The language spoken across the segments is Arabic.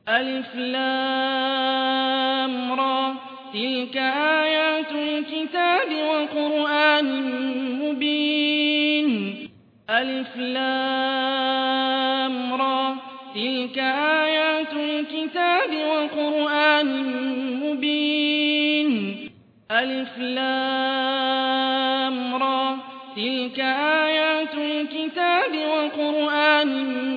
ألف لام را تلك آيات الكتاب وقرآن مبين ألف لام را تلك آيات الكتاب وقرآن مبين ألف لام را تلك آيات الكتاب وقرآن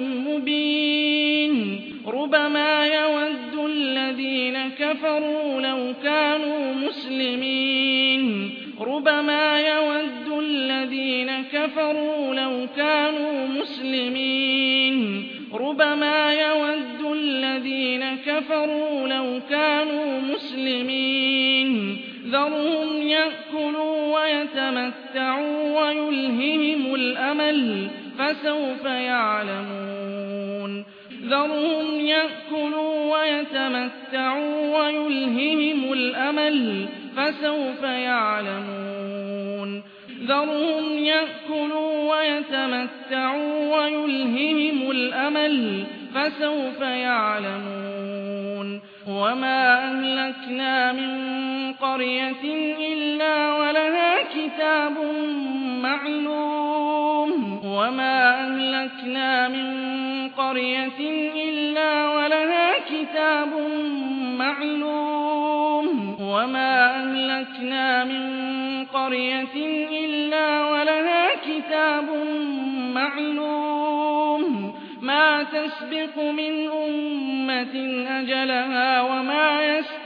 مبين ربما يود الذين كفروا لو كانوا مسلمين ربما يود الذين كفروا لو كانوا مسلمين ربما يود الذين كفروا لو كانوا مسلمين ذرهم يأكلوا ويتمتعوا ويلههم الأمل فسوف يعلمون ذرهم يأكلوا ويتمتعوا ويلههم الأمل فسوف يعلمون ذرهم يأكلوا ويتمتعوا ويلههم الأمل فسوف يعلمون وما أهلكنا من قرية إلا ولها كتاب معلوم وما أهلكنا من قرية إلا ولها كتاب معلوم وما أهلكنا من قرية إلا ولها كتاب معلوم ما تسبق من أمة أجلها وما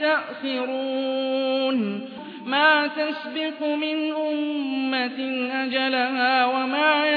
يستأخرون ما تسبق من أمة أجلها وما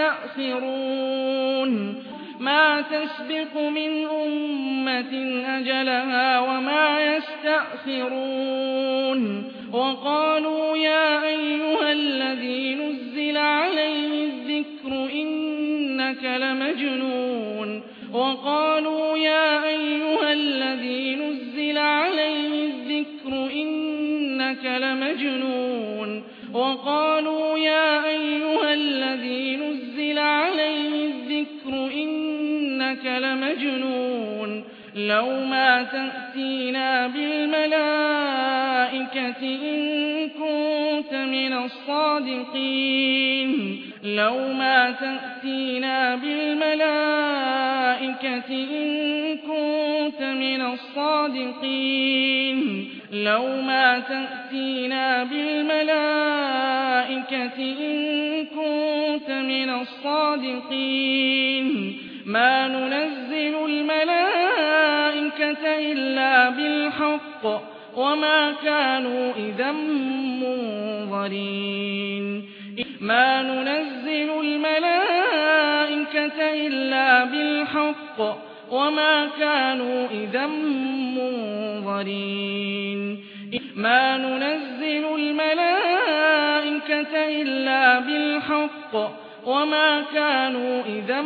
يستأخرون ما تسبق من أمة أجلها وما يستأخرون وقالوا يا أيها الذي نزل عليه الذكر إنك لمجنون وقالوا يا أيها الذي نزل عليه الذكر إنك لمجنون وقالوا يا أيها الذي نزل عليه الذكر إنك لمجنون لو ما تأتينا بالملائكة إن كنت من الصادقين لو ما تأتينا بالملائكة إن كنت من الصادقين لو ما تأتينا بالملائكة إن كنت من الصادقين ما ننزل الملائكة إلا بالحق وما كانوا إذا منظرين ما ننزل الملائكة إلا بالحق وما كانوا إذا منظرين ما ننزل الملائكة إلا بالحق وما كانوا إذا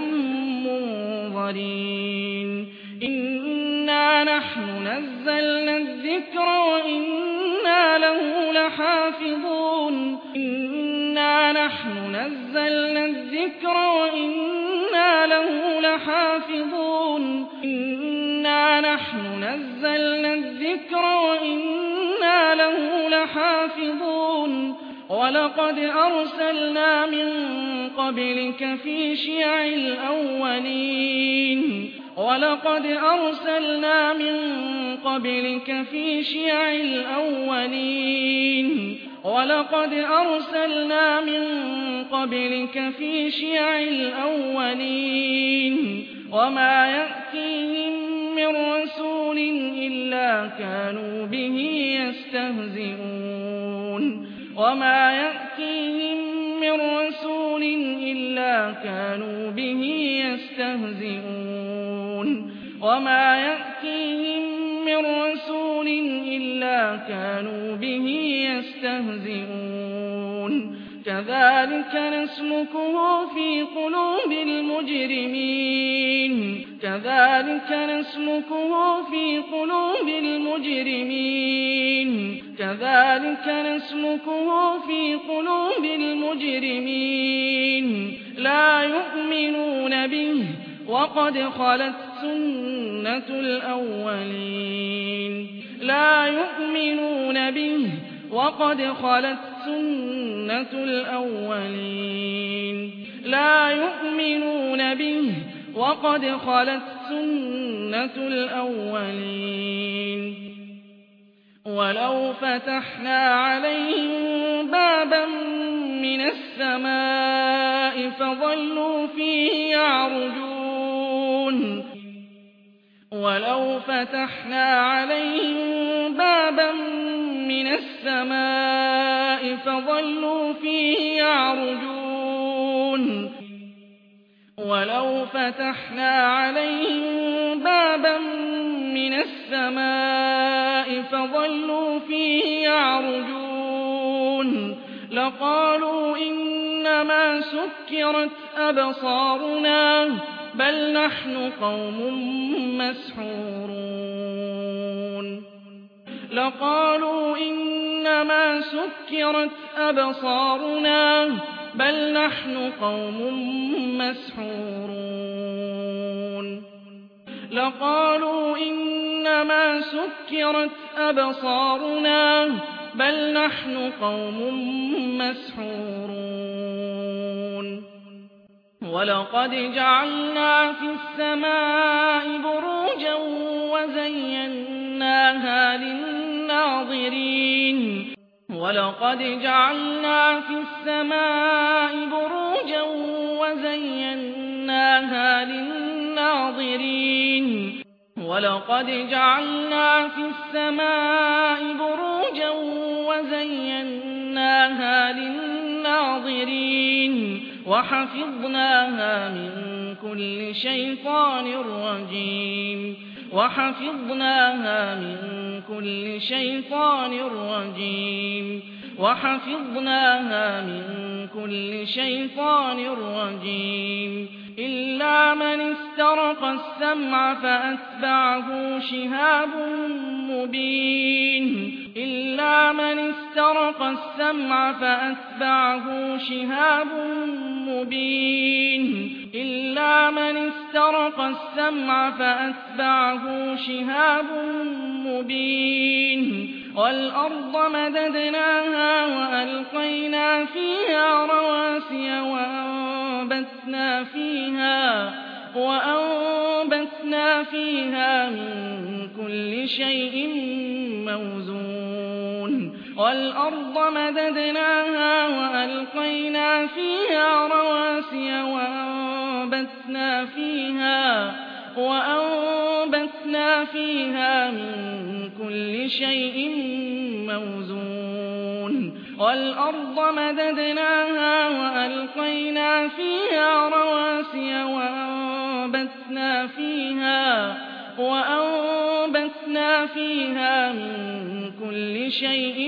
منظرين إنا نحن نزلنا الذكر وإنا له لحافظون إنا نحن نزلنا الذكر وإنا له لحافظون إنا نحن نزلنا الذكر وإنا له لحافظون ولقد أرسلنا من قبلك في شيع الأولين ولقد أرسلنا من قبلك في شيع الأولين ولقد أرسلنا من قبلك في شيع الأولين وما يأتيهم من رسول إلا كانوا به يستهزئون وما يأتيهم من رسول إلا كانوا به يستهزئون وما يأتيهم من رسول إلا كانوا به يستهزئون كذلك نسلكه في قلوب المجرمين كذلك نسلكه في قلوب المجرمين كذلك نسلكه في قلوب المجرمين لا يؤمنون به وقد خلت سنة الأولين لا يؤمنون به وقد خلت سنة الأولين لا يؤمنون به وقد خلت سنة الأولين ولو فتحنا عليهم بابا من السماء فظلوا فيه يعرجون ولو فتحنا عليهم بابا من السماء فظلوا فيه يعرجون ولو فتحنا عليهم بابا من السماء فظلوا فيه يعرجون لقالوا إنما سكرت أبصارنا بل نحن قوم مسحورون لقالوا إنما سكرت أبصارنا بل نحن قوم مسحورون لقالوا إنما سكرت أبصارنا بل نحن قوم مسحورون ولقد جعلنا في السماء بروجا وزيناها للناظرين ولقد جعلنا في السماء بروجا وزيناها للناظرين ولقد جعلنا في السماء بروجا وزيناها للناظرين وحفظناها من كل شيطان رجيم وحفظناها من كل شيطان رجيم وحفظناها من كل شيطان رجيم إلا من استرق السمع فأتبعه شهاب مبين إلا من استرق السمع فأتبعه شهاب مبين إلا من استرق السمع فأتبعه شهاب مبين والأرض مددناها وألقينا فيها رواسي وأنبتنا فيها من كل شيء موزون والأرض مددناها وألقينا فيها رواسي وأنبتنا فيها من كل شيء موزون والأرض مددناها وألقينا فيها رواسي وأنبتنا فيها من كل شيء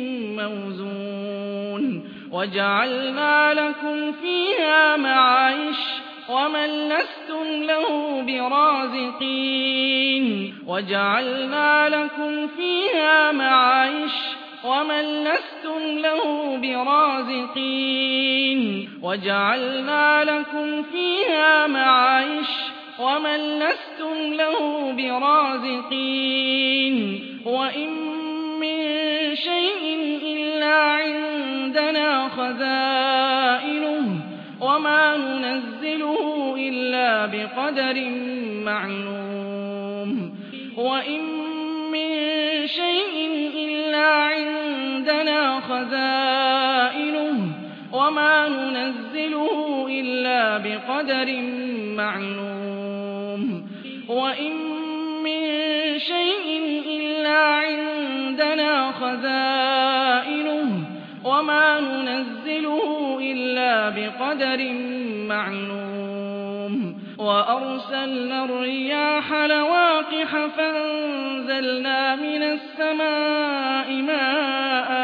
موزون وجعلنا لكم فيها معايش ومن لستم له برازقين وجعلنا لكم فيها معايش ومن لستم له برازقين وجعلنا لكم فيها معايش ومن لستم له برازقين وإن من شيء إلا عندنا خزائنه وما ننزله إلا بقدر معلوم وإن من شيء إلا عندنا خزائنه وما ننزله إلا بقدر معلوم وإن من شيء إلا عندنا خزائنه وما ننزله إلا بقدر معلوم وأرسلنا الرياح لواقح فأنزلنا من السماء ماء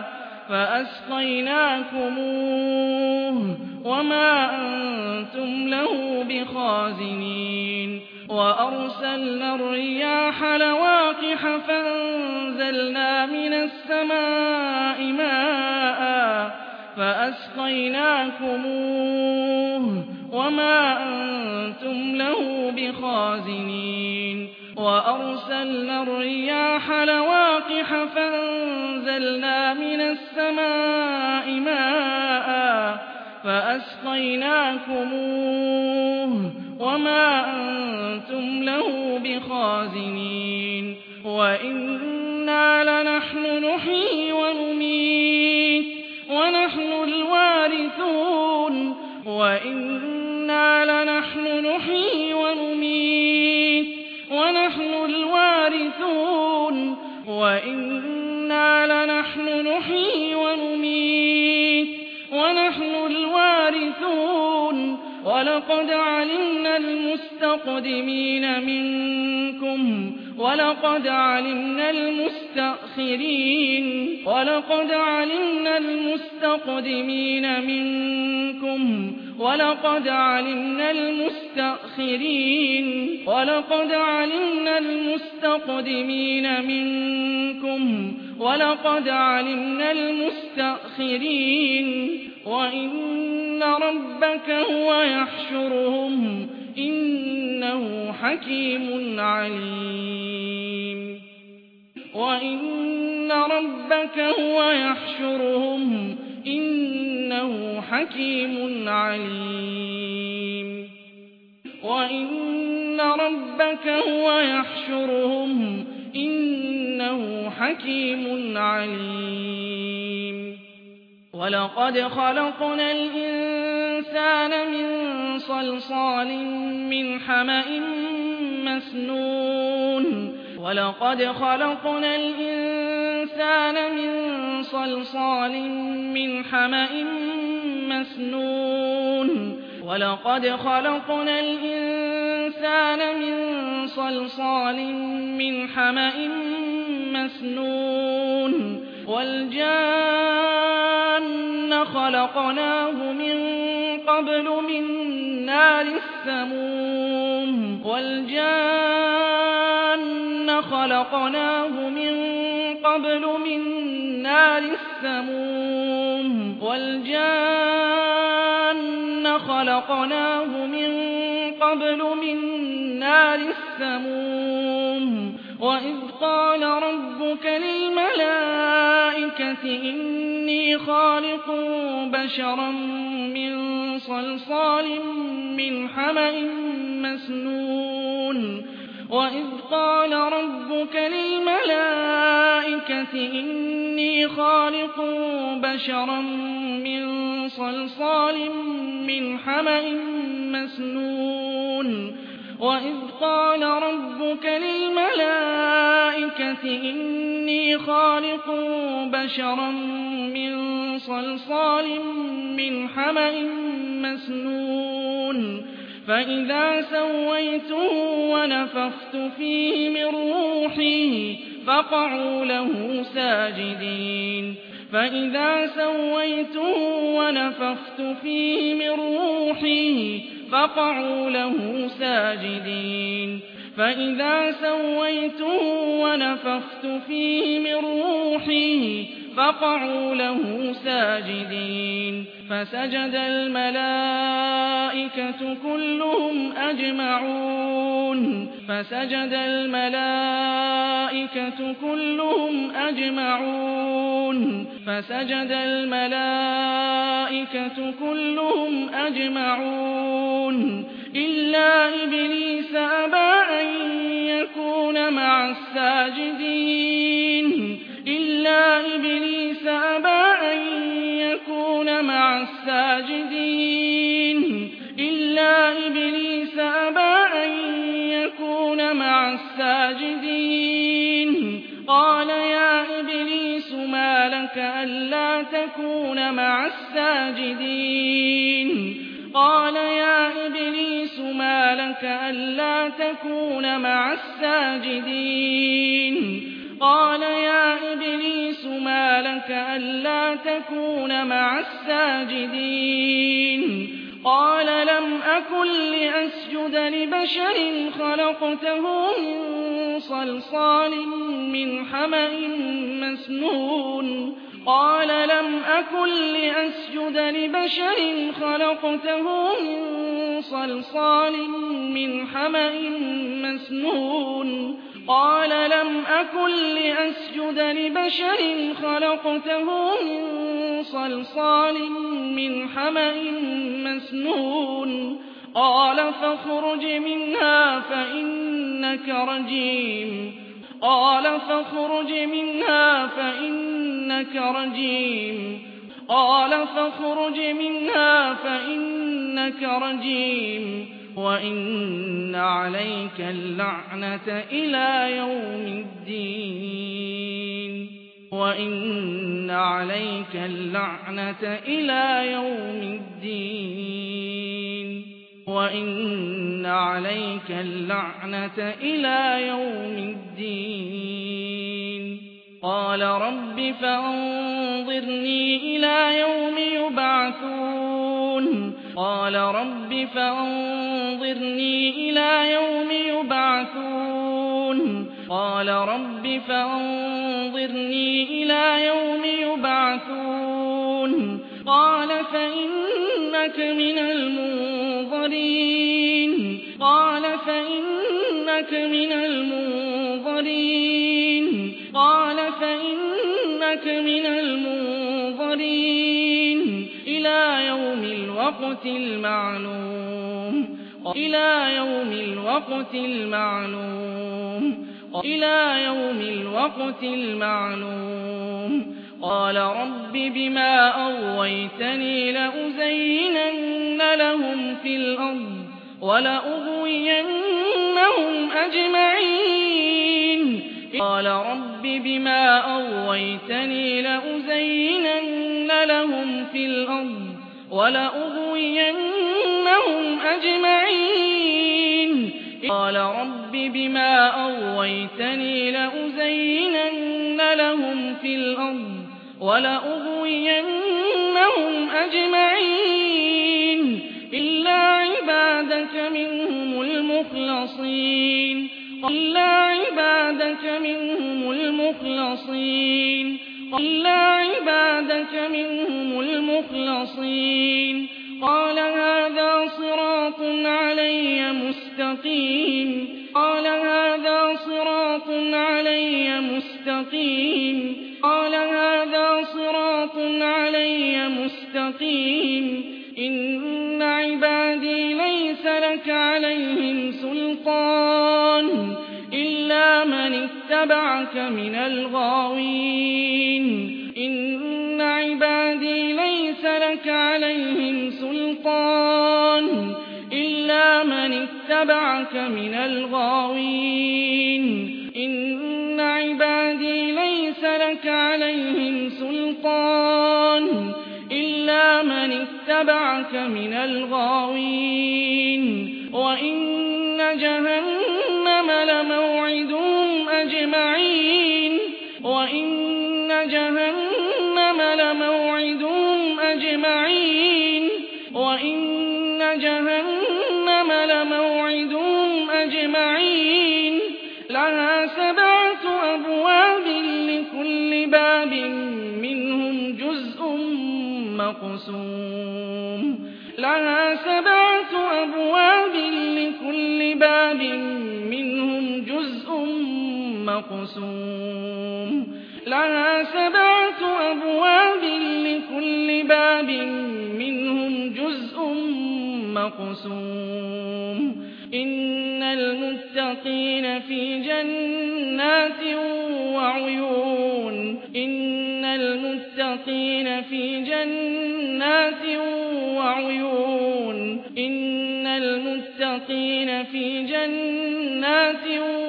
فأسقيناكموه وما أنتم له بخازنين وأرسلنا الرياح لواقح فأنزلنا من السماء ماء فأسقيناكموه وما أنتم أنتم له بخازنين وأرسلنا الرياح لواقح فأنزلنا من السماء ماء فأسقيناكموه وما أنتم له بخازنين وإنا لنحن نحيي ونميت ونحن الوارثون وإنا لنحن نحيي ونميت ونحن الوارثون وإنا لنحن نحيي ونميت ونحن الوارثون ولقد علمنا المستقدمين منكم ولقد علمنا المستأخرين ولقد علمنا المستقدمين منكم ولقد علمنا المستأخرين ولقد علمنا المستقدمين منكم ولقد علمنا المستأخرين وإن ربك هو يحشرهم إنه حكيم عليم وإن ربك هو يحشرهم إنه حكيم عليم وإن ربك هو يحشرهم إنه حكيم عليم ولقد خلقنا الإنسان من صلصال من حمأ مسنون ولقد خلقنا الإنسان من صلصال من حمأ مسنون ولقد خلقنا الإنسان من صلصال من حمأ مسنون والجان خلقناه من قبل من نار السموم والجان خلقناه من قبل من نار السموم والجان خلقناه من قبل من نار السموم وإذ قال ربك للملائكة إني خالق بشرا من صلصال من حمأ مسنون وإذ قال ربك للملائكة إني خالق بشرا من صلصال من حمأ مسنون وإذ قال ربك للملائكة إني خالق بشرا من صلصال من حمأ مسنون فإذا سويته ونفخت فيه من روحي فقعوا له ساجدين فإذا سويته ونفخت فيه من روحي فقعوا له ساجدين فإذا سويته ونفخت فيه من روحي فقعوا له ساجدين فسجد الملائكة كلهم أجمعون فسجد الملائكة كلهم أجمعون فسجد الملائكة كلهم أجمعون إلا إبليس أبى أن يكون مع الساجدين إلا إبليس أبى أن يكون مع الساجدين إلا إبليس أبى أن يكون مع الساجدين قال يا إبليس ما لك ألا تكون مع الساجدين قال يا إبليس ما لك ألا تكون مع الساجدين قال يا إبليس ما لك ألا تكون مع الساجدين قال لم أكن لأسجد لبشر خلقته من صلصال من حمأ مسنون قال لم أكن لأسجد لبشر خلقته من صلصال من حمأ مسنون قال لم أكن لأسجد لبشر خلقته من صلصال من حمأ مسنون قال فاخرج منها فإنك رجيم قال فاخرج منها فإنك رجيم قال فاخرج منها فإنك رجيم وإن عليك اللعنة إلى يوم الدين وإن عليك اللعنة إلى يوم الدين وإن عليك اللعنة إلى يوم الدين قال رب فأنظرني إلى يوم يبعثون قال رب فأنظرني إلى يوم يبعثون قال رب فأنظرني إلى يوم يبعثون قال فإنك من المنظرين قال فإنك من المنظرين قال فإنك من المنظرين إلى يوم الوقت المعلوم إلى يوم الوقت المعلوم إلى يوم الوقت المعلوم قال رب بما أغويتني لأزينن لهم في الأرض ولأغوينهم أجمعين قال رب بما أغويتني لأزينن لهم في الأرض ولأغوينهم أجمعين قال رب بما أغويتني لأزينن لهم في الأرض ولأغوينهم أجمعين إلا عبادك منهم المخلصين إلا عبادك منهم المخلصين إلا عبادك منهم المخلصين قال هذا صراط علي مستقيم قال هذا صراط علي مستقيم قال هذا صراط علي مستقيم إن عبادي ليس لك عليهم سلطان إلا من اتبعك من الغاوين إن عبادي ليس لك عليهم سلطان إلا من اتبعك من الغاوين إن عبادي ليس لك عليهم سلطان إلا من اتبعك من الغاوين وإن جهنم لموعدهم أجمعين وإن جهنم لموعدهم أجمعين وإن جهنم لموعدهم أجمعين لها 7 أبواب لكل باب منهم جزء مقسوم لها 7 أبواب لكل باب منهم جزء مقسوم لها 7 أبواب لكل باب منهم جزء مقسوم إن المتقين في جنات وعيون إن المتقين في جنات وعيون إن المتقين في جنات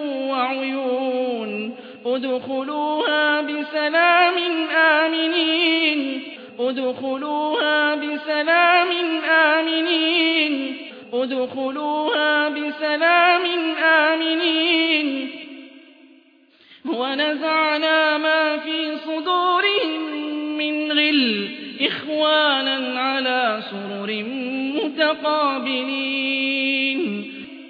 وعيون ادخلوها بسلام آمنين ادخلوها بسلام آمنين ادخلوها بسلام آمنين ونزعنا ما في صدورهم من غل إخوانا على سرر متقابلين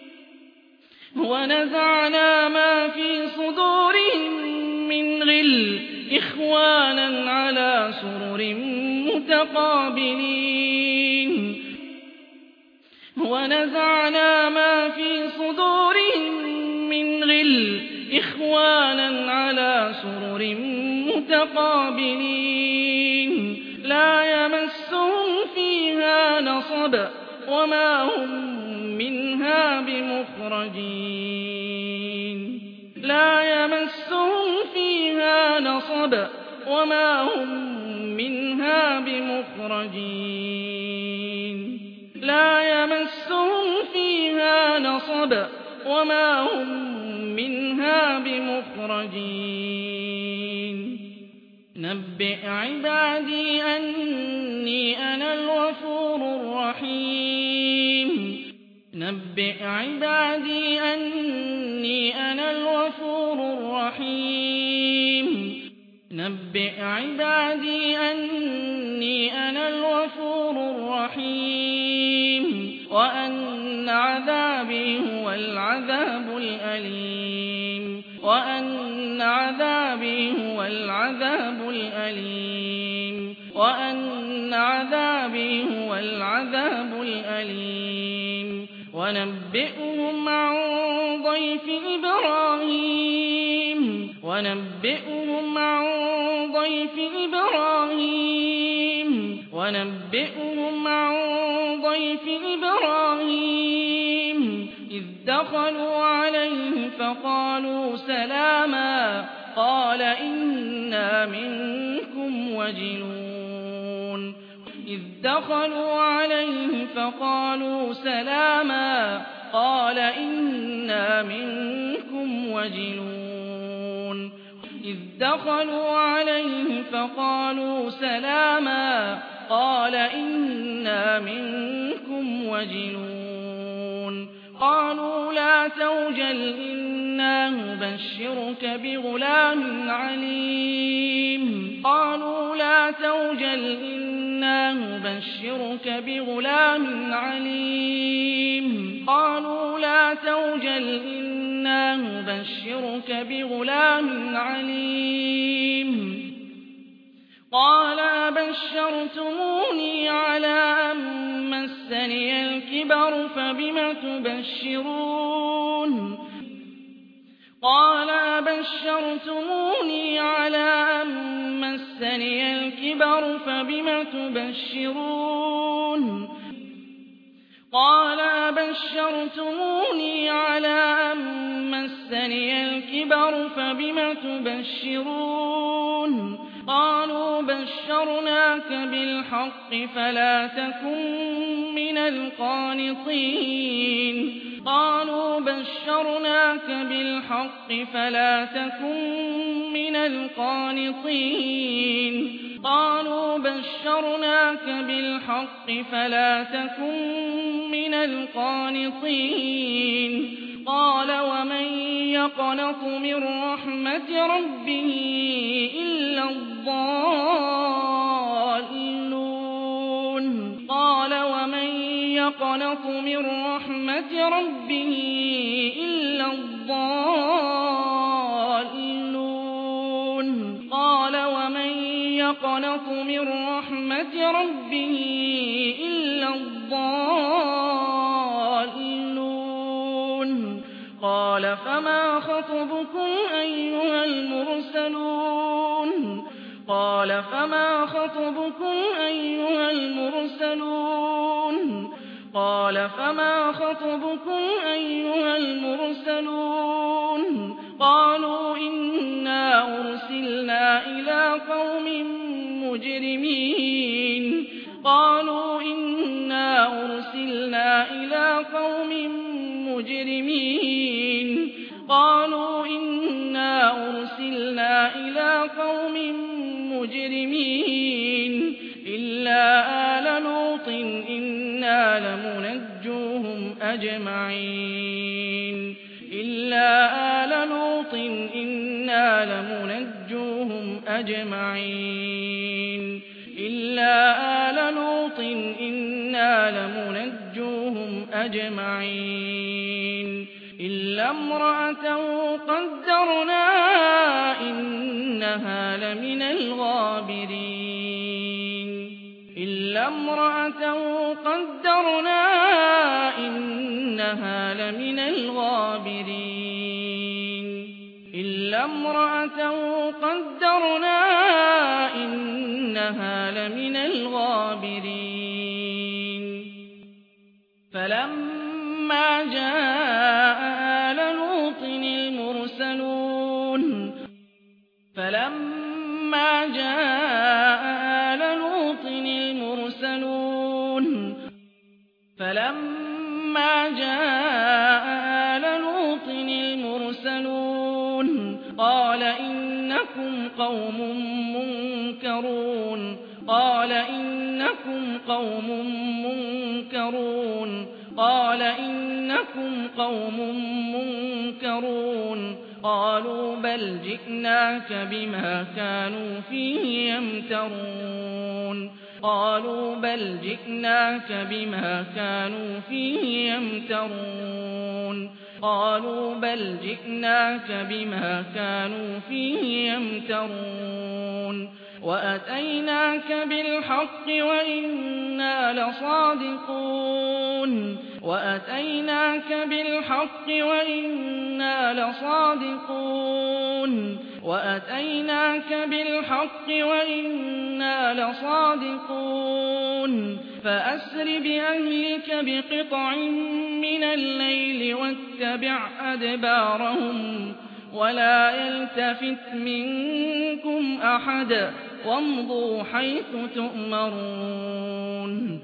ونزعنا ما في صدورهم من غل إخوانا على سرر متقابلين ونزعنا ما في صدورهم من غل إخوانا على سرر متقابلين لا يمسهم فيها نصب وما هم منها بمخرجين لا يمسهم فيها نصب وما هم منها بمخرجين لا يمسهم فيها نصب وما هم منها بمخرجين نبئ عبادي أني أنا الغفور الرحيم نبئ عبادي أني أنا الغفور الرحيم نبئ عبادي أني أنا الغفور الرحيم وأن عذابي هو العذاب الأليم وأن عذابي هو العذاب الأليم وأن عذابي هو العذاب الأليم ونبئهم عن ضيف إبراهيم ونبئهم عن ضيف إبراهيم ونبئهم عن ضيف إبراهيم إذ دخلوا عليه فقالوا سلاما قال إنا منكم وجلون إذ دخلوا عليه فقالوا سلاما قال إنا منكم وجلون إذ دخلوا عليه فقالوا سلاما قال إنا منكم وجلون قالوا لا توجل إنا نبشرك بغلام عليم قالوا لا توجل إنا نبشرك بغلام عليم قالوا لا توجل إنا نبشرك بغلام عليم قال أبشرتموني على أن مسني الكبر فبم تبشرون قال أبشرتموني على أن مسني الكبر فبم تبشرون قال أبشرتموني على أن مسني الكبر فبم تبشرون قالوا بشرناك بالحق فلا تكن من القانطين قالوا بشرناك بالحق فلا تكن من القانطين قالوا بشرناك بالحق فلا تكن من القانطين قال ومن يقنط من رحمة ربه إلا الضالون قال ومن يقنط من رحمة ربه إلا الضالون قال ومن يقنط من رحمة ربه إلا الضالون قال فما خطبكم أيها المرسلون قال فما خطبكم أيها المرسلون قال فما خطبكم أيها المرسلون قالوا إنا أرسلنا إلى قوم مجرمين قالوا إنا أرسلنا إلى قوم مجرمين قالوا إنا أرسلنا إلى قوم مجرمين إلا آل لوط إنا لمنجوهم أجمعين إلا آل لوط إنا لمنجوهم أجمعين إلا آل لوط إنا لمنجوهم أجمعين إلا امرأته قدرنا إنها لمن الغابرين إلا امرأته قدرنا إنها لمن الغابرين إلا امرأته قدرنا إنها لمن الغابرين فلما جاء آل لوط المرسلون قال إنكم قوم منكرون قالوا بل جئناك بما كانوا فيه يمترون وأتيناك بالحق وإنا لصادقون فأسر بأهلك بقطع من الليل واتبع أدبارهم ولا يلتفت منكم أحد وامضوا حيث تؤمرون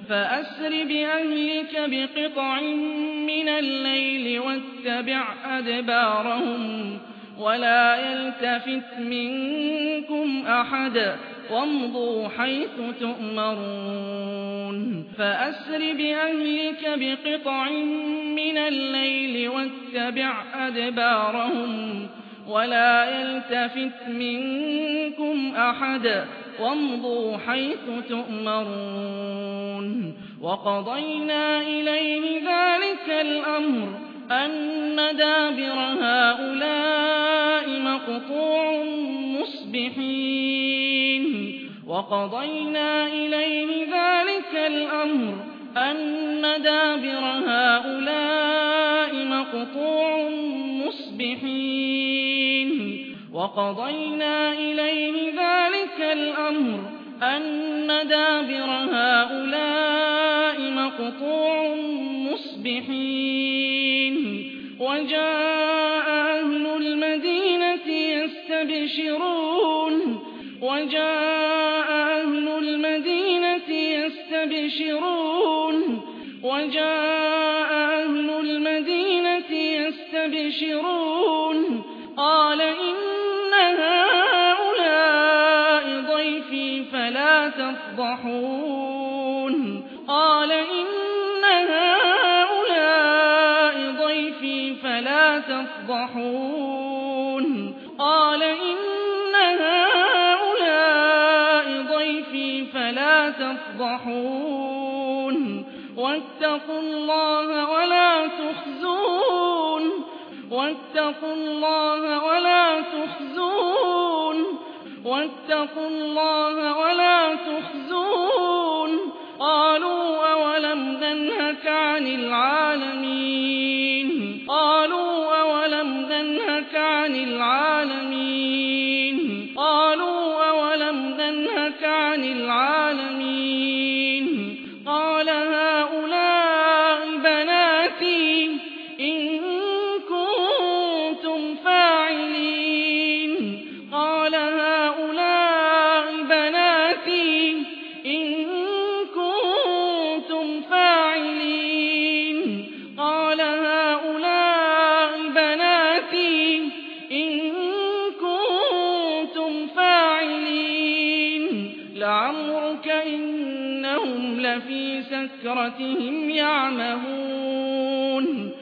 فأسر بأهلك بقطع من الليل واتبع أدبارهم ولا يلتفت منكم أحد وامضوا حيث تؤمرون وقضينا إليه ذلك الأمر أن دابر هؤلاء مقطوع مصبحين وقضينا إليه ذلك الأمر أن دابر هؤلاء مقطوع مصبحين وجاء أهل المدينة يستبشرون قال إن هؤلاء ضيفي فلا تفضحون واتقوا الله ولا تخزون قالوا أولم ننهك عن العالمين قال هؤلاء بناتي إن كنتم فاعلين لعمرك إنهم لفي سكرتهم يعمهون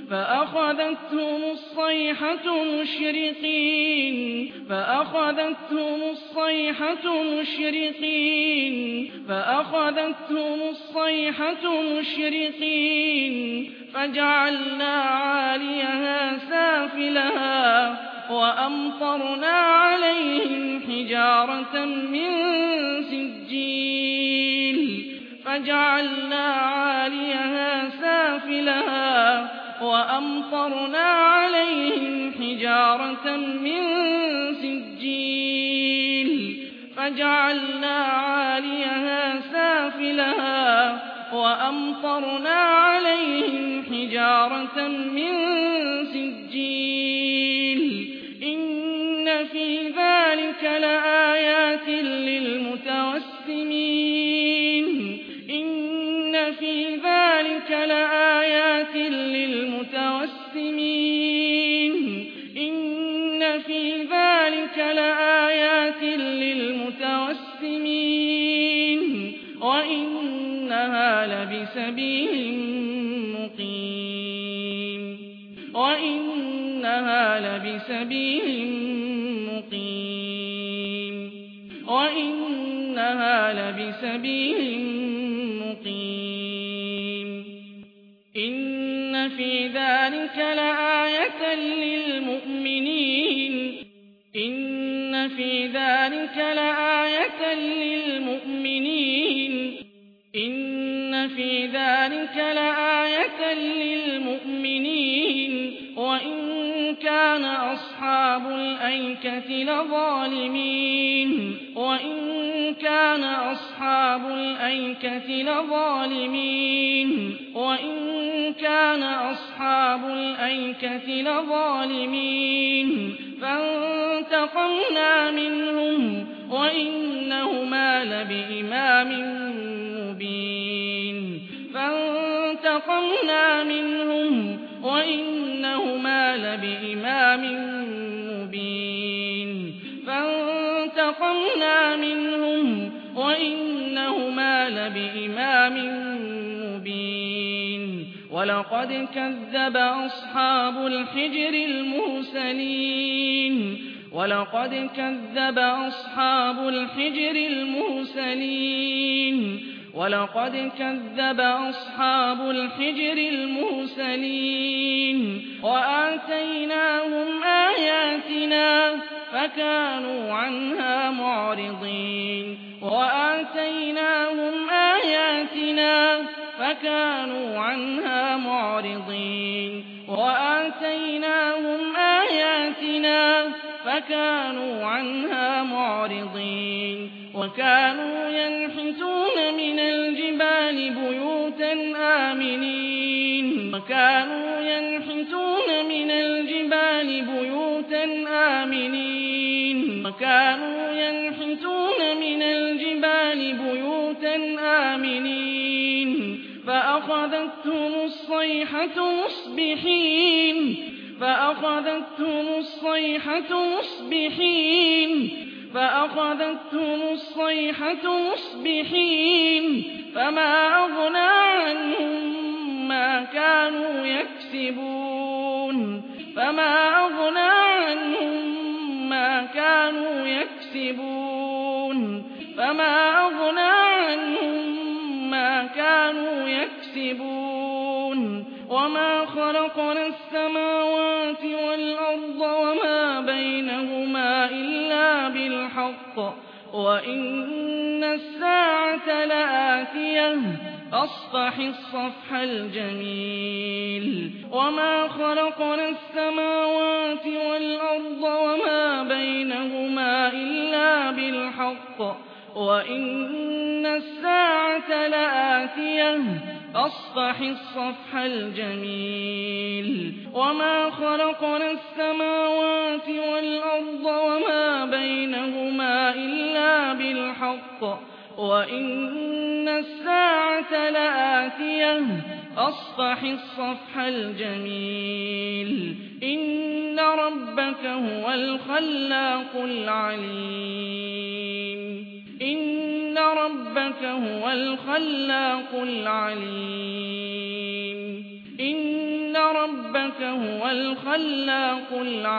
فأخذتهم الصيحة مشرقين فأخذتهم الصيحة مشرقين فجعلنا عاليها سافلها وأمطرنا عليهم حجارة من سجيل فجعلنا عاليها سافلها وأمطرنا عليهم حجارة من سجيل فجعلنا عاليها سافلها وأمطرنا عليهم حجارة من سجيل إن في ذلك لآيات للمتوسمين إن في ذلك لآيات للمتوسمين إن في ذلك لآيات للمتوسمين وإنها لبسبيل مقيم وإنها لبسبيل مقيم وإنها لبسبيل مقيم إن في ذلك لآية للمؤمنين إن في ذلك لآية للمؤمنين إن في ذلك لآية للمؤمنين وإن كان أصحاب الأيكة لظالمين وإن كان أصحاب الأيكة لظالمين وإن كان أصحاب الأيكة لظالمين فانتقمنا منهم وإنهما لبإمام مبين فانتقمنا منهم وإنهما لبإمام مبين فانتقمنا منهم وإنهما لبإمام مبين ولقد كذب أصحاب الحجر المرسلين ولقد كذب أصحاب الحجر المرسلين ولقد كذب أصحاب الحجر المرسلين وآتيناهم آياتنا فكانوا عنها معرضين وآتيناهم آياتنا فكانوا عنها معرضين وآتيناهم آياتنا فكانوا عنها معرضين وكانوا ينحتون من الجبال بيوتا آمنين وكانوا ينحتون من الجبال بيوتا آمنين وكانوا ينحتون من الجبال بيوتا آمنين فأخذتهم الصيحة مصبحين فأخذتهم الصيحة مصبحين فما أغنى عنهم ما كانوا يكسبون فما أغنى عنهم ما كانوا يكسبون فما أغنى عنهم ما كانوا يكسبون وما خلقنا السماوات والأرض وما بينهما إلا بالحق وإن الساعة لآتية فاصفح الصفح الجميل وما خلقنا السماوات والأرض وما بينهما إلا بالحق وإن الساعة لآتية فاصفح الصفح الجميل وما خلقنا السماوات والأرض وما بينهما إلا بالحق وإن الساعة لآتية فاصفح الصفح الجميل إن ربك هو الخلاق العليم إن ربك هو الخلاق العليم إن ربك ربك هو الخلاق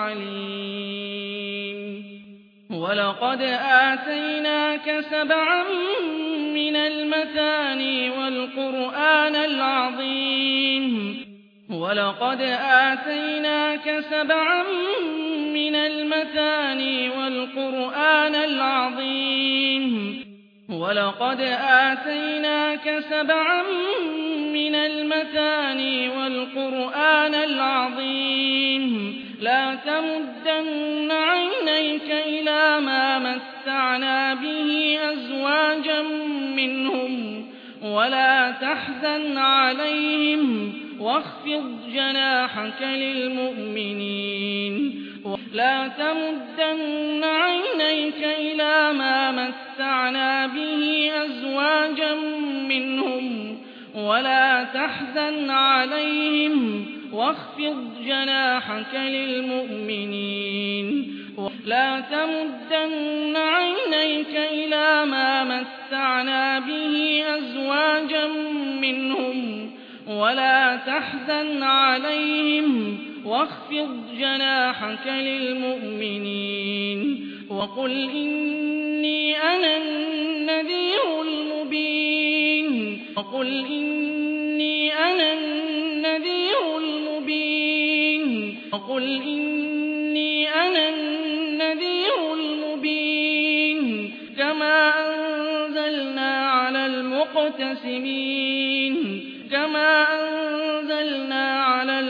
العليم ولقد آتيناك 7 من المثاني والقرآن العظيم ولقد آتيناك 7 من المثاني والقرآن العظيم ولقد آتيناك 7 من المثاني والقرآن العظيم لا تمدن عينيك إلى ما متعنا به أزواجا منهم ولا تحزن عليهم واخفض جناحك للمؤمنين لا تمدن عينيك إلى ما متعنا به أزواجا منهم ولا تحزن عليهم واخفض جناحك للمؤمنين لا تمدن عينيك إلى ما متعنا به أزواجا منهم ولا تحزن عليهم واخفض جناحك للمؤمنين وقل إني أنا النذير المبين وقل إني أنا النذير المبين وقل إني أنا النذير المبين كما أنزلنا على المقتسمين كما أنزلنا على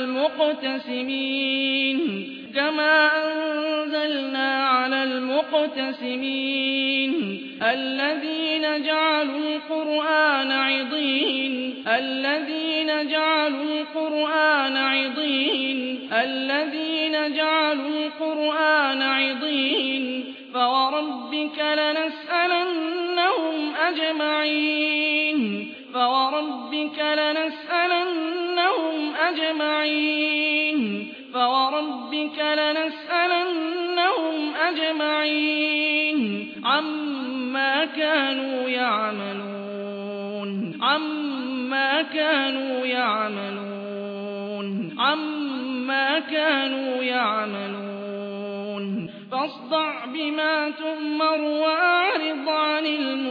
المقتسمين الذين جعلوا القرآن عضين فوربك لنسألنهم أجمعين عما كانوا يعملون فاصدع بما تؤمر وأعرض عن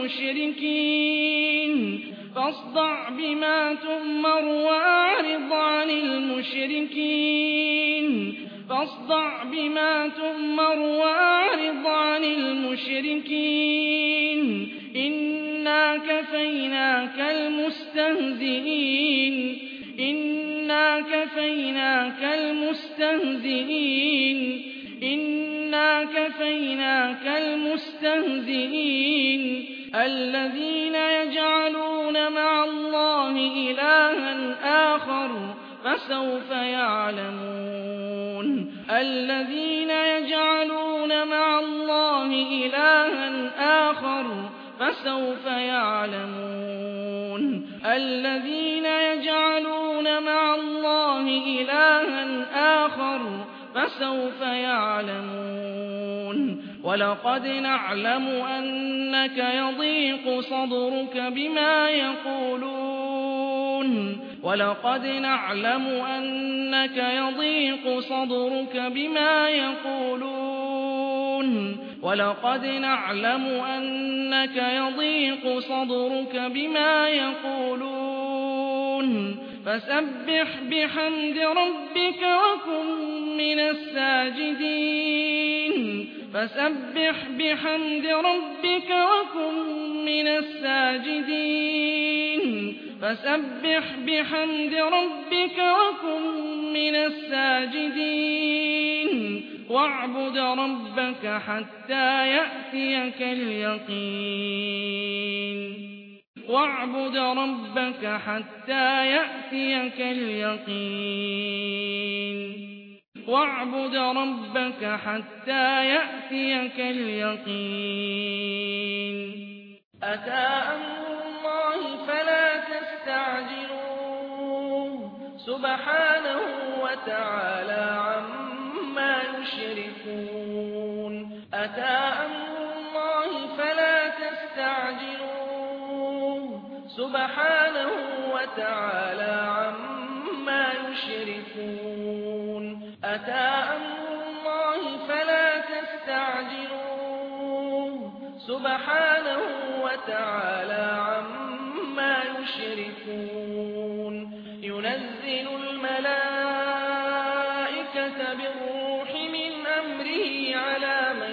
المشركين إنا كفيناك المستهزئين الذين يجعلون مع الله إلها آخر فسوف يعلمون ولقد نعلم أنك يضيق صدرك بما يقولون فسبح بحمد ربك وكن من الساجدين واعبد ربك حتى يأتيك اليقين أتى أمر الله فلا تستعجلوه سبحانه وتعالى عما يشركون سبحانه وتعالى عما يشركون أتى أمر الله فلا تستعجلوه سبحانه وتعالى عما يشركون ينزل الملائكة بالروح من أمره على من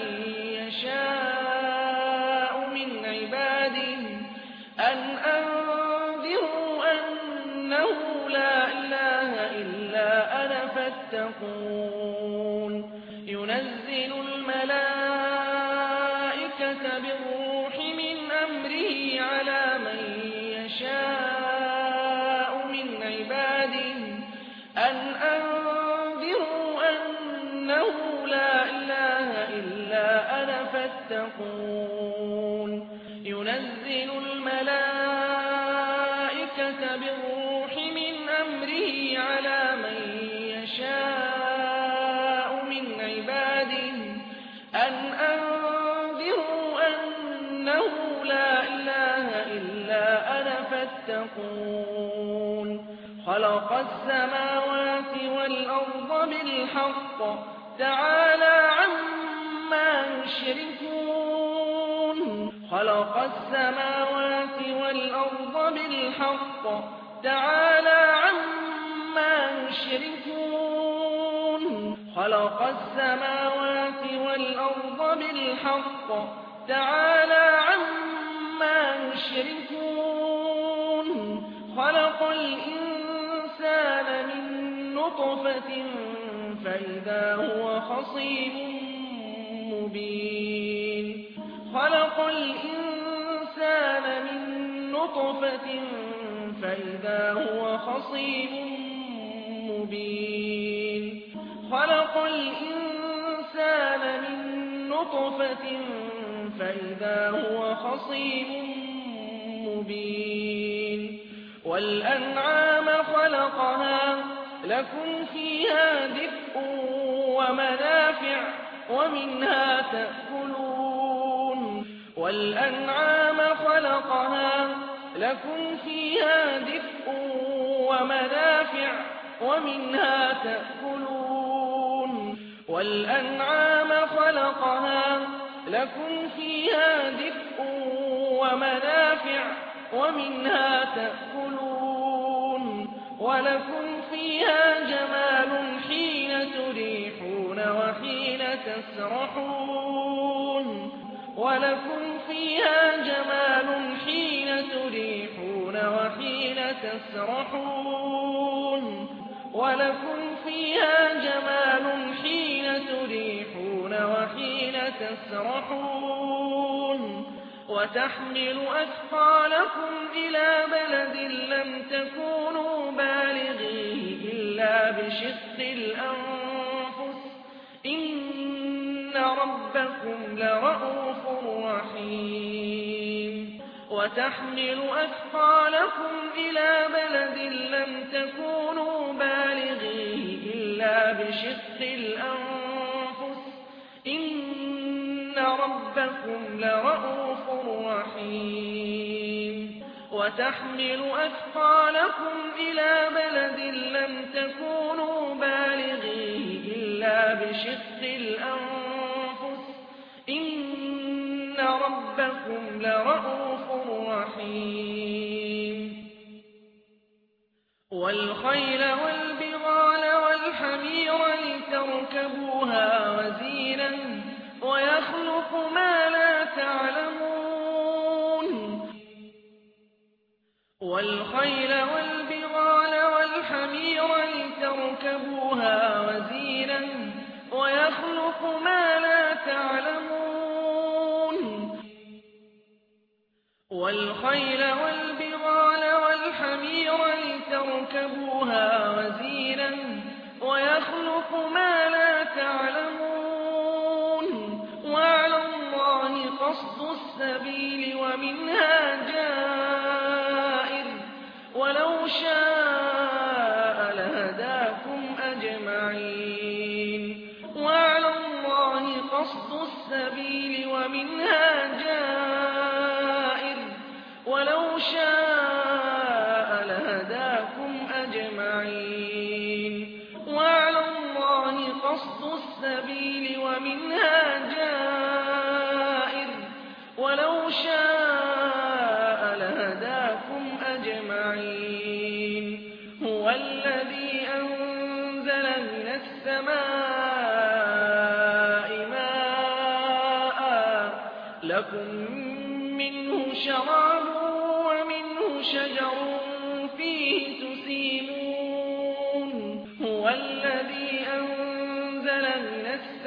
يشاء من عباده أن أنذروا أنه لا إله إلا أنا فاتقون ينزل الملائكة بالروح من أمره على من يشاء من عباده أن أنذروا أنه لا إله إلا أنا فاتقون ينزل الملائكة بالروح من أمره على من يشاء من عباده أن أنذروا أنه لا إله إلا أنا فاتقون خلق السماوات والأرض بالحق تعالى عما يشركون خلق السماوات والأرض بالحق تعالى عما يشركون خلق السماوات والأرض بالحق تعالى عما يشركون خلق الإنسان من نطفة فإذا هو خصيم مبين خلق الإنسان من نطفة فإذا هو خصيم مبين خلق الإنسان من نطفة فإذا هو خصيم مبين والأنعام خلقها لكم فيها دفء ومنافع ومنها تأكلون والأنعام خلقها لكم فيها دفء ومنافع ومنها تأكلون والأنعام خلقها لكم فيها دفء ومنافع ومنها تأكلون ولكم فيها جمال حين تريحون وحين تسرحون ولكم فيها جمال حين تريحون وحين تسرحون ولكم فيها جمال حين تريحون وحين تسرحون وتحمل أثقالكم إلى بلد لم تكونوا بالغيه إلا بشق الأنفس إن ربكم لرءوف رحيم وتحمل أثقالكم إلى بلد لم تكونوا بالغيه إلا بشق الأنفس إن ربكم لرءوف رحيم وتحمل أثقالكم إلى بلد لم تكونوا بالغيه إلا بشق الأنفس إن ربكم لرءوف رحيم والخيل والبغال والحمير لتركبوها وزينا ويخلق ما لا تعلمون والخيل والبغال والحمير لتركبوها وزينا ويخلق ما لا تعلمون والخيل والبغال والحمير لتركبوها وزينا ويخلق ما لا تعلمون وعلى الله قصد السبيل ومنها جائر ولو شاء لهداكم أجمعين وعلى الله قصد السبيل ومنها جائر ولو شاء لهداكم أجمعين وعلى الله وَلَوْ شَاءَ لَهَدَاكُمْ أَجْمَعِينَ هُوَ الَّذِي أَنزَلَ مِنَ السَّمَاءِ مَاءً لَّكُم مِّنْهُ شَرَابٌ وَمِنْهُ شَجَرٌ فِيهِ تُسِيمُونَ هُوَ الَّذِي أَنزَلَ مِنَ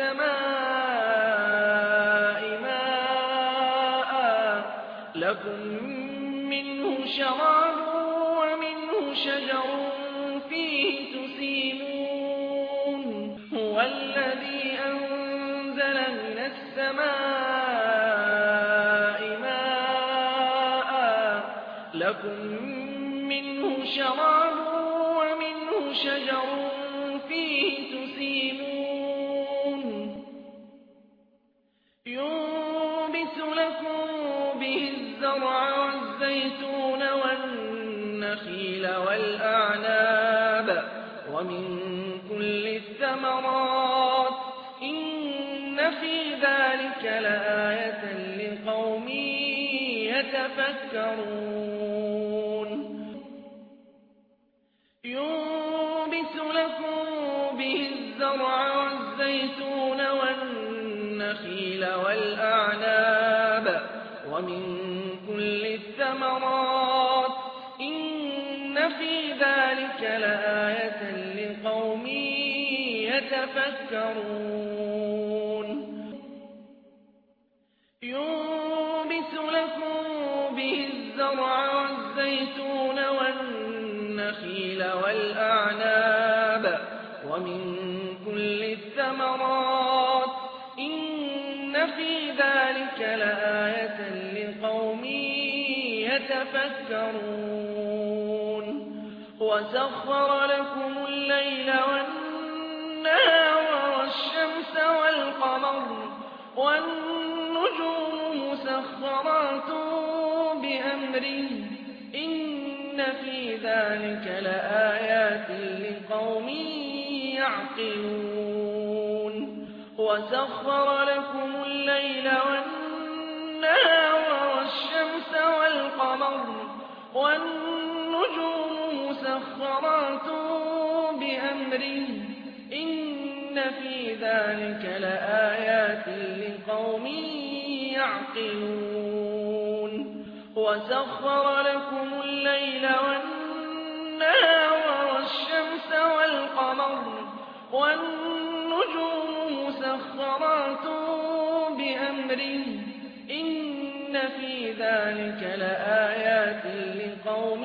السَّمَاءِ مَاءً لَّكُم مِّنْهُ شَرَابٌ وَمِنْهُ شَجَرٌ فِيهِ تُسِيمُونَ هُوَ الَّذِي أَنزَلَ مِنَ السَّمَاءِ مَاءً لَّكُم مِّنْهُ شَرَابٌ وَمِنْهُ شَجَرٌ فِيهِ تُسِيمُونَ يُنبِتُ لَكُم بِهِ الزَّرْعَ وَالزَّيْتُونَ وَالنَّخِيلَ وَالْأَعْنَابَ وَمِن كُلِّ الثَّمَرَاتِ ۗ إِنَّ فِي ذَٰلِكَ لَآيَةً لِّقَوْمٍ يَتَفَكَّرُونَ يُنبِتُ لَكُم بِهِ الزَّرْعَ وَالزَّيْتُونَ وَالنَّخِيلَ وَالْأَعْنَابَ وَمِن كُلِّ الثَّمَرَاتِ ۗ إِنَّ فِي ذَٰلِكَ لَآيَةً لِّقَوْمٍ يَتَفَكَّرُونَ يُنبِتُ لَكُم بِهِ الزَّرْعَ وَالزَّيْتُونَ وَالنَّخِيلَ وَالْأَعْنَابَ وَمِن كُلِّ الثَّمَرَاتِ ۗ إِنَّ فِي ذَٰلِكَ لَآيَةً لِّقَوْمٍ يَتَفَكَّرُونَ وَسَخَّرَ لَكُمُ اللَّيْلَ وَالنَّهَارَ وَالشَّمْسَ وَالْقَمَرَ وَالنُّجُومُ مُسَخَّرَاتٌ بِأَمْرِهِ ۗ إِنَّ فِي ذَٰلِكَ لَآيَاتٍ لِّقَوْمٍ يَعْقِلُونَ وَسَخَّرَ لَكُمُ اللَّيْلَ وَالنَّهَارَ وَالشَّمْسَ وَالْقَمَرَ وَالنُّجُومُ مُسَخَّرَاتٌ بِأَمْرِهِ ۗ إِنَّ فِي ذَٰلِكَ لَآيَاتٍ لِّقَوْمٍ يَعْقِلُونَ وَسَخَّرَ لَكُمُ اللَّيْلَ وَالنَّهَارَ وَالشَّمْسَ وَالْقَمَرَ وَالنُّجُومُ مُسَخَّرَاتٌ بِأَمْرِهِ ۗ إِنَّ فِي ذَٰلِكَ لَآيَاتٍ لِّقَوْمٍ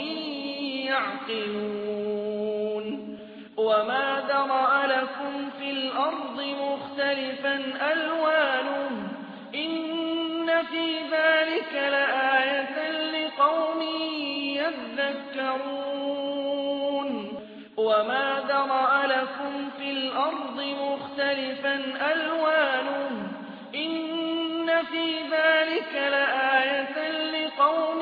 يَعْقِلُونَ وَمَا ذَرَأَ لَكُمْ فِي الْأَرْضِ مُخْتَلِفًا أَلْوَانُهُ ۗ إِنَّ فِي ذَٰلِكَ لَآيَةً لِّقَوْمٍ يَذَّكَّرُونَ وَمَا ذَرَأَ لَكُمْ فِي الْأَرْضِ مُخْتَلِفًا أَلْوَانُهُ ۗ إِنَّ فِي ذَٰلِكَ لَآيَةً لِّقَوْمٍ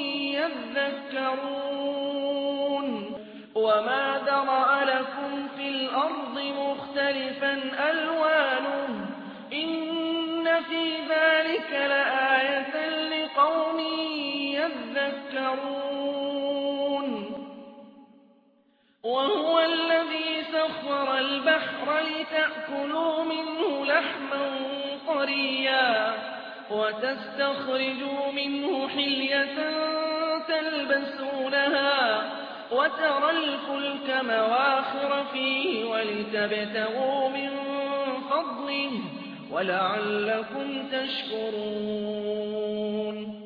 يَذَّكَّرُونَ وَمَا ذَرَأَ لَكُمْ فِي الْأَرْضِ مُخْتَلِفًا أَلْوَانُهُ ۗ إِنَّ فِي ذَٰلِكَ لَآيَةً لِّقَوْمٍ يَذَّكَّرُونَ وَهُوَ الَّذِي سَخَّرَ الْبَحْرَ لِتَأْكُلُوا مِنْهُ لَحْمًا طَرِيًّا وَتَسْتَخْرِجُوا مِنْهُ حِلْيَةً تَلْبَسُونَهَا وَتَرَى الْفُلْكَ مَوَاخِرَ فِيهِ وَلِتَبْتَغُوا مِن فَضْلِهِ وَلَعَلَّكُمْ تَشْكُرُونَ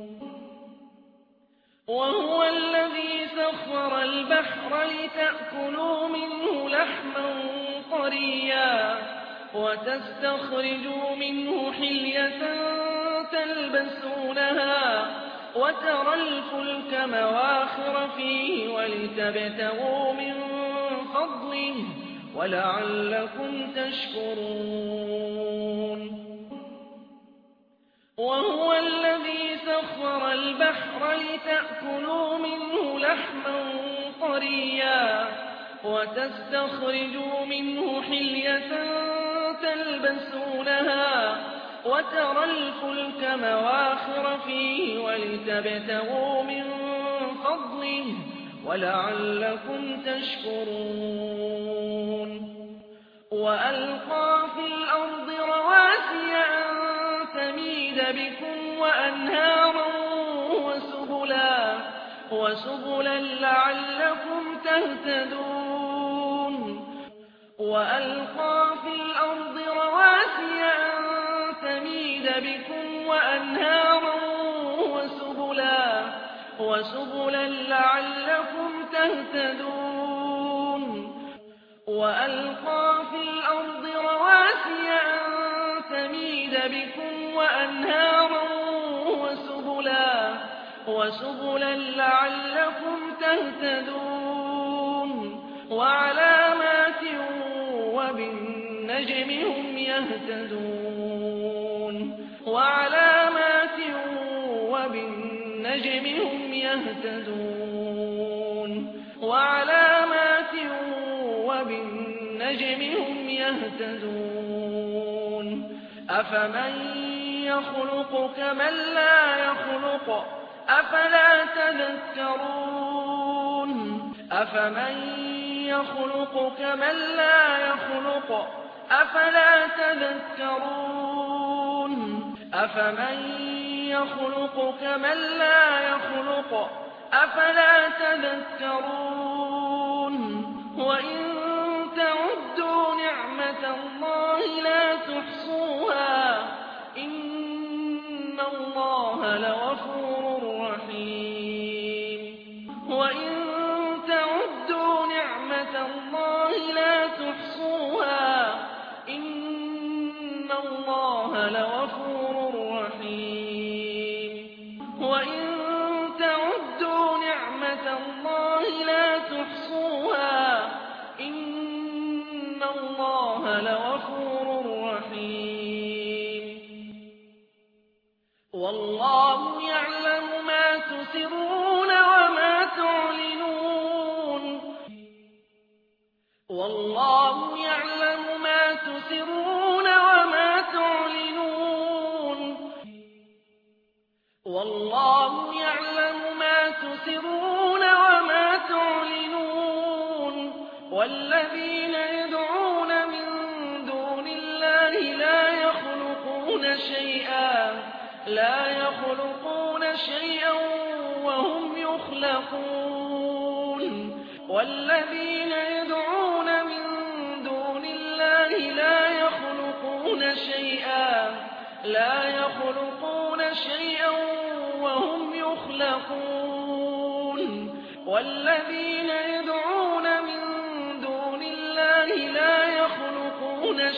وَهُوَ الَّذِي سَخَّرَ الْبَحْرَ لِتَأْكُلُوا مِنْهُ لَحْمًا طَرِيًّا وَتَسْتَخْرِجُوا مِنْهُ حِلْيَةً تَلْبَسُونَهَا وَتَرَى الْفُلْكَ مَوَاخِرَ فِيهِ وَلِتَبْتَغُوا مِن فَضْلِهِ وَلَعَلَّكُمْ تَشْكُرُونَ وَهُوَ الَّذِي سَخَّرَ الْبَحْرَ لِتَأْكُلُوا مِنْهُ لَحْمًا طَرِيًّا وَتَسْتَخْرِجُوا مِنْهُ حِلْيَةً تَلْبَسُونَهَا وَتَرَى الْفُلْكَ مَوَاخِرَ الآخر فيه ولتبتغوا من فضله ولعلكم تشكرون وألقى في الأرض رواسي أن تميد بكم وأنهارا وسبلا لعلكم تهتدون وألقى في الأرض رواسي أن تميد بكم وأنهارا وسبلا لعلكم تهتدون وألقى في الأرض رواسي أن تميد بكم وأنهارا وسبلا لعلكم تهتدون وعلامات وبالنجم هم يهتدون أفمن يخلق كمن لا يخلق أفلا تذكرون أفمن يخلق كمن لا يخلق أفلا تذكرون أفمن يخلق كمن لا يخلق أفلا تذكرون وإن تعدوا نعمة الله لا تحصوها إن الله لغفور رحيم وإن تعدوا نعمة الله لا تحصوها إن الله لغفور رحيم وإن تعدوا نعمة الله لا تحصوها إن الله لغفور رحيم والله يعلم ما تسرون وما تعلنون والله يعلم ما تسرون وما تعلنون والله يعلم ما تسرون وما تعلنون والذين يدعون من دون الله لا يخلقون شيئا وهم يخلقون والذين يدعون من دون الله لا يخلقون شيئا وهم يخلقون والذين يدعون من دون الله لا يخلقون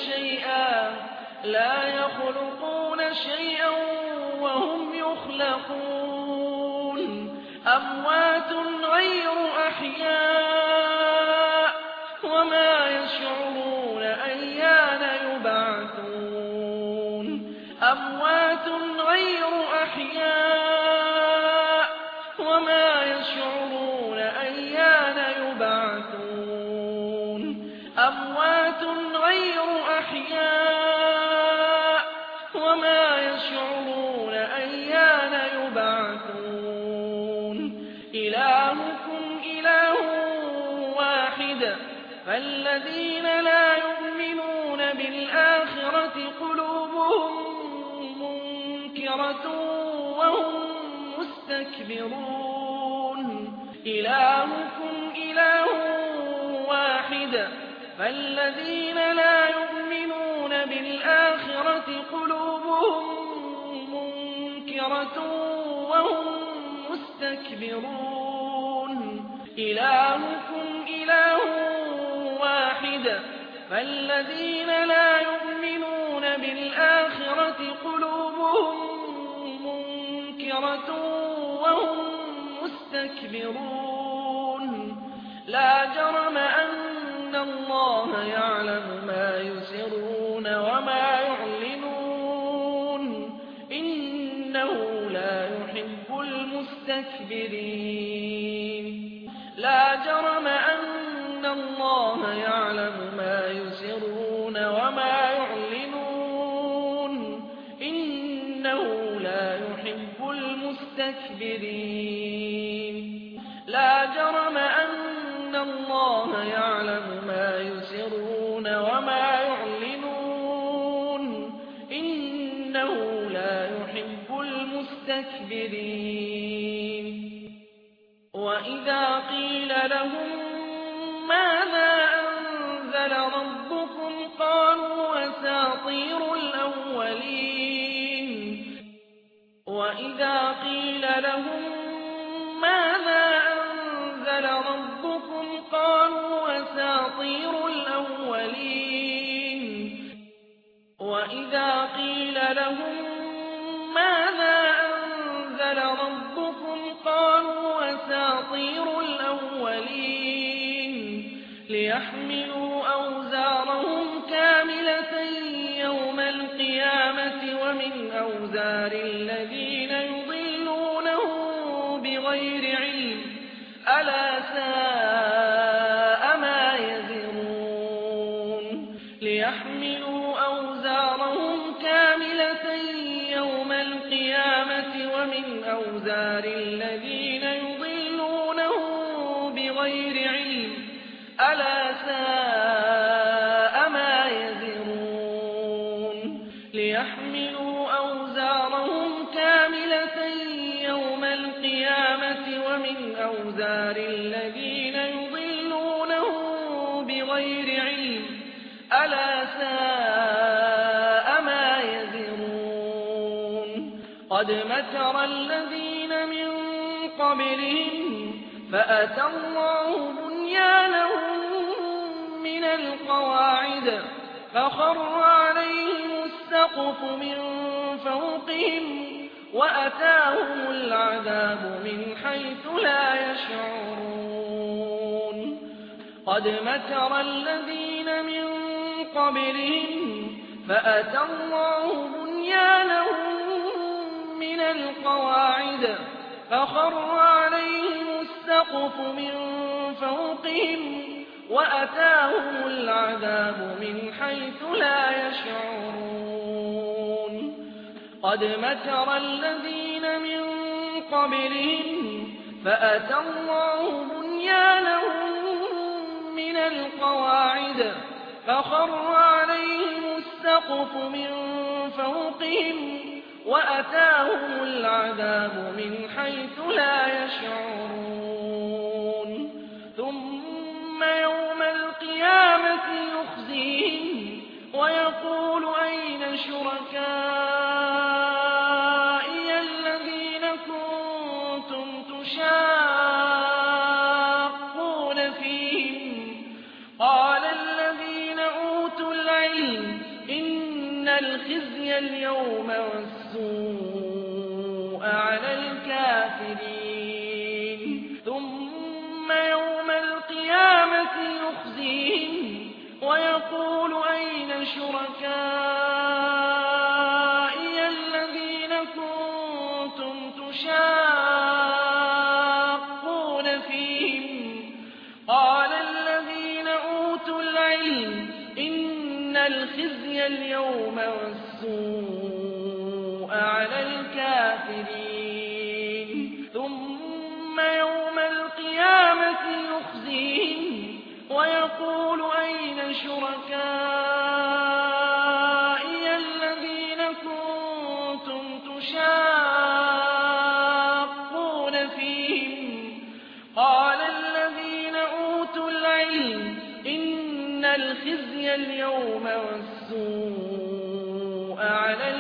شيئا وهم يخلقون أموات غير أحياء وما يشعرون أيان يبعثون أموات غير أحياء وما يشعرون أيان يبعثون أموات غير أحياء وما يشعرون أيان يبعثون إلهكم إله واحد فالذين لا يؤمنون بالآخرة قلوبهم منكرة وهم مستكبرون إلهكم إله واحد فالذين لا يؤمنون بالآخرة قلوبهم منكرة وهم مستكبرون إلهكم إله واحد فالذين لا يؤمنون بالآخرة قلوبهم منكرة وهم مستكبرون لا جرم أن الله يعلم ما يسرون وما يعلنون إنه لا يحب المستكبرين لا جرم أن الله يعلم ما يسرون وما يعلنون إنه لا يحب يحب المستكبرين لا جرم أن الله يعلم ما يسرون وما يعلنون إنه لا يحب المستكبرين وإذا قيل لهم ماذا أنزل ربكم قالوا أساطير الأولين وإذا قيل لهم ماذا أنزل ربكم قالوا أساطير الأولين وإذا قيل لهم ماذا أنزل ربكم قالوا أساطير الأولين ليحملوا أوزارهم كاملة يوم القيامة ومن أوزار الذين يضلونهم بغير علم ألا ساء ما يزرون ليحملوا أوزارهم كاملة يوم القيامة ومن أوزار الذين يضلونهم بغير علم ألا ساء ما يزرون ليحملوا أوزارهم كاملة يوم القيامة ومن أوزار الذين يضلونهم بغير علم ألا ساء ما يزرون قد مكر الذين من قبلهم فأتى الله بنيانهم من القواعد فخر عليهم السقف من فوقهم وأتاهم العذاب من حيث لا يشعرون قد مكر الذين من قبلهم فأتى الله بنيانهم من القواعد فخر عليهم السقف من فوقهم وأتاهم العذاب من حيث لا يشعرون قد مكر الذين من قبلهم فأتى الله بنيانهم من القواعد فخر عليهم السقف من فوقهم وأتاهم العذاب من حيث لا يشعرون ثم يوم القيامة يخزيهم ويقول أين شركائي الذين كنتم تشاقون فيهم قال الذين أوتوا العلم إن الخزي اليوم والسوء على الكافرين ثم يوم القيامة يخزيهم ويقول أين شركائي الذين كنتم تشاقون فيهم قال الذين أوتوا العلم إن الخزي اليوم والسوء على الكافرين ثم يوم القيامة يخزيهم ويقول أين شركائي الذين كنتم تشاقون فيهم قال الذين أوتوا العلم إن الخزي اليوم والسوء على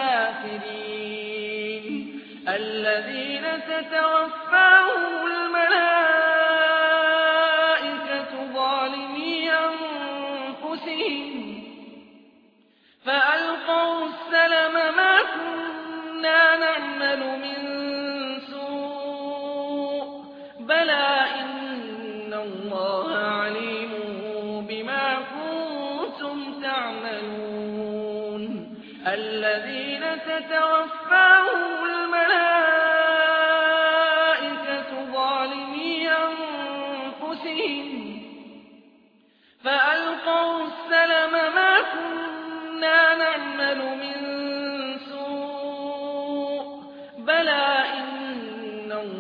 الكافرين الذين تتوفاهم الملائكة ظالمي أنفسهم فألقوا السلم ما كنا نعمل من سوء بلى إن الله عليم بما كنتم تعملون الذين تتوفاهم الملائكة ظالمي أنفسهم فألقوا السلم ما كنا نعمل من سوء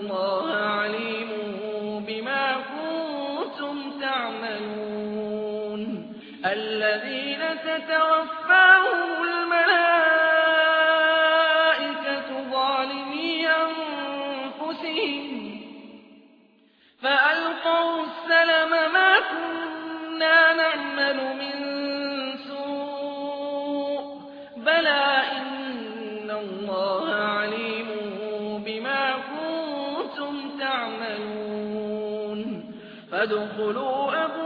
اللَّهَ عَلِيمٌ بِمَا كُنتُمْ تَعْمَلُونَ الَّذِينَ تَتَوَفَّاهُمُ الْمَلَائِكَةُ ظَالِمِي أَنفُسِهِمْ فَأَلْقَوْا السَّلَمَ مَا كُنَّا نَعْمَلُ مِن سُوءٍ بَلَىٰ إِنَّ اللَّهَ عَلِيمٌ بِمَا كُنتُمْ تَعْمَلُونَ فَادْخُلُوا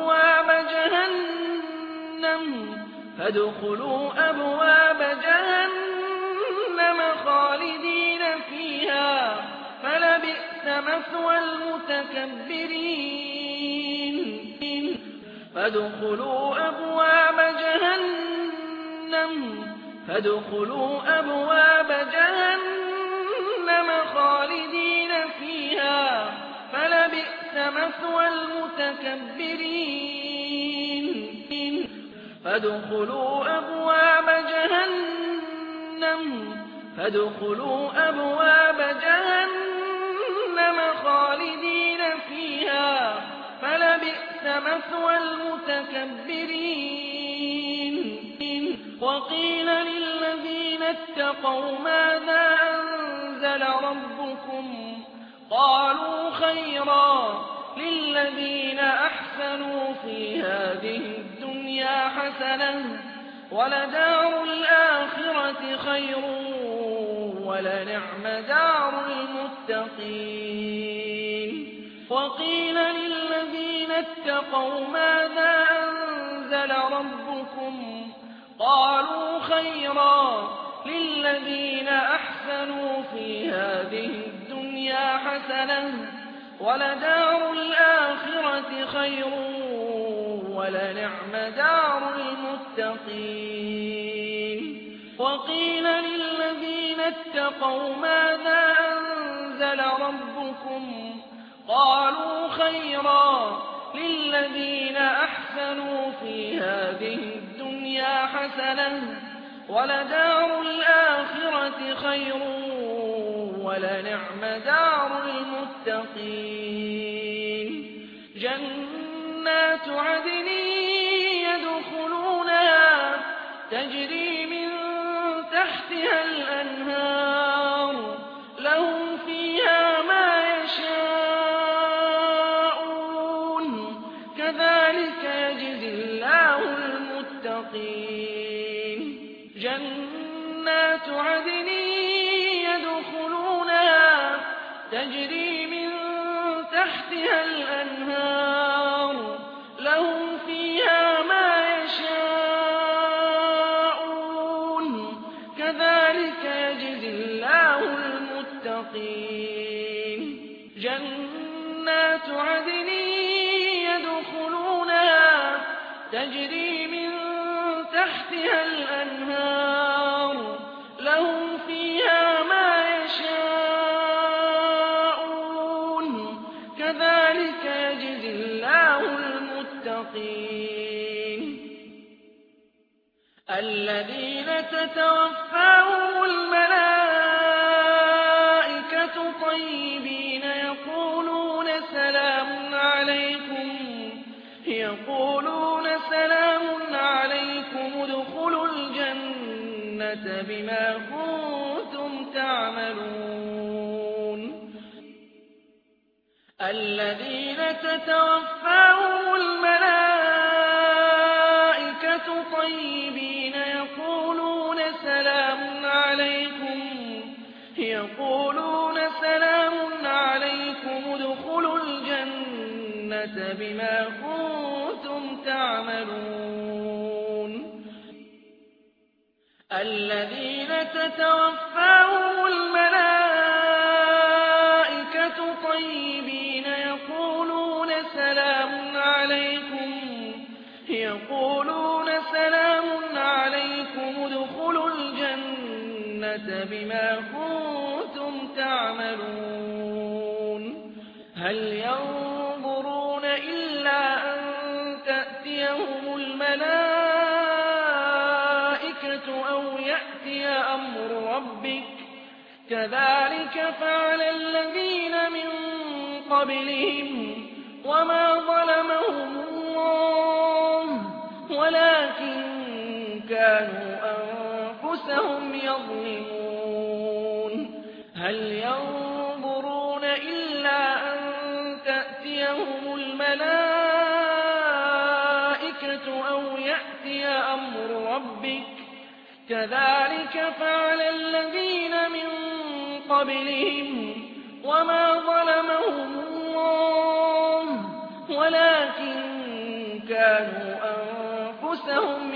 أَبْوَابَ جَهَنَّمَ خَالِدِينَ فِيهَا فَلَبِئْسَ مَثْوَى الْمُتَكَبِّرِينَ فَادْخُلُوا أَبْوَابَ جَهَنَّمَ خَالِدِينَ فِيهَا فَلَبِئْسَ مَثْوَى الْمُتَكَبِّرِينَ فَادْخُلُوا أَبْوَابَ جَهَنَّمَ خَالِدِينَ فِيهَا فَلَبِئْسَ مَثْوَى الْمُتَكَبِّرِينَ وَقِيلَ لِلَّذِينَ اتَّقَوْا مَاذَا أَنزَلَ رَبُّكُمْ قَالُوا خَيْرًا لِّلَّذِينَ أَحْسَنُوا فِي هَٰذِهِ الدُّنْيَا حَسَنَةٌ وَلَدَارُ الْآخِرَةِ خَيْرٌ وَلَنِعْمَ دَارُ الْمُتَّقِينَ وَقِيلَ لِلَّذِينَ اتَّقَوْا مَاذَا أَنزَلَ رَبُّكُمْ قَالُوا خَيْرًا لِّلَّذِينَ أَحْسَنُوا فِي هَٰذِهِ الدُّنْيَا حَسَنَةٌ وَلَدَارُ الْآخِرَةِ خَيْرٌ وَلَنِعْمَ دَارُ الْمُتَّقِينَ وَقِيلَ لِلَّذِينَ اتَّقَوْا مَاذَا أَنزَلَ رَبُّكُمْ قَالُوا خَيْرًا لِّلَّذِينَ أَحْسَنُوا فِي هَٰذِهِ الدُّنْيَا حَسَنَةٌ وَلَدَارُ الْآخِرَةِ خَيْرٌ وَلَنِعْمَ دَارُ الْمُتَّقِينَ جَنَّاتُ عَدْنٍ يَدْخُلُونَهَا تَجْرِي مِن تَحْتِهَا الْأَنْهَارُ لَهُمْ فِيهَا مَا يَشَاءُونَ كَذَٰلِكَ يَجْزِي اللَّهُ الْمُتَّقِينَ جَنَّاتُ عَدْنٍ يَدْخُلُونَهَا تَجْرِي مِن تَحْتِهَا الْأَنْهَارُ لَهُمْ فِيهَا مَا يَشَاءُونَ كَذَٰلِكَ يَجْزِي اللَّهُ الْمُتَّقِينَ جَنَّاتُ عَدْنٍ يَدْخُلُونَهَا تَجْرِي مِن تَحْتِهَا الْأَنْهَارُ لَهُمْ فِيهَا مَا يَشَاءُونَ كَذَٰلِكَ يَجْزِي اللَّهُ الْمُتَّقِينَ الَّذِينَ تَتَوَفَّاهُمُ الْمَلَائِكَةُ طَيِّبِينَ يَقُولُونَ سَلَامٌ عَلَيْكُمُ ادْخُلُوا الْجَنَّةَ بِمَا كُنتُمْ تَعْمَلُونَ الَّذِينَ تَتَوَفَّاهُمُ الْمَلَائِكَةُ طَيِّبِينَ يَقُولُونَ سَلَامٌ عَلَيْكُمُ ادْخُلُوا الْجَنَّةَ بِمَا كُنتُمْ تَعْمَلُونَ الَّذِينَ تَتَوَفَّاهُمُ الْمَلَائِكَةُ طَيِّبِينَ يَقُولُونَ سَلَامٌ عَلَيْكُمُ ادْخُلُوا الْجَنَّةَ بِمَا كُنتُمْ تَعْمَلُونَ هَلْ يَنظُرُونَ إِلَّا أَن تَأْتِيَهُمُ الْمَلَائِكَةُ أَوْ يَأْتِيَ أَمْرُ رَبِّكَ ۚ كذلك فعل الذين من قبلهم وما ظلمهم الله ولكن كانوا أنفسهم يظلمون هل ينظرون إلا أن تأتيهم الملائكة أو يأتي أمر ربك كذلك فعل الذين من قبلهم وما ظلمهم الله ولكن كانوا أنفسهم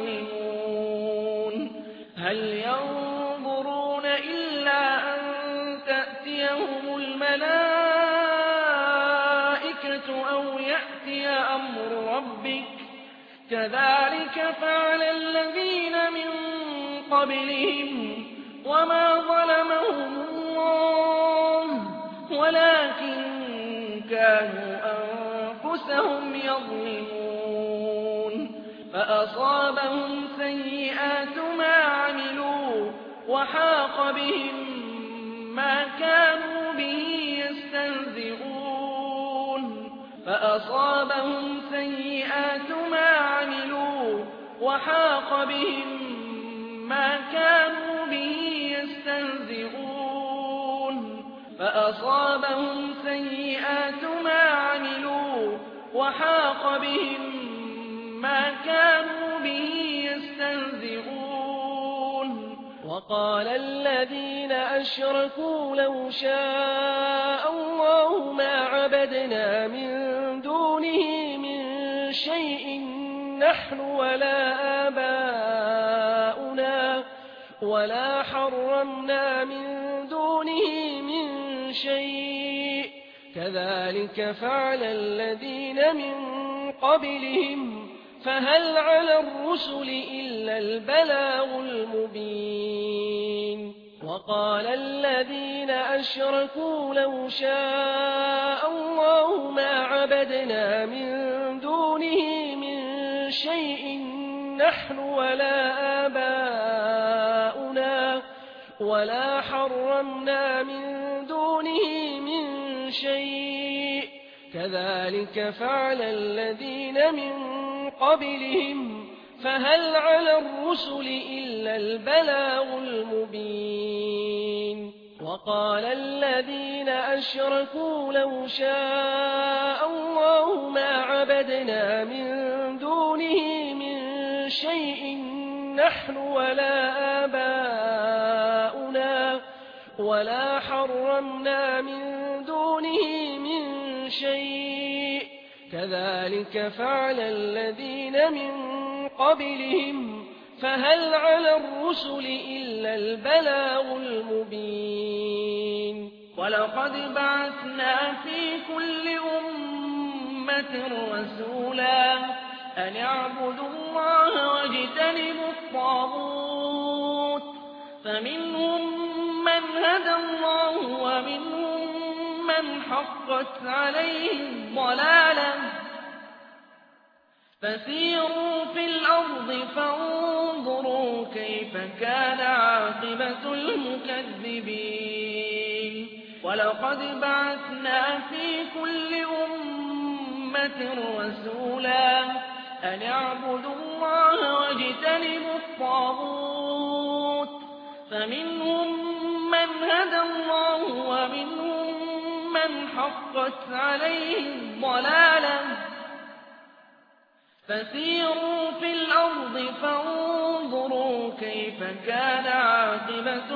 يظلمون هل ينظرون إلا أن تأتيهم الملائكة أو يأتي أمر ربك كذلك فعل الذين من قبلهم وما ظلمهم الله ولكن كانوا أنفسهم يظلمون فأصابهم سيئات ما عملوا وحاق بهم ما كانوا به يستهزئون فأصابهم سيئات ما عملوا وحاق بهم ما كانوا به يستهزئون فأصابهم سيئات ما عملوا وحاق بهم ما كانوا به يستهزئون وقال الذين أشركوا لو شاء الله ما عبدنا من دونه من شيء نحن ولا آباؤنا ولا حرمنا من دونه من شيء كذلك فعل الذين من قبلهم فهل على الرسل إلا البلاغ المبين وقال الذين أشركوا لو شاء الله ما عبدنا من دونه من شيء نحن ولا آباؤنا ولا حرمنا من دونه من شيء كذلك فعل الذين من قبلهم فهل على الرسل إلا البلاغ المبين وقال الذين أشركوا لو شاء الله ما عبدنا من دونه من شيء نحن ولا آباؤنا ولا حرمنا من دونه من شيء كذلك فعل الذين من قبلهم فهل على الرسل إلا البلاغ المبين ولقد بعثنا في كل أمة رسولا أن اعبدوا الله واجتنبوا الطاغوت فمنهم من هدى الله ومنهم من حقت عليه الضلالة فسيروا في الأرض فانظروا كيف كان عاقبة المكذبين ولقد بعثنا في كل أمة رسولا أن اعبدوا الله واجتنبوا الطاغوت فمنهم من هدى الله ومنهم من حقت عليه الضلالة فسيروا في الأرض فانظروا كيف كان عاقبة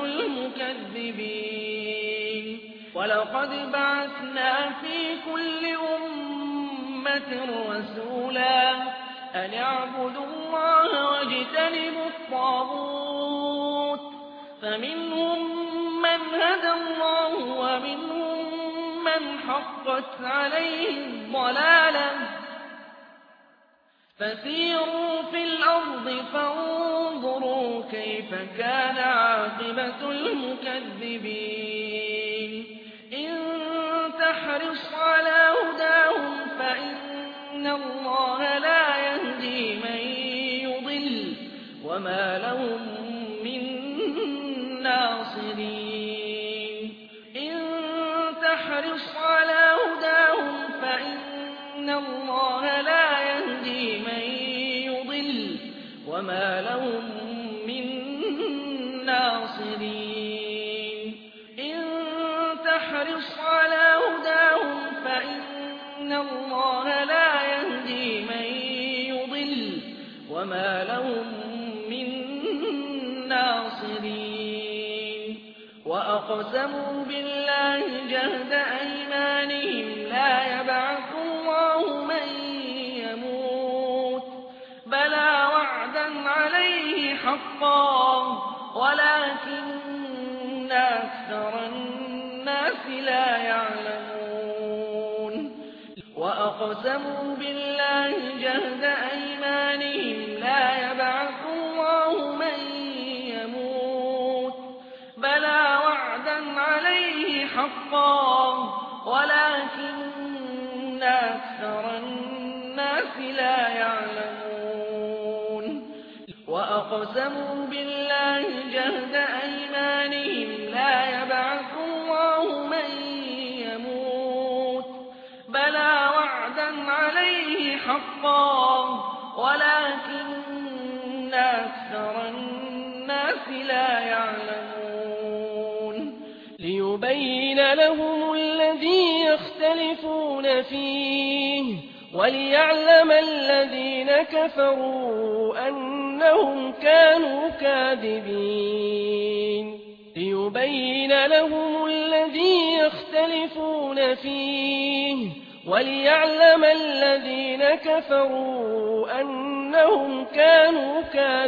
المكذبين ولقد بعثنا في كل أمة رسولا أن اعبدوا الله واجتنبوا الطاغوت فمنهم من هدى الله ومنهم من حقت عليه الضلالة فسيروا في الأرض فانظروا كيف كان عاقبة المكذبين إن تحرص على هداهم فإن الله لا يهدي من يضل وما لهم من ناصرين تحرص على هداهم فإن الله لا يهدي من يضل وما لهم من ناصرين وأقسموا بالله جهد أيمانهم لا يبعث الله من يموت بلى وعدا عليه حقا ولكن أكثر الناس لا يعلمون وأقسموا بالله جهد أيمانهم لا يبعث الله من يموت بلى وعدا عليه حقا ولكن أكثر الناس لا يعلمون وأقسموا بالله جهد أيمانهم لا يبعث الله من يموت بلى وعدا عليه حقا ولكن أكثر الناس لا يعلمون ليبين لهم الذي يختلفون فيه وليعلم الذين كفروا أنهم كانوا كاذبين ليبين لهم الذي يختلفون فيه وليعلم الذين كفروا أنهم كانوا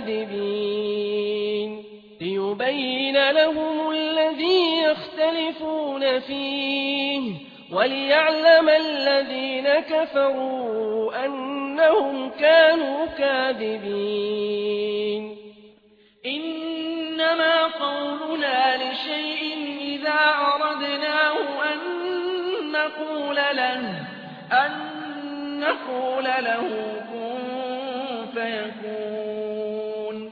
كاذبين ليبين لهم الذي يختلفون فيه وليعلم الذين كفروا أنهم كانوا كاذبين إنما قولنا لشيء إذا أردناه أن نقول له كن فيكون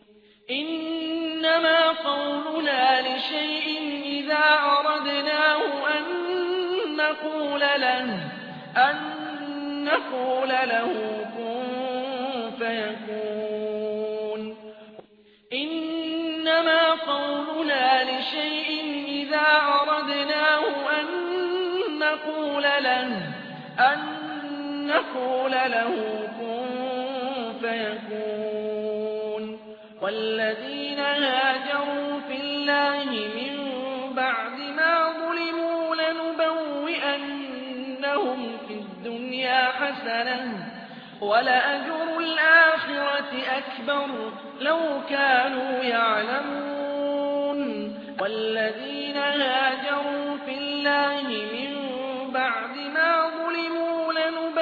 إنما قولنا لشيء إذا أردناه أن نقول له كن فيكون إنما قولنا لشيء إذا أردناه أن نقول له كن فيكون والذين هاجروا في الله من بعد ما ظلموا لنبوئنهم في الدنيا حسنة ولأجر الآخرة أكبر لو كانوا يعلمون والذين هاجروا في الله من بعد ما ظلموا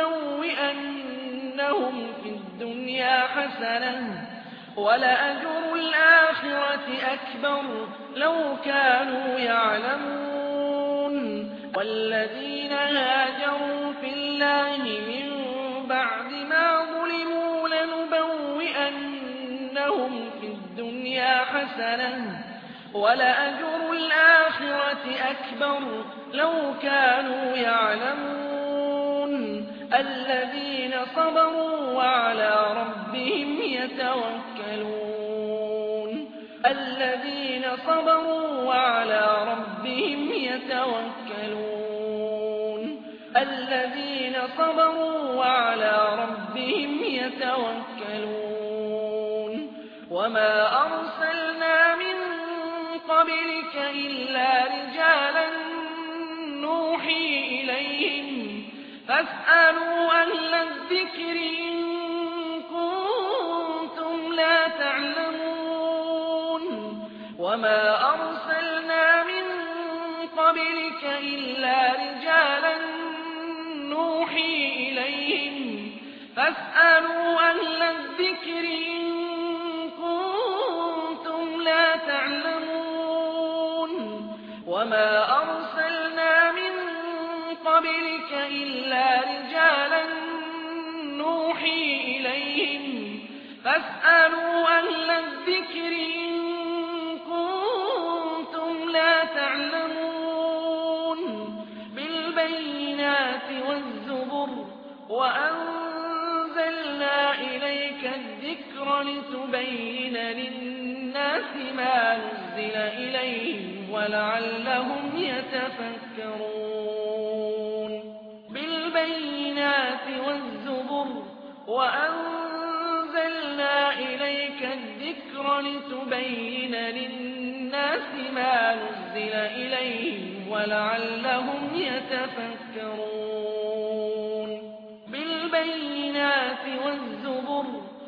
لنبوئنهم في الدنيا حسنة ولأجر الآخرة أكبر لو كانوا يعلمون والذين هاجروا في الله من بعد ما ظلموا لنبوئنهم في الدنيا حسنة ولأجر الآخرة أكبر لو كانوا يعلمون الذين صبروا وعلى ربهم يتوكلون الذين صبروا وعلى ربهم يتوكلون الذين صبروا وعلى ربهم يتوكلون وما أرسلنا من قبلك إلا رجالا نوحي إليهم فاسألوا أهل الذكر إن كنتم لا تعلمون وما أرسلنا من قبلك إلا رجالا نوحي إليهم فاسألوا أهل الذكر إن كنتم لا تعلمون وما أرسلنا من قبلك إلا رجالا نوحي إليهم فاسألوا أهل الذكر إن كنتم لا تعلمون بالبينات والزبر وأنزلنا إليك الذكر لتبين للناس ما نزل إليهم ولعلهم يتفكرون يتفكرون بالبينات والزبر وأنزلنا إليك الذكر لتبين للناس ما نزل إليهم ولعلهم يتفكرون بالبينات والزبر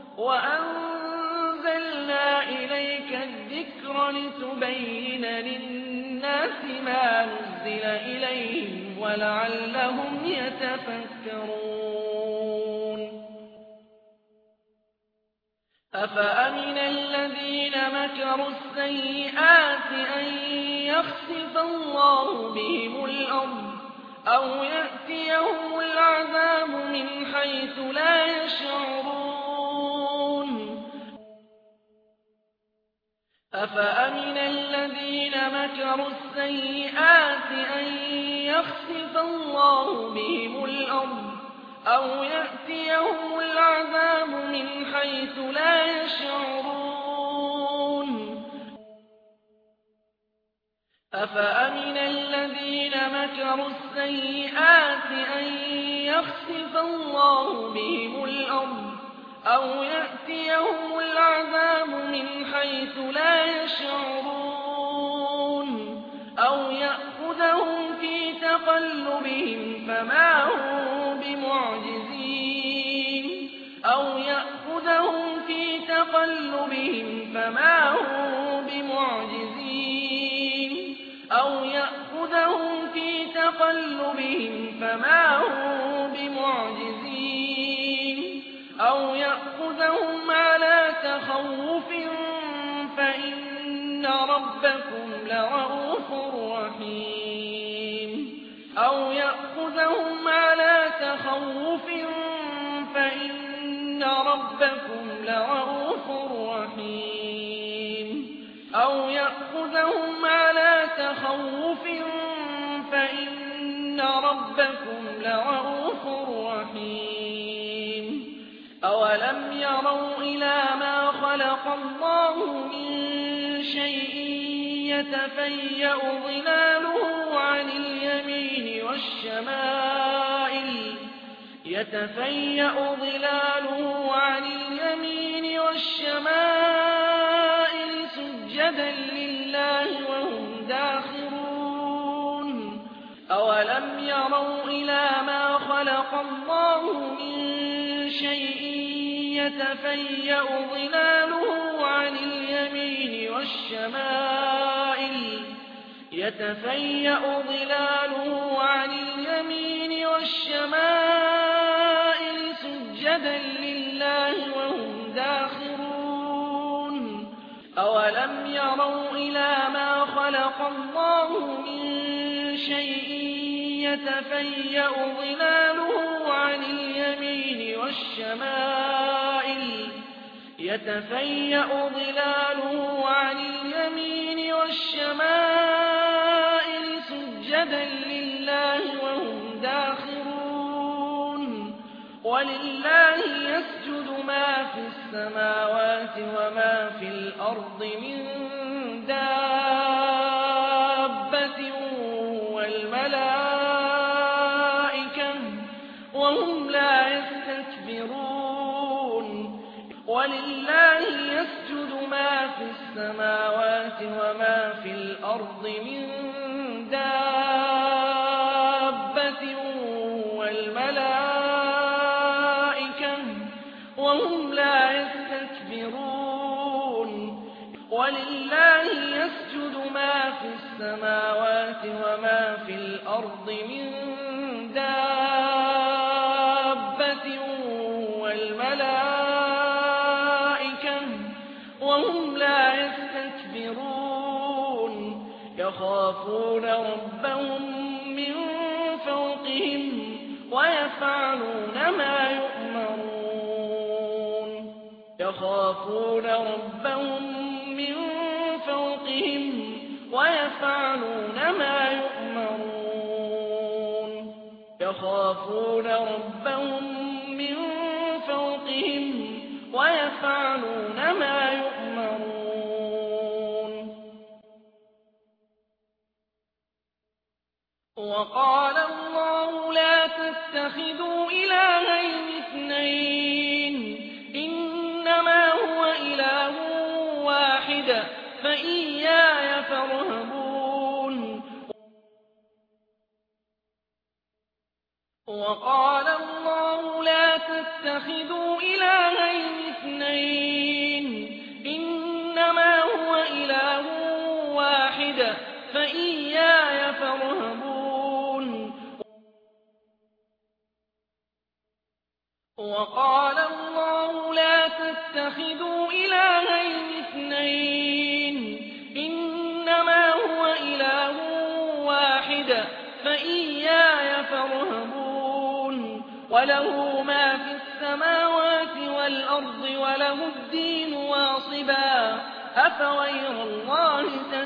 وأنزلنا إليك الذكر لتبين للناس ما نزل إليهم ولعلهم يتفكرون أفأمن الذين مكروا السيئات أن يخسف الله بهم الأرض أو يأتيهم العذاب من حيث لا يشعرون أفأمن الذين مكروا السيئات أن يخسف الله بهم الأرض أو يأتيهم العذاب من حيث لا يشعرون أفأمن الذين مكروا السيئات أن يخسف الله بهم الأرض أو يأتيهم العذاب من حيث لا يشعرون أو يأخذهم في تقلبهم فما هم بمعجزين أو يأخذهم في تقلبهم فما هم بمعجزين أو يأخذهم في تقلبهم فما هم بمعجزين أو يأخذهم على تخوف فإن ربكم لرءوف رحيم أو يأخذهم على تخوف فإن ربكم لرءوف رحيم أو يأخذهم على تخوف فإن ربكم لرءوف رحيم أولم يروا إلى ما خلق الله من شيء يتفيأ ظلاله عن اليمين والشمائل سجدا لله وهم داخرون أولم يروا إلى ما خلق الله من شيء يتفيأ ظلاله عن اليمين والشمائل سجدا لله وهم داخرون أولم يروا إلى ما خلق الله من شيء يتفيأ ظلاله عن اليمين والشمائل سجدا لله وهم داخرون ولله يسجد ما في السماوات وما في الأرض من دابة والملائكة وهم لا يستكبرون ولله يسجد ما في السماوات وما في الأرض من دابة والملائكة وهم لا يستكبرون ولله يسجد ما في السماوات وما في الأرض من دابة والملائكة وهم لا يستكبرون يخافون ربهم من فوقهم ويفعلون ما يؤمرون يخافون ربهم من فوقهم ويفعلون ما يؤمرون يخافون ربهم من فوقهم ويفعلون ما يؤمرون وقال الله لا تتخذوا إلهين اثنين إنما هو إله واحد فإياي فارهبون وقال الله لا تتخذوا إلهين اثنين إنما هو إله واحد فإياي فارهبون وقال الله لا تتخذوا إلهين اثنين إنما هو إله واحد فإياي فارهبون وله ما في السماوات والأرض وله الدين واصبا أفغير الله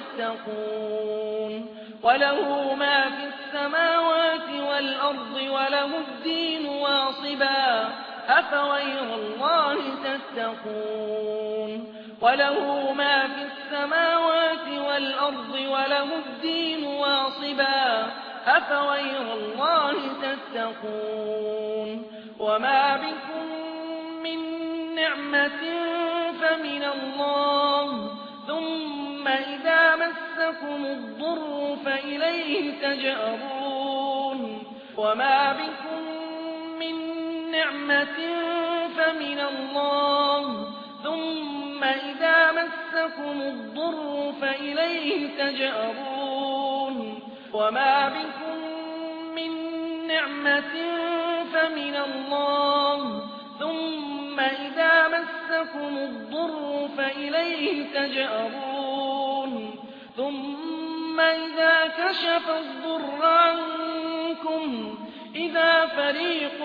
تتقون وله ما في السماوات والأرض وله الدين واصبا أفغير الله تتقون وله ما في السماوات والأرض وله الدين واصبا أفغير الله تتقون وما بكم من نعمة فمن الله ثم إذا مسكم الضر فإليه تجأرون وما بكم من نعمة فمن الله ثم إذا مسكم الضر فإليه تجأرون وما بكم من نعمة فمن الله ثم إذا مسكم الضر فإليه تجأرون ثم إذا كشف الضر عنكم إذا فريق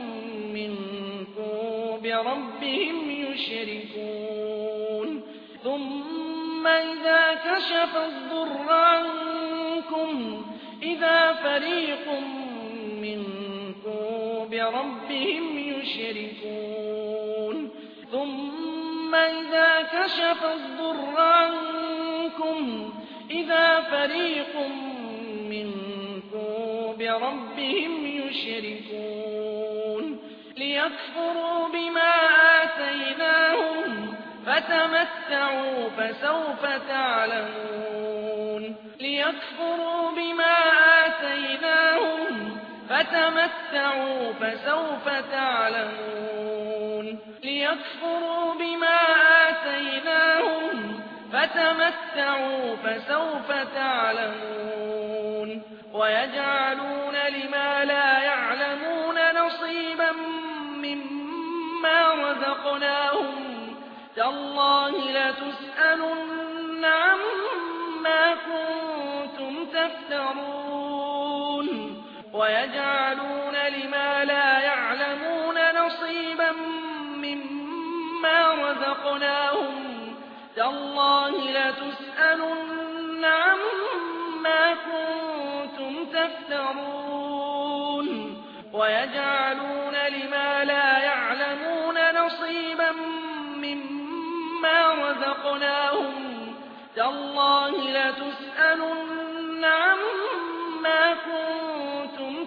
منكم بربهم يشركون ثم إذا كشف الضر عنكم إذا فريق منكم بربهم يشركون ثم إذا كشف الضر عنكم إذا فريق منكم بربهم يشركون ليكفروا بما آتيناهم فتمتعوا فسوف تعلمون ليكفروا بما آتيناهم فتمتعوا فسوف تعلمون ليكفروا بما آتيناهم فتمتعوا فسوف تعلمون ويجعلون لما لا يعلمون نصيبا مما رزقناهم تالله لتسألن عما كنتم تفترون ويجعلون لما لا يعلمون نصيبا مما رزقناهم تالله لتسألن عما كنتم تفترون ويجعلون لما لا يعلمون نصيبا مما رزقناهم تالله لتسألن عما كنتم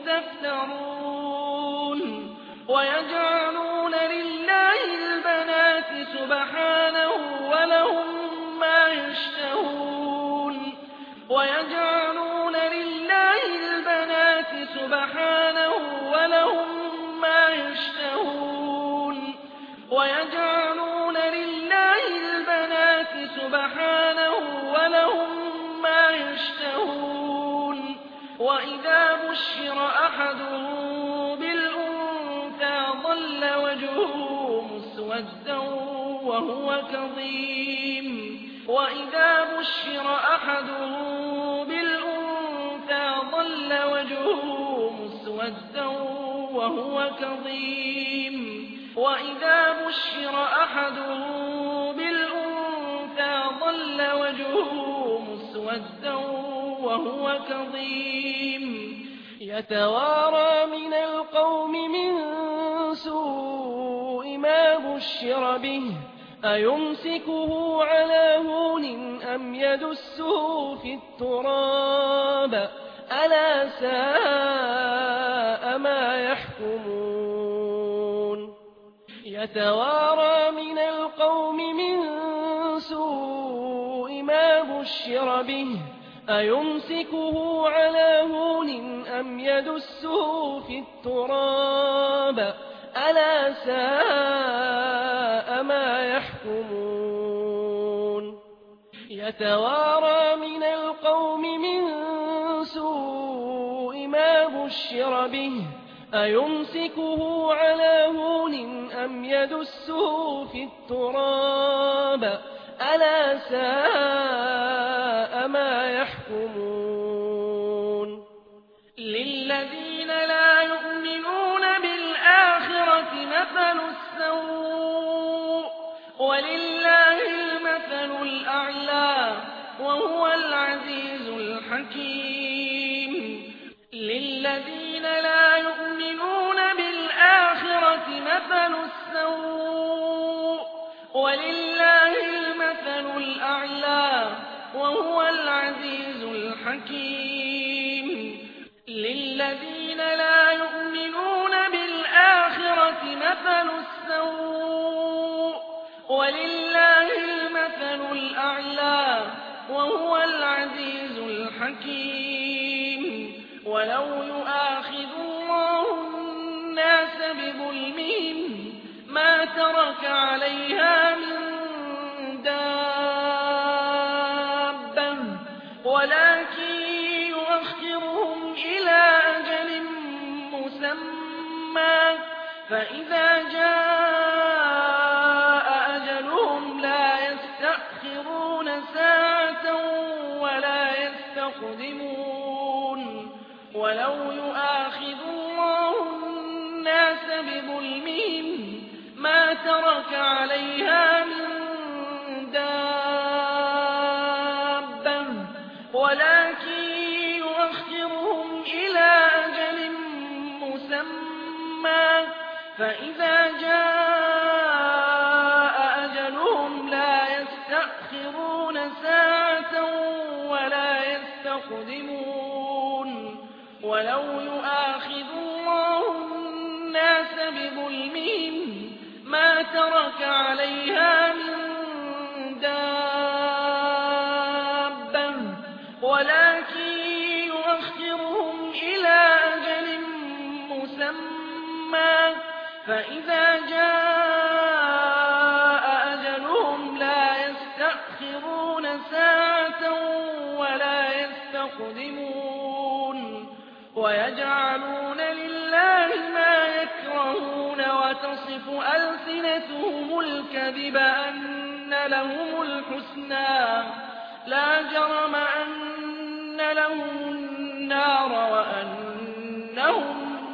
تفترون ويجعلون لله البنات سبحانه ولهم ما يشتهون ويجعلون لله البنات سبحانه ولهم ما يشتهون ويجعلون لله البنات سبحانه ولهم ما يشتهون وإذا بشر أحدهم بالأنثى ظل وجهه مسودا وهو كظيم وإذا بشر أحدهم بالأنثى ظل وجهه مسودا وهو كظيم وإذا بشر أحدهم بالأنثى ظل وجهه مسودا وهو كظيم يتوارى من القوم من سوء ما بشر به أيمسكه على هون أم يدسه في التراب ألا ساء ما يحكمون يتوارى من القوم من سوء ما بشر به أيمسكه على هون أم يدسه في التراب ألا ساء ما يحكمون يتوارى من القوم من سوء ما بشر به أيمسكه على هون أم يدسه في التراب ألا ساء ما يحكمون للذين لا يؤمنون بالآخرة مثل السوء ولله المثل الأعلى وهو العزيز الحكيم للذين لا يؤمنون بالآخرة مثل السوء ولله المثل الأعلى وهو العزيز الحكيم للذين لا يؤمنون بالآخرة مثل السوء ولله المثل الأعلى وهو العزيز الحكيم ولو يؤاخذ الله الناس بظلمهم ما ترك عليها من دابة ولكن يؤخرهم إلى أجل مسمى فإذا جاء أجلهم لا يستأخرون ساعة ولا يستقدمون ولو يؤاخذ الله الناس بظلمهم ما ترك عليها من دابة ولكن يؤخرهم إلى أجل مسمى فإذا جاء أجلهم لا يستأخرون ساعة ولا يستقدمون ولو يؤاخذ الله الناس بظلمهم ما ترك عليها من دابة ولكن يؤخرهم إلى أجل مسمى فإذا جاء أجلهم لا يستأخرون ساعة ولا يستقدمون ويجعلون لله ما يكرهون وتصف ألسنتهم الكذب أن لهم الحسنى لا جرم أن لهم النار وأنهم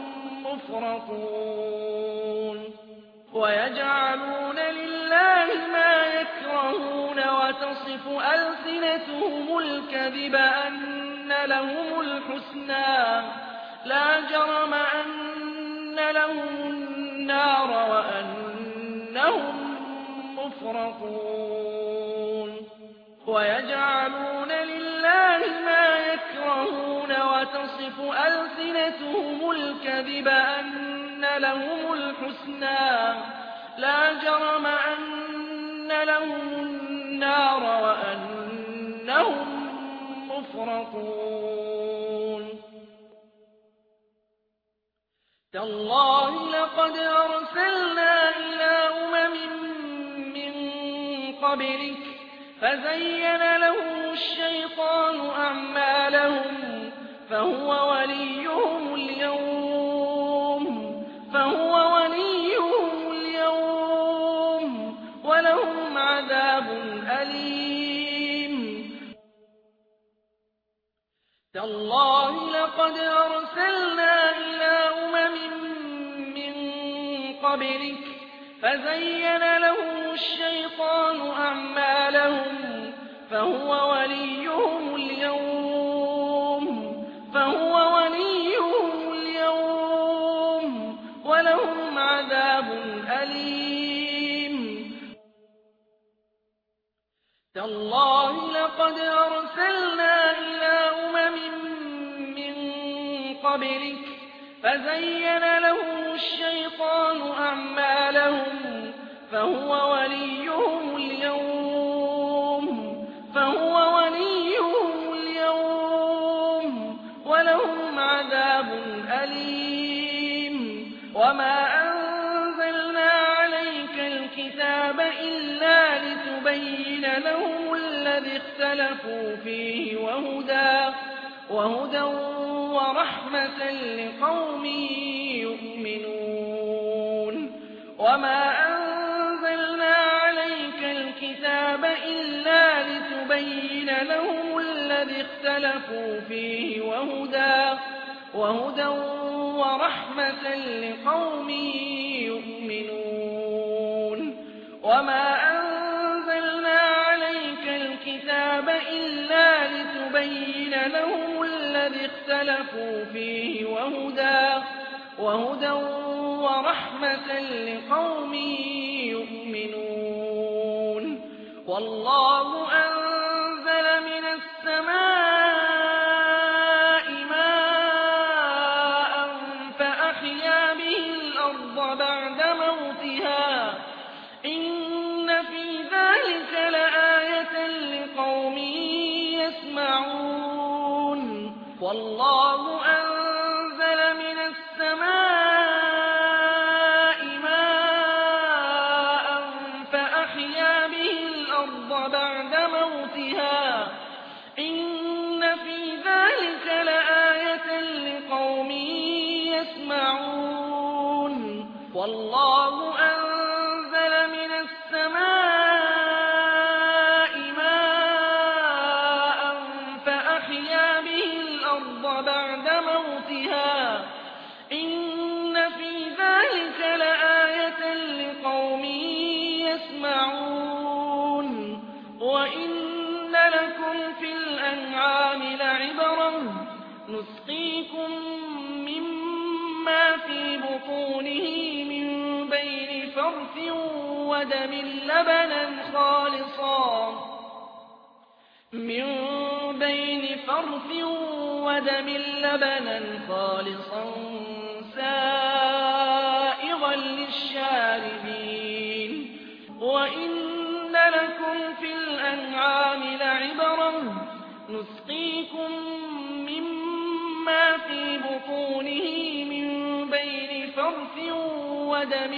مفرطون ويجعلون لله ما يكرهون وتصف ألسنتهم الكذب أن لهم الحسنى لا جرم أن لهم النار وأنهم مفرطون ويجعلون لله ما يكرهون وتصف ألسنتهم الكذب أن لهم الحسنى لا جرم أن لهم النار وأنهم مفرطون تالله لقد أرسلنا إلى من قبلك فزين لهم الشيطان أعمالهم فهو وليهم اليوم ولهم عذاب أليم تالله لقد أرسلنا إلى من قبلك فزين لهم الشيطان أعمالهم فهو وليهم اليوم ولهم عذاب أليم تالله لقد أرسلنا إلى من قبلك فزين لهم الشيطان أعمالهم فهو وليهم اليوم ولهم عذاب أليم وما أنزلنا عليك الكتاب إلا لتبين لهم الذي اختلفوا فيه وهدى ورحمة لقوم يؤمنون وما أنزلنا عليك الكتاب إلا لتبين لهم الذي اختلفوا فيه وهدى ورحمة لقوم يؤمنون وما أنزلنا عليك الكتاب إلا لتبين لهم الذي اختلفوا فيه وهدى ورحمة لقوم يؤمنون والله أنزل من السماء ماء فأحيا به الأرض بعد موتها إن في ذلك لآية لقوم يسمعون والله أنزل من السماء ماء فأحيا به الأرض بعد موتها إن في ذلك لآية لقوم يسمعون والله أنزل من السماء ماء فأحيا به الأرض بعد موتها إن في ذلك لآية لقوم يسمعون وإن لكم في الأنعام لعبرة نسقيكم مما في بطونه من بين فرث ودم لبنا خالصا سائغا للشاربين وإن لكم في الأنعام لعبرة نسقيكم مما في بطونه من بين فرث ودم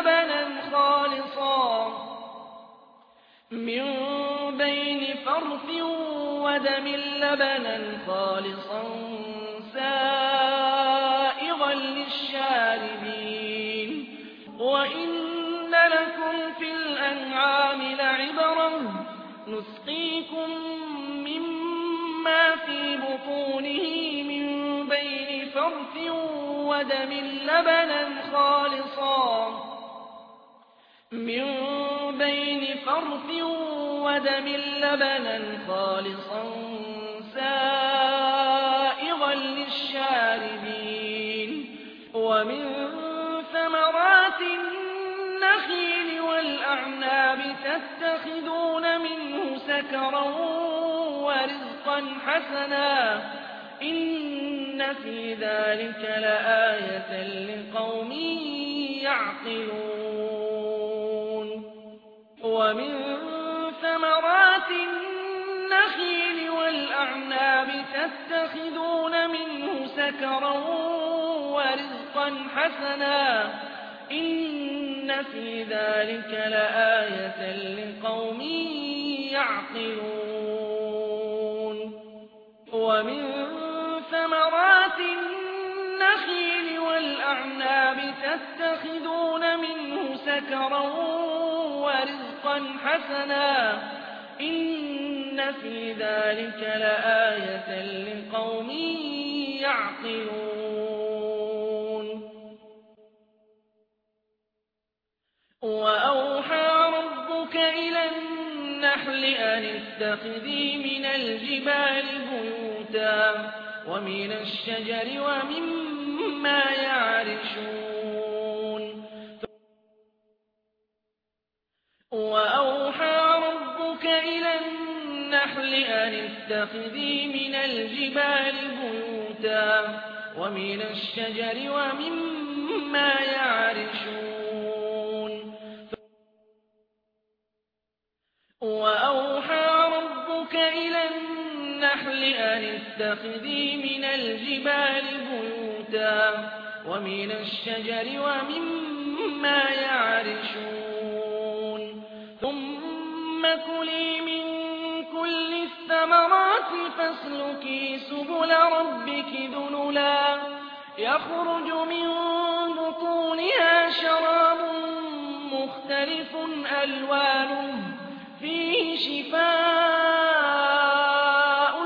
لبنا خالصا سائغا للشاربين وإن لكم في الأنعام لعبرة نسقيكم مما في بطونه من بين فرث ودم لبنا خالصا سائغا للشاربين ومن ثمرات النخيل والأعناب تتخذون منه سكرا ورزقا حسنا إن في ذلك لآية لقوم يعقلون ومن ثمرات النخيل والأعناب تتخذون منه سكرا ورزقا حسنا إن في ذلك لآية لقوم يعقلون ومن ثمرات النخيل والأعناب تتخذون منه سكرا ورزقا حسنا إن في ذلك لآية لقوم يعقلون وأوحى ربك إلى النحل أن اتخذي من الجبال بيوتا ومن الشجر ومما يعرشون وأوحى ربك إلى النحل أن اتخذي من الجبال بيوتا ومن الشجر ومما يعرشون وأوحى ربك إلى النحل أن اتخذي من الجبال بيوتا ومن الشجر ومما يعرشون ثم كلي من كل الثمرات فاسلكي سبل ربك ذللا يخرج من بطونها شراب مختلف ألوانه فيه شفاء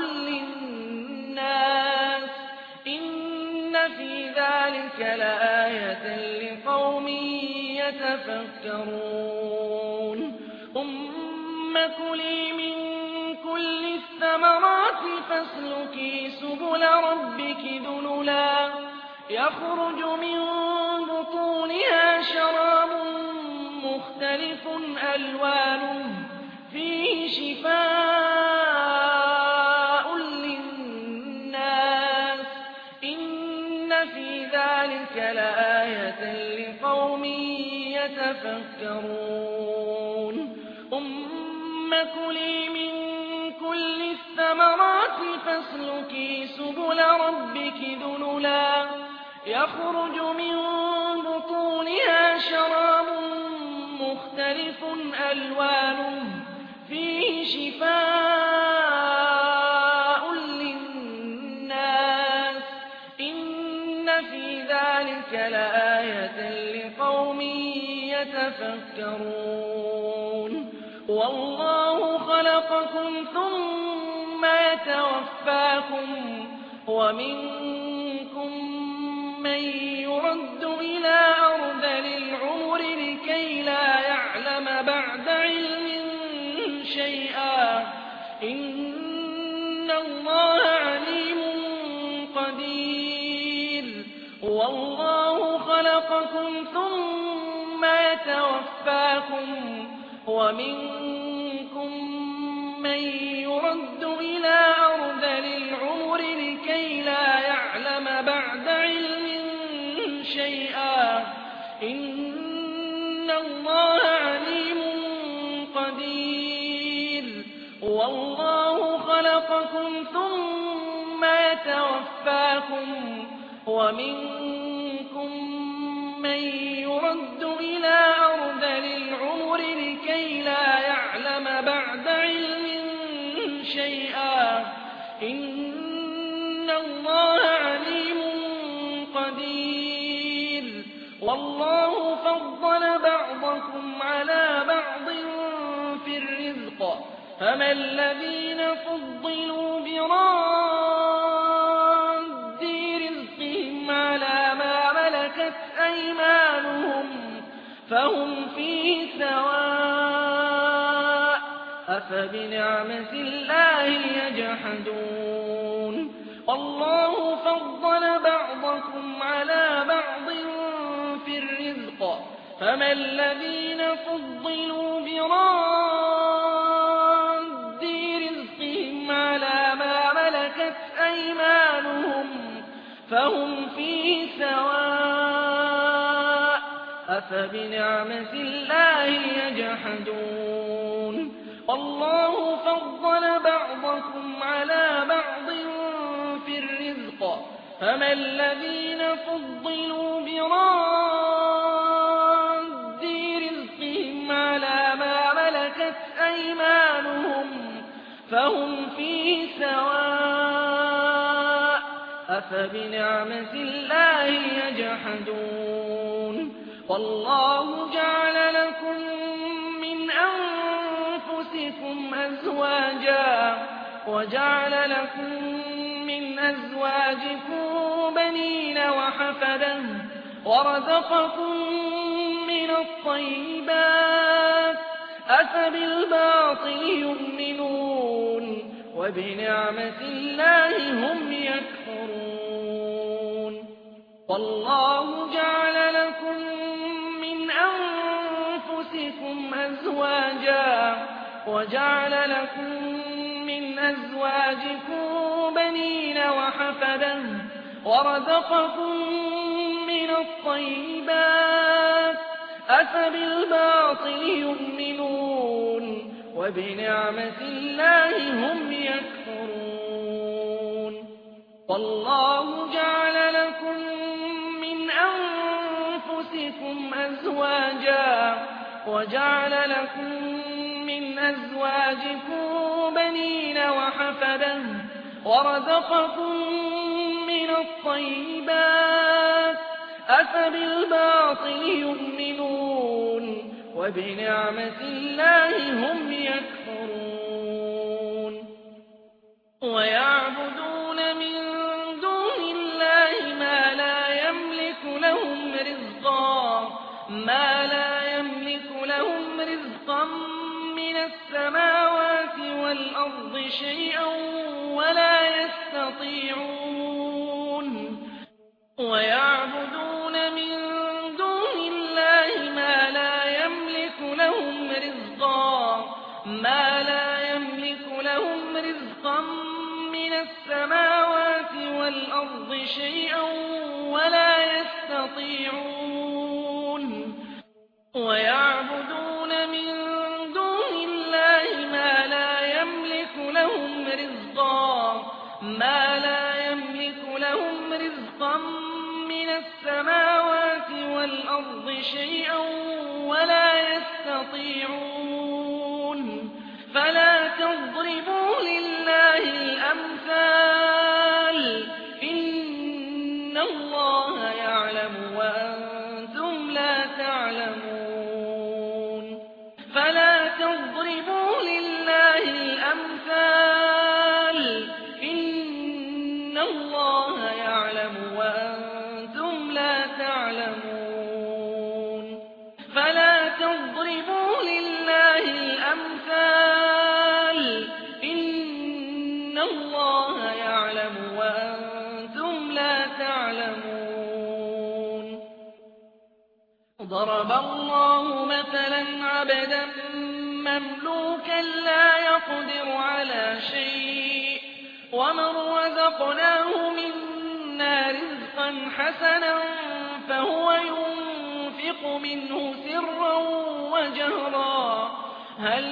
للناس إن في ذلك لآية لقوم يتفكرون ثم كلي من كل الثمرات فاسلكي سبل ربك ذللا يخرج من بطونها شراب مختلف ألوانه فيه شفاء للناس إن في ذلك لآية لقوم يتفكرون ثم كلي من كل الثمرات فاسلكي سبل ربك ذللا يخرج من بطونها شراب مختلف ألوانه فيه شفاء للناس إن في ذلك لآية لقوم يتفكرون والله خلقكم ثم يتوفاكم ومنكم من يرد إلى أرذل العمر لكي لا يعلم بعد علم شيئا إن الله عليم قدير والله خلقكم ثم يتوفاكم ومنكم من يرد إلى أرذل العمر لكي لا يعلم بعد علم شيئا إن الله عليم قدير والله خلقكم ثم يتوفاكم ومنكم من يرد إلى أرذل العمر لكي لا يعلم بعد علم شيئا إن الله عليم قدير والله فضل بعضكم على بعض في الرزق فما الذين فضلوا براد رزقهم على ما ملكت أيمانهم فهم فيه سواء أفبنعمة الله يجحدون والله فضل بعضكم على بعض في الرزق فما الذين فضلوا براد رزقهم على ما ملكت أيمانهم فهم فيه سواء أفبنعمة الله يجحدون والله فضل بعضكم على بعض في الرزق فما الذين فضلوا براد رزقهم على ما ملكت أيمانهم فهم فيه سواء أفبنعمة الله يجحدون والله جعل لكم من أنفسكم أزواجا وجعل لكم من أزواجكم بنين وحفدا ورزقكم من الطيبات أفبالباطل يؤمنون وبنعمة الله هم يكفرون والله جعل لكم من أنفسكم أزواجا وجعل لكم من أزواجكم بنين وحفدا ورزقكم من الطيبات أفبالباطل يؤمنون وبنعمة الله هم يكفرون والله جعل لكم من أنفسكم أزواجا وجعل لكم من أزواجكم بنين وحفدة ورزقكم من الطيبات أفبالباطل يؤمنون وبنعمة الله هم يكفرون ويعبدون من دون الله ما لا يملك لهم رزقا من السماوات والأرض شيئا ولا يستطيعون ويعبدون من دون الله ما لا يملك لهم رزقا من السماوات والأرض شيئا ولا يستطيعون ويعبدون من دون الله ما لا يملك لهم رزقا من السماوات والأرض شيئا ولا يستطيعون فلا تضربوا لله الأمثال إن الله يعلم وأنتم لا تعلمون فلا تضربوا لله الأمثال إن الله يعلم وأنتم لا تعلمون فلا تضربوا لله الأمثال إن الله يعلم وأنتم لا تعلمون ضرب الله مثلا عبدا مملوكا لا يقدر على شيء ومن رزقناه منا رزقا حسنا فهو ينفق منه سرا وجهرا هل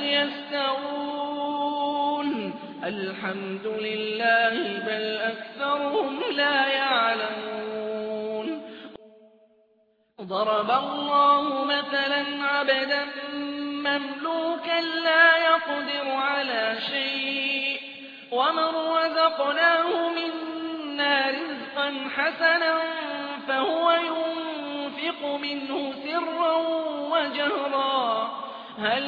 يستوون الحمد لله بل أكثرهم لا يعلمون ضرب الله مثلا عبدا مملوكا لا يقدر على شيء ومن رزقناه منا رزقا حسنا فهو ينفق منه سرا وجهرا هل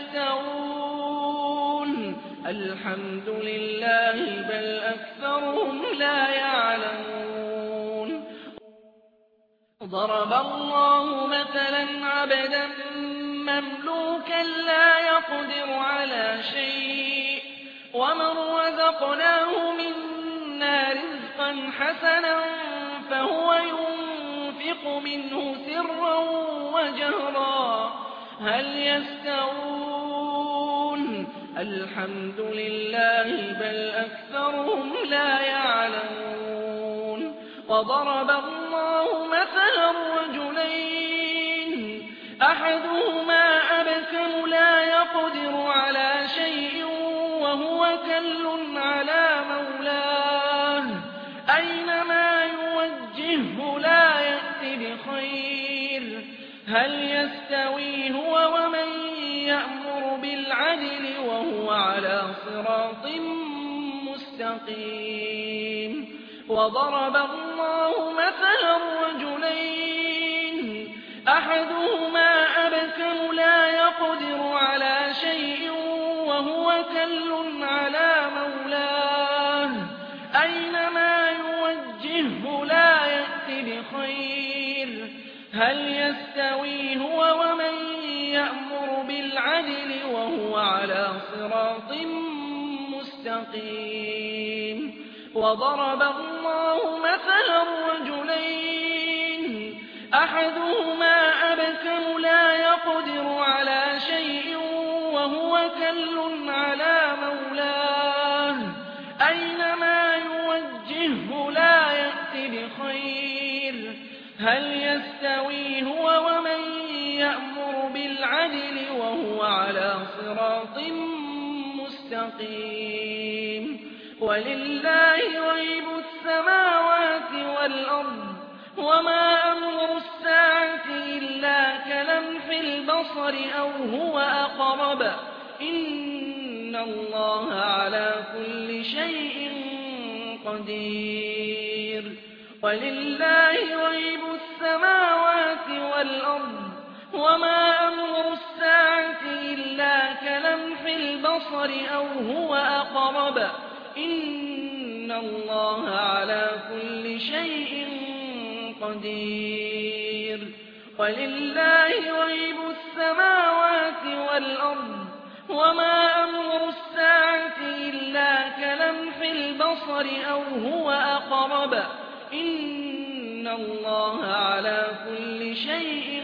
يستوون الحمد لله بل أكثرهم لا يعلمون ضرب الله مثلا عبدا مملوكا لا يقدر على شيء ومن رزقناه منا رزقا حسنا فهو ينفق منه سرا وجهرا هل يستوون الحمد لله بل أكثرهم لا يعلمون وضرب الله مثلا رجلين أحدهما أبكم لا يقدر على شيء وهو كل على مولاه أينما يوجهه لا يأت بخير هل يستوي هو ومن يأمر بالعدل وهو على صراط مستقيم وضرب الله مثلا رجلين أحدهما أبكم لا يقدر على شيء وهو كل على مولاه أينما يوجهه لا يأت بخير هل يستوي هو ومن يأمر بالعدل وهو على صراط مستقيم وضرب الله مثلا رجلين أحدهما أبكم لا يقدر على شيء وهو كل على مولاه أينما يوجهه لا يأت هل يستوي هو ومن يأمر بالعدل وهو على صراط مستقيم ولله غيب السماوات والأرض وما أمر الساعة إلا كلمح البصر أو هو أقرب إن الله على كل شيء قدير ولله غيب السماوات والأرض وما أمر الساعة إلا كلمح البصر أو هو أقرب إن الله على كل شيء قدير ولله غيب السماوات والأرض وما أمر الساعة إلا كلمح البصر أو هو أقرب إن الله على كل شيء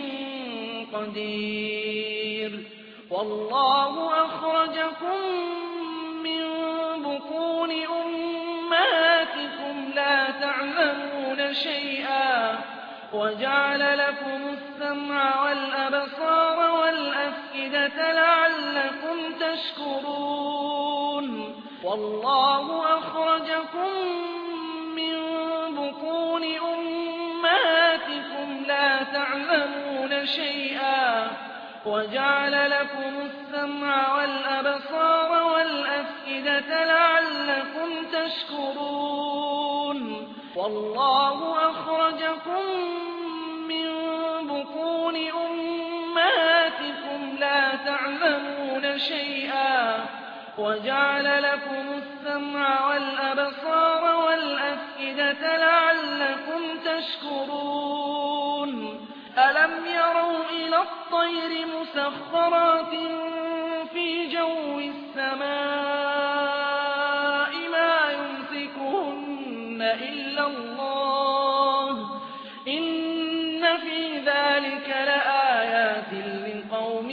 قدير والله أخرجكم من بطون أمهاتكم لا تعلمون شيئا وجعل لكم السمع والأبصار والأفئدة لعلكم تشكرون والله أخرجكم من بطون أمهاتكم لا تعلمون شيئا وجعل لكم السمع والأبصار والأفئدة لعلكم تشكرون والله أخرجكم من بطون أمهاتكم لا تعلمون شيئا وجعل لكم السمع والأبصار والأفئدة لعلكم تشكرون ألم يروا إلى الطير مسخرات في جو السماء ما يمسكهن إلا الله إن في ذلك لآيات لقوم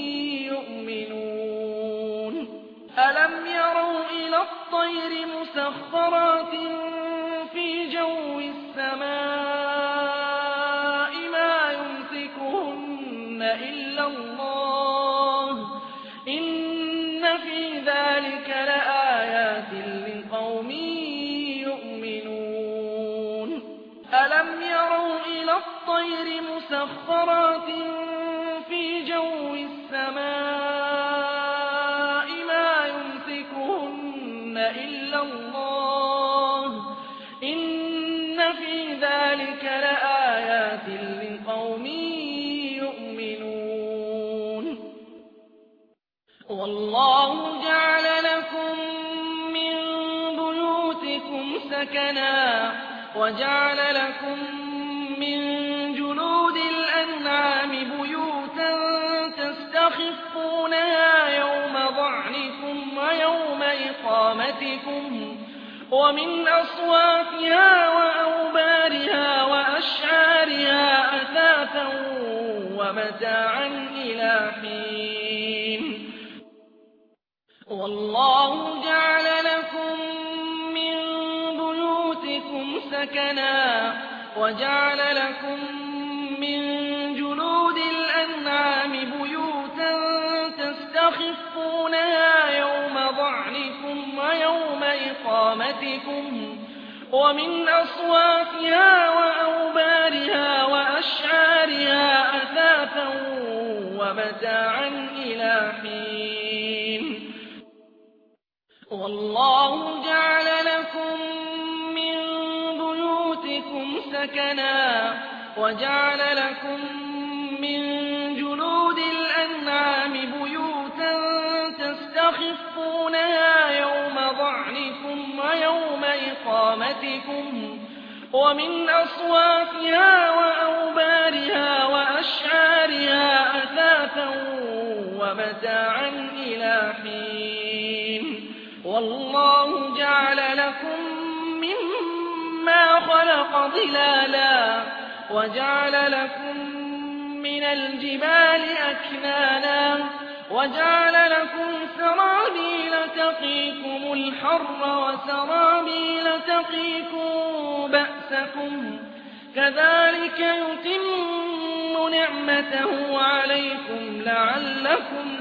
يؤمنون ألم يروا إلى الطير مسخرات في جو السماء ما يمسكهن إلا الله إن في ذلك لآيات لقوم يؤمنون ألم يروا إلى الطير مسخرات في جو السماء ما يمسكهن إلا الله إن في ذلك لآيات لقوم يؤمنون والله جعل لكم من بيوتكم سكنا وجعل لكم من جلود الأنعام بيوتا تستخفونها يوم ظعنكم ويوم إقامتكم ومن أصوافها وأوبارها وأشعارها أثاثا ومتاعا إلى حين والله جعل لكم من بيوتكم سكنا وجعل لكم من جلود الأنعام بيوتا تستخفونها يوم ظعنكم ويوم إقامتكم ومن أصوافها وأوبارها وأشعارها أثاثا ومتاعا إلى حين والله جعل لكم من بيوتكم سكنا وجعل لكم من جلود الأنعام بيوتا تستخفونها يوم ظعنكم ويوم إقامتكم ومن أصوافها وأوبارها وأشعارها أثاثا ومتاعا إلى حين والله جعل لكم مما خلق ظلالا وجعل لكم من الجبال أكنانا وجعل لكم سرابيل تقيكم الحر وسرابيل تقيكم بأسكم كذلك يتم نعمته عليكم لعلكم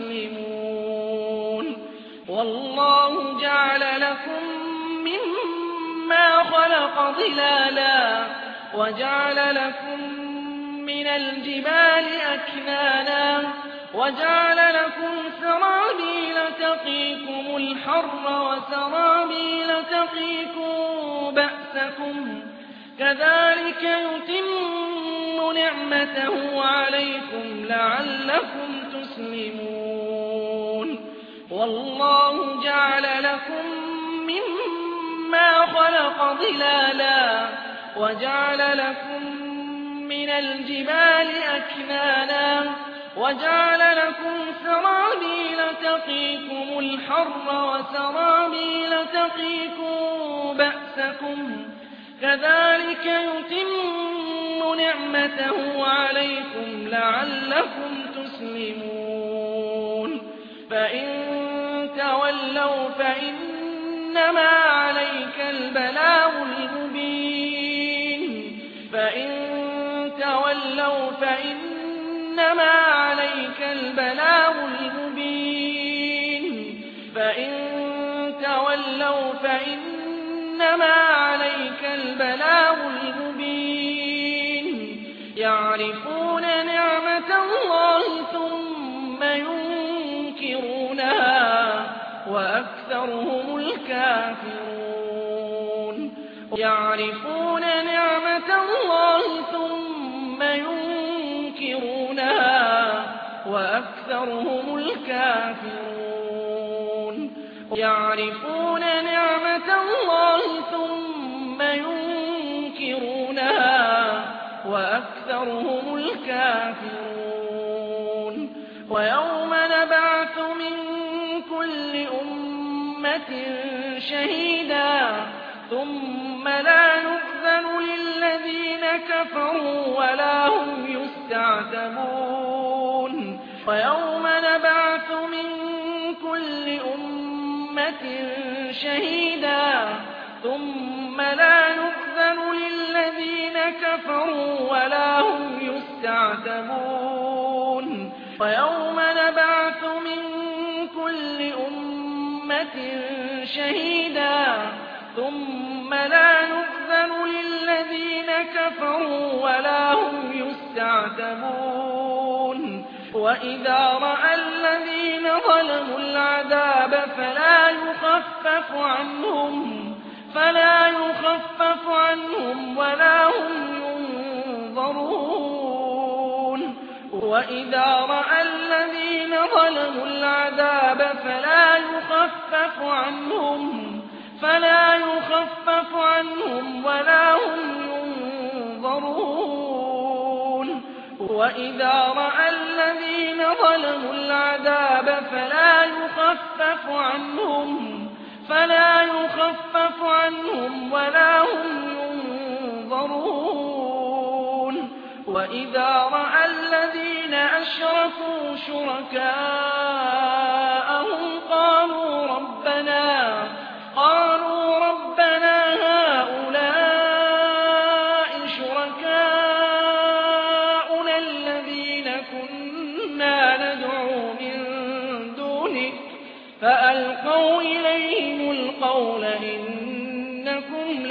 تسلمون والله جعل لكم مما خلق ظلالا وجعل لكم من الجبال أكنانا وجعل لكم سرابيل تقيكم الحر وسرابيل تقيكم بأسكم كذلك يتم نعمته عليكم لعلكم تسلمون والله جعل لكم مما خلق ظلالا وجعل لكم من الجبال أكنانا وجعل لكم سرابيل تقيكم الحر وسرابيل تقيكم بأسكم كذلك يتم نعمته عليكم لعلكم تسلمون فإن تولوا فإنما عليك البلاغ المبين فإن تولوا فإنما عليك البلاغ المبين فإن تولوا فإنما عليك البلاغ المبين يعرفون نعمة الله ثم ينكرونها وأكثرهم الكافرون يعرفون نعمة الله ثم ينكرونها وأكثرهم الكافرون يعرفون نعمة الله ثم ينكرونها وأكثرهم الكافرون ويوم نبعث من كل أمة شهيدا ثم لا يؤذن للذين كفروا ولا هم يستعتبون ويوم نبعث من كل أمة شهيدا ثم لا يؤذن للذين كفروا ولا هم يستعتبون ويوم نبعث من كل أمة شهيدا ثم لا يؤذن للذين كفروا ولا هم يستعتبون وإذا رأى الذين ظلموا العذاب فلا يخفف عنهم ولا هم ينظرون وإذا رأى الذين ظلموا العذاب فلا يخفف عنهم ولا هم ينظرون وإذا رأى الذين ظلموا العذاب فلا يخفف عنهم ولا هم ينظرون وإذا رأى الذين أشركوا شركاءهم قالوا ربنا هؤلاء شركاؤنا الذين كنا ندعو من دونك فألقوا إليهم القول إنكم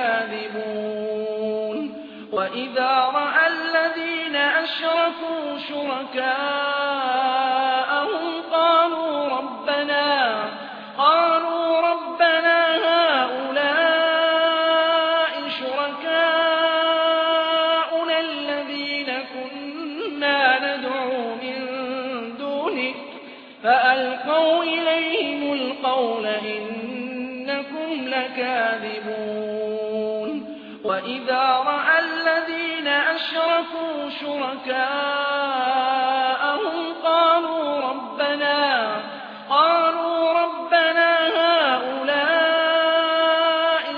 لكاذبون وإذا رأى الذين أشركوا شركاءهم قالوا ربنا هؤلاء شركاؤنا الذين كنا ندعو من دونك فألقوا إليهم القول إنكم لكاذبون وإذا رأى الذين أشركوا شركاءهم قالوا ربنا هؤلاء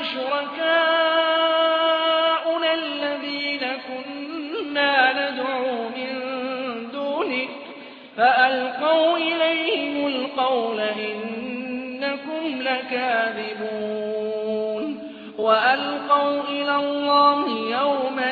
شركاؤنا الذين كنا ندعو من دونك فألقوا إليهم القول إنكم لكاذبون وألقوا إلى الله يومئذ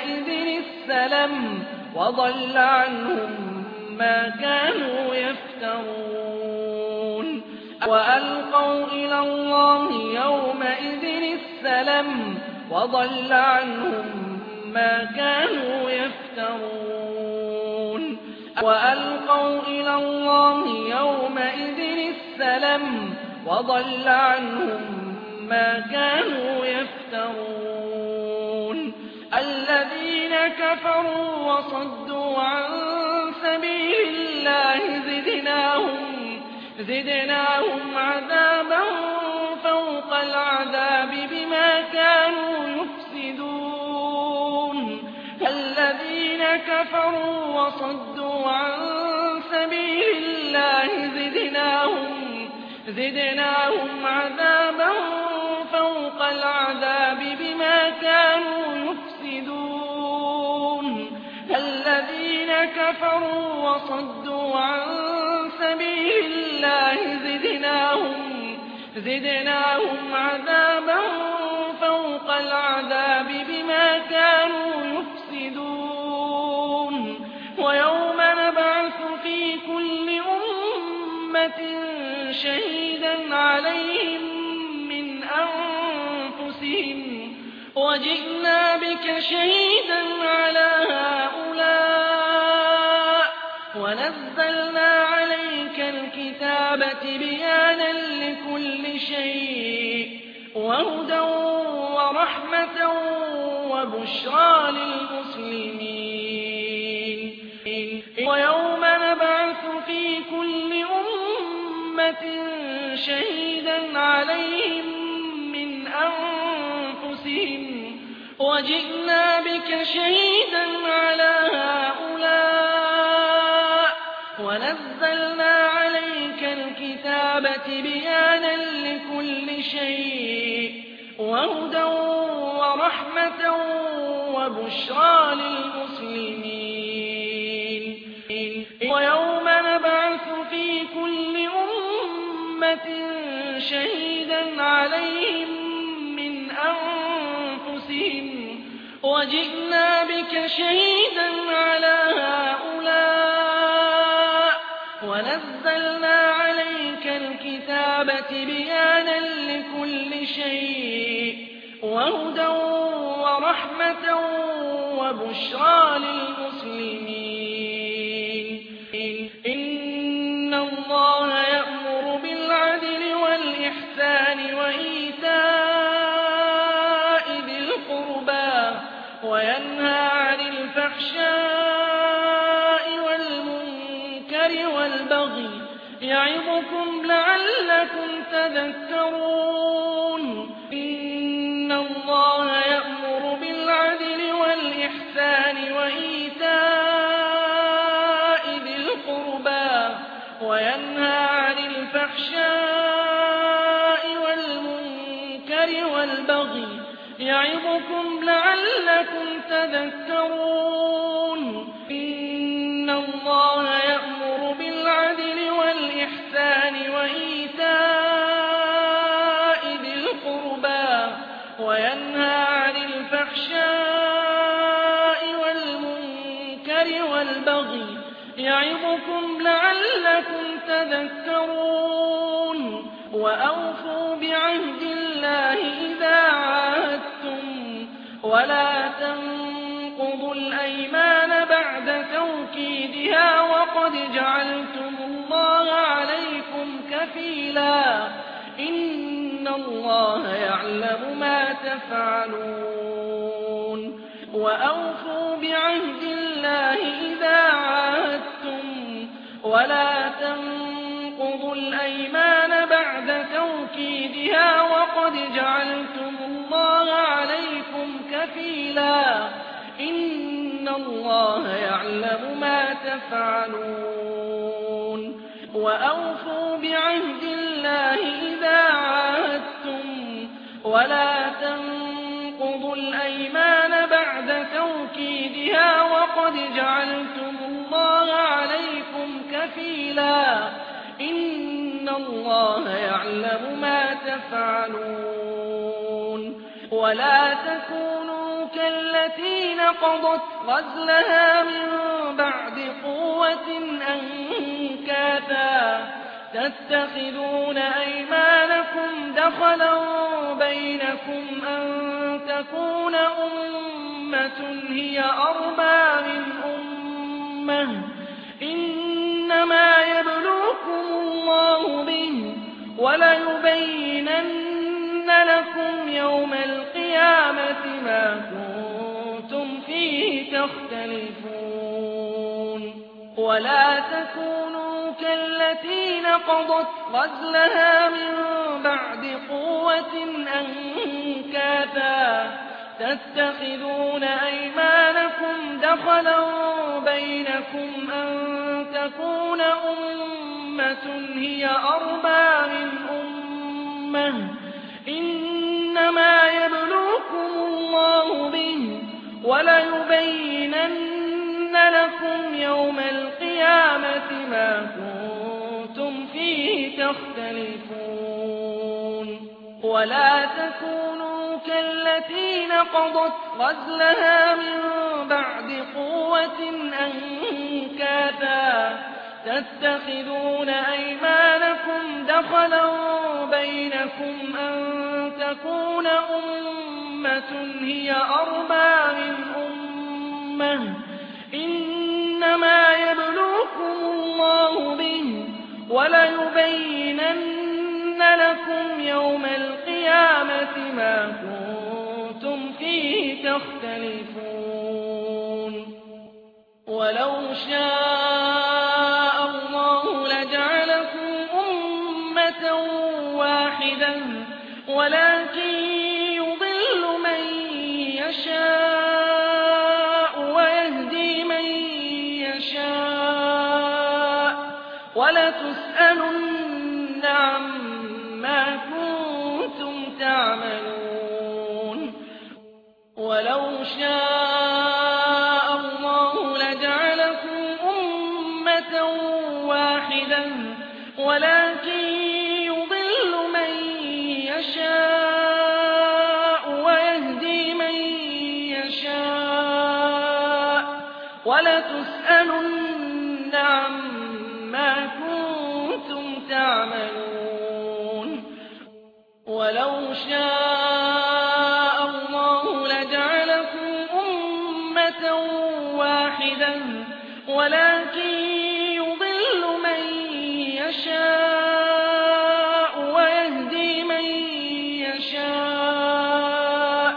السَّلَمُ وَضَلَّ عَنْهُم مَّا كَانُوا يَفْتَرُونَ وَأَلْقَوْا إِلَى اللَّهِ يَوْمَئِذٍ السَّلَمَ وَضَلَّ عَنْهُم مَّا كَانُوا يَفْتَرُونَ وَأَلْقَوْا إِلَى اللَّهِ يَوْمَئِذٍ السَّلَمَ وَضَلَّ عَنْهُم مَّا كَانُوا يَفْتَرُونَ الَّذِينَ كَفَرُوا وَصَدُّوا عَن سَبِيلِ اللَّهِ زِدْنَاهُمْ عَذَابًا فَوْقَ الْعَذَابِ بِمَا كَانُوا يُفْسِدُونَ الَّذِينَ كَفَرُوا وَصَدُّوا عَن سَبِيلِ اللَّهِ زِدْنَاهُمْ عَذَابًا فَوْقَ الْعَذَابِ بِمَا كَانُوا يُفْسِدُونَ الَّذِينَ كَفَرُوا وَصَدُّوا عَن سَبِيلِ اللَّهِ زِدْنَاهُمْ عَذَابًا فَوْقَ الْعَذَابِ بِمَا كَانُوا يُفْسِدُونَ وَيَوْمَ نَبْعَثُ فِي كُلِّ أُمَّةٍ شَهِيدًا عَلَيْهِم مِّنْ أَنفُسِهِمْ وَجِئْنَا بِكَ شَهِيدًا عَلَىٰ هَٰؤُلَاءِ وَنَزَّلْنَا عَلَيْكَ الْكِتَابَ تِبْيَانًا لِّكُلِّ شَيْءٍ وَهُدًى وَرَحْمَةً وَبُشْرَىٰ لِلْمُسْلِمِينَ وَيَوْمَ نَبْعَثُ فِي كُلِّ أُمَّةٍ شَهِيدًا عَلَيْهِم مِّنْ أَنفُسِهِمْ وَجِئْنَا بِكَ شَهِيدًا عَلَىٰ هَٰؤُلَاءِ وَنَزَّلْنَا عَلَيْكَ الْكِتَابَ تِبْيَانًا لِّكُلِّ شَيْءٍ وَهُدًى وَرَحْمَةً وَبُشْرَىٰ لِلْمُسْلِمِينَ وَيَوْمَ نَبْعَثُ فِي كُلِّ أُمَّةٍ شَهِيدًا عَلَيْهِم مِّنْ أَنفُسِهِمْ وَجِئْنَا بِكَ شَهِيدًا عَلَىٰ هَٰؤُلَاءِ وَنَزَّلْنَا عَلَيْكَ الْكِتَابَ تِبْيَانًا لِّكُلِّ شَيْءٍ وَهُدًى وَرَحْمَةً وَبُشْرَىٰ لِلْمُسْلِمِينَ إِنَّ اللَّهَ يَأْمُرُ بِالْعَدْلِ وَالْإِحْسَانِ وَإِيتَاءِ ذِي الْقُرْبَىٰ وَيَنْهَىٰ عَنِ الْفَحْشَاءِ وَالْمُنكَرِ وَالْبَغْيِ يَعِظُكُمْ لَعَلَّكُمْ تَذَكَّرُونَ إِنَّ اللَّهَ يَأْمُرُ بِالْعَدْلِ وَالْإِحْسَانِ وَإِيتَاءِ ذِي الْقُرْبَىٰ وَيَنْهَىٰ عَنِ الْفَحْشَاءِ وَالْمُنكَرِ وَالْبَغْيِ يَعِظُكُمْ لَعَلَّكُمْ تَذَكَّرُونَ إِنَّ اللَّهَ يَأْمُرُ بِالْعَدْلِ وَالْإِحْسَانِ وَإِيتَاءِ ذِي الْقُرْبَىٰ وَيَنْهَىٰ عَنِ الْفَحْشَاءِ وَالْمُنكَرِ وَالْبَغْيِ يَعِظُكُمْ لَعَلَّكُمْ تَذَكَّرُونَ وَأَوْفُوا بِعَهْدِ اللَّهِ إِذَا عَاهَدتُّمْ وَلَا تَنقُضُوا الْأَيْمَانَ بَعْدَ تَوْكِيدِهَا وَقَدْ جَعَلْتُمُ اللَّهَ عَلَيْكُمْ كَفِيلًا إِنَّ اللَّهَ يَعْلَمُ مَا تَفْعَلُونَ وَأَوْفُوا بِعَهْدِ اللَّهِ إِذَا عَاهَدتُّمْ وَلَا تَنقُضُوا الْأَيْمَانَ بَعْدَ تَوْكِيدِهَا وَقَدْ جَعَلْتُمُ اللَّهَ عَلَيْكُمْ كَفِيلًا إِنَّ اللَّهَ يَعْلَمُ مَا تَفْعَلُونَ وَأَوْفُوا بِعَهْدِ اللَّهِ إِذَا عَاهَدتُّمْ وَلَا تَنقُضُوا الْأَيْمَانَ بَعْدَ تَوْكِيدِهَا وَقَدْ جَعَلْتُمُ اللَّهَ عَلَيْكُمْ كَفِيلًا إِنَّ اللَّهَ يَعْلَمُ مَا تَفْعَلُونَ وَلَا تَكُونُوا كَالَّذِينَ كالتي نقضت غزلها من بعد قوة أنكاثا تتخذون أيمانكم دخلا بينكم أن تكون أمة هي أربى من أمة إنما يبلوكم الله به وليبينن لكم يوم القيامة ما كنتم فيه تختلفون ولا تكونوا كالتي نقضت غزلها من بعد قوة أنكاثا تتخذون أيمانكم دخلا بينكم أن تكون أمة هي أربى من أمة إنما يبلوكم الله به وليبينن لكم يوم القيامة ما كنتم فيه تختلفون ولا تكونوا كالتي نقضت غزلها من بعد قوة أنكاثا تتخذون أيمانكم دخلا بينكم أن تكون أمة هي أربى من أمة إنما يبلوكم الله به وليبينن لكم يوم القيامة ما كنتم فيه تختلفون ولو شاء الله لجعلكم أمة واحدة ولكن يضل من يشاء ويهدي من يشاء ولتسألن عما كنتم تعملون ولو شاء الله لجعلكم أمة واحدة ولكن يضل من يشاء ويهدي من يشاء ولتسألن عما كنتم تعملون ولو شاء الله لجعلكم أمة واحدة ولكن يضل من يشاء ويهدي من يشاء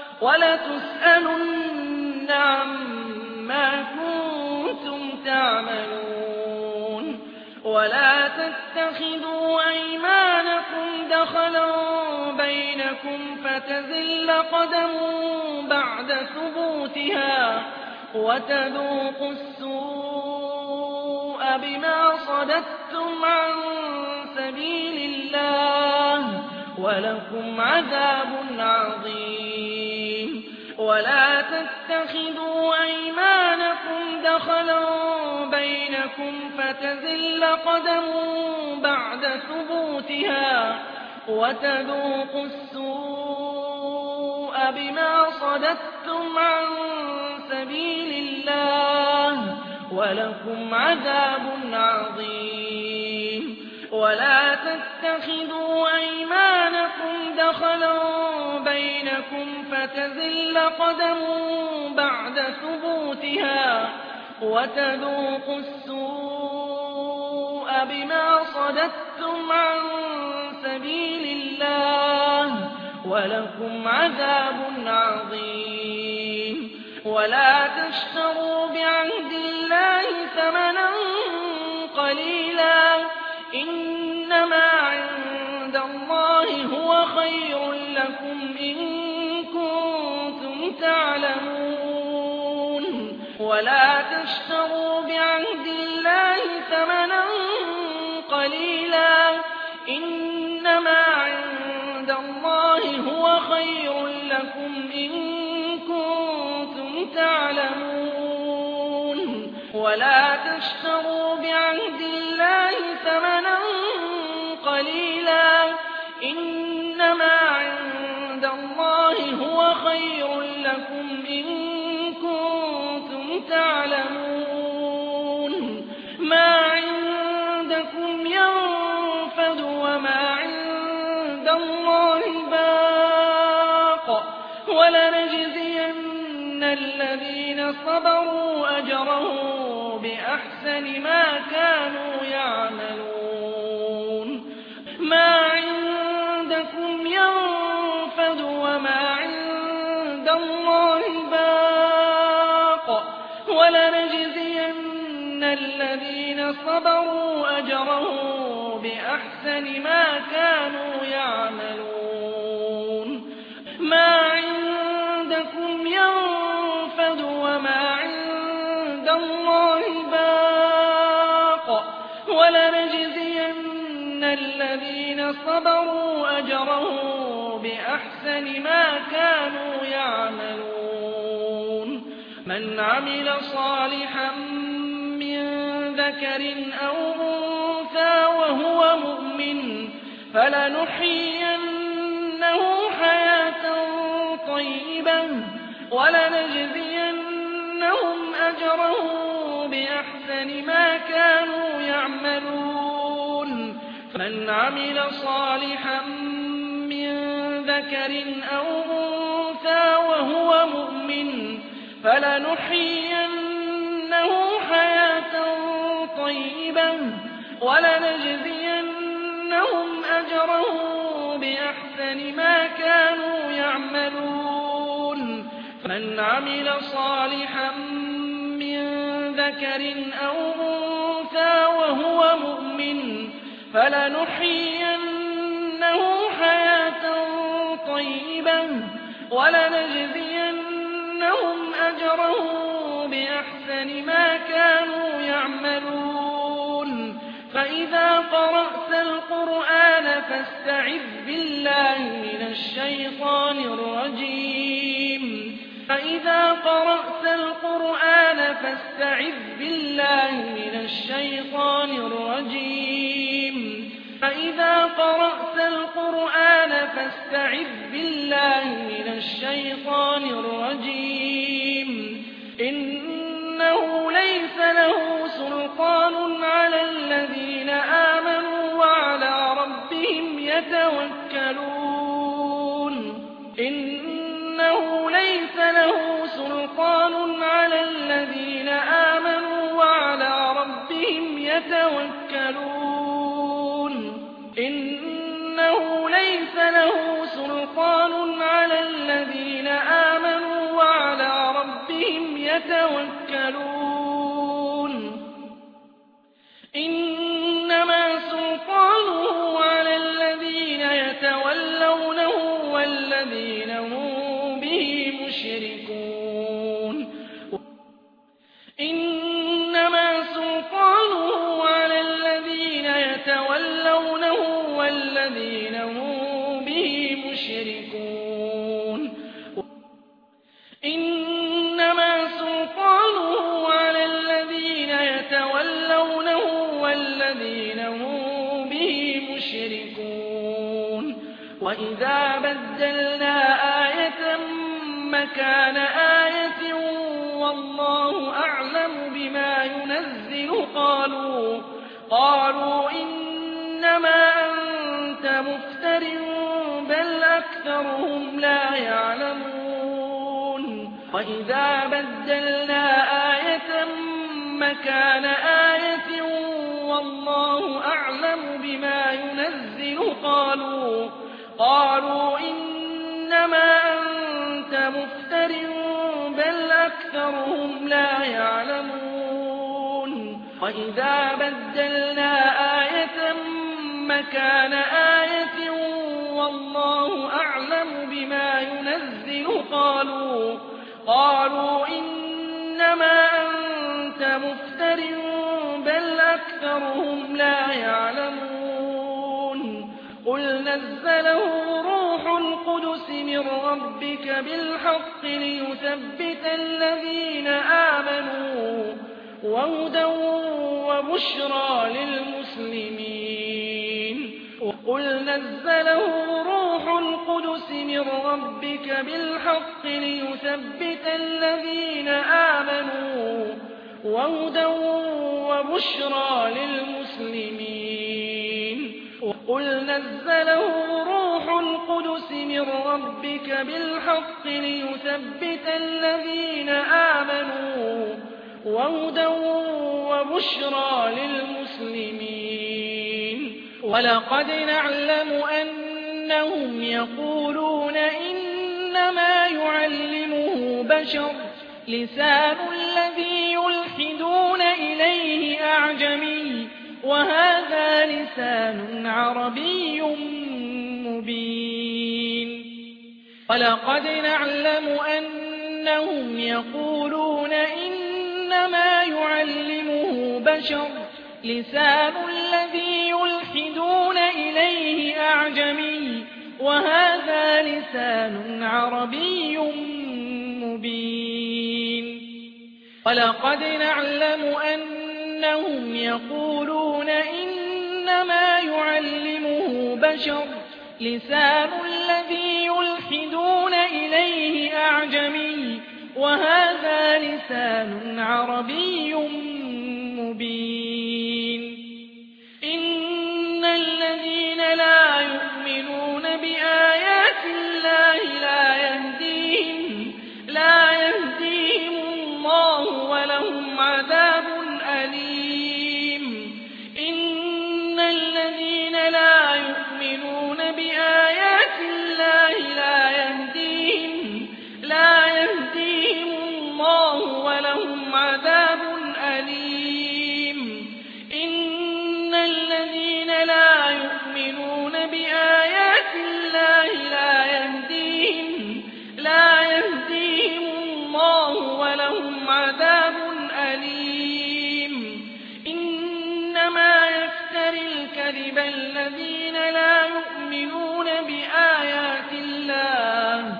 ولتسألن عما كنتم تعملون ولا تتخذوا أيمانكم دخلا بينكم فتزل قدم بعد ثبوتها وتذوقوا السوء بما صددتم عن سبيل الله ولكم عذاب عظيم ولا تتخذوا أيمانكم دخلا بينكم فتزل قدم بعد ثبوتها وتذوقوا السوء بما صددتم عن سبيل الله ولكم عذاب عظيم ولا تتخذوا أيمانكم دخلا بينكم فتزل قدم بعد ثبوتها وتذوقوا السوء بما صددتم عن سبيل الله ولكم عذاب عظيم ولا تشتروا بعهد الله ثمنا قليلا إنما عند الله هو خير لكم إن كنتم تعلمون ولا تشتروا بعهد الله ثمنا قليلا إنما عند الله هو خير لكم إن كنتم تعلمون ولا تشتروا بعهد الله ثمنا قليلا إنما عند الله هو خير لكم إن الذين صبروا أجرهم بأحسن ما كانوا يعملون ما عندكم ينفد وما عند الله باق ولنجزين الذين صبروا أجرهم بأحسن ما كانوا يعملون ما عندكم ينفد وما عند الله باق ولنجزين الذين صبروا أجرهم بأحسن ما كانوا يعملون من عمل صالحا من ذكر أو أنثى وهو مؤمن فلنحيينه حياة طيبة ولنجزينهم أجرهم بأحسن ما كانوا يعملون من عمل صالحا من ذكر أو أنثى وهو مؤمن فلنحيينه حياة طيبة ولنجزينهم أجرهم بأحسن ما كانوا يعملون من عمل صالحا من ذكر أو أنثى وهو مؤمن فلنحيينه حياة طيبة ولنجزينهم أجرهم بأحسن ما كانوا يعملون فإذا قرأت القرآن فاستعذ بالله من الشيطان الرجيم فإذا قرأت القرآن فاستعذ بالله من الشيطان الرجيم فإذا قرأت القرآن فاستعذ بالله من الشيطان الرجيم إنه ليس له سلطان على الذين آمنوا وعلى ربهم يتوكلون إنه ليس له سلطان على الذين آمنوا وعلى ربهم يتوكلون إنه ليس له سلطان على الذين آمنوا وعلى ربهم يتوكلون إنما سلطانه على الذين يتولونه والذين هم به مشركون إنما سلطانه على الذين يتولونه والذين هم به مشركون إنما سلطانه على الذين يتولونه والذين هم به مشركون وإذا بدلنا آية مكان آية والله أعلم بما ينزل قالوا إنما أنت مفتر بل أكثرهم لا يعلمون وإذا بدلنا آية مكان آية والله أعلم بما ينزل قالوا إنما أنت مفتر بل أكثرهم لا يعلمون وإذا بدلنا آية مكان آية والله أعلم بما ينزل قالوا إنما أنت مفتر بل أكثرهم لا يعلمون قل نزله روح القدس من ربك بالحق ليثبت الذين آمنوا وهدى وبشرى للمسلمين قل نزله روح القدس من ربك بالحق ليثبت الذين آمنوا وهدى وبشرى للمسلمين قل نزله روح القدس من ربك بالحق ليثبت الذين وهدى وبشرى للمسلمين. ولقد نعلم أنهم يقولون إنما يعلمه بشر لسان الذي يلحدون إليه أعجمي وهذا لسان عربي مبين. ولقد نعلم أنهم يقولون إنما يعلمه بشر لسان الذي يلحدون إليه أعجمي وهذا لسان عربي مبين. ولقد نعلم أنهم يقولون إنما يعلمه بشر لسان الذي يلحدون إليه أعجمي وهذا لسان عربي مبين. إن الذين لا يؤمنون بآيات الله لا يهديهم الله ولهم عذاب أليم. إن الذين لا يؤمنون بآيات الله لا يهديهم الله ولهم عذاب أليم. إن الذين لا يؤمنون بآيات الله لا يهديهم الله ولهم عذاب أليم. إنما يفتري الكذب الذين لا يؤمنون بآيات الله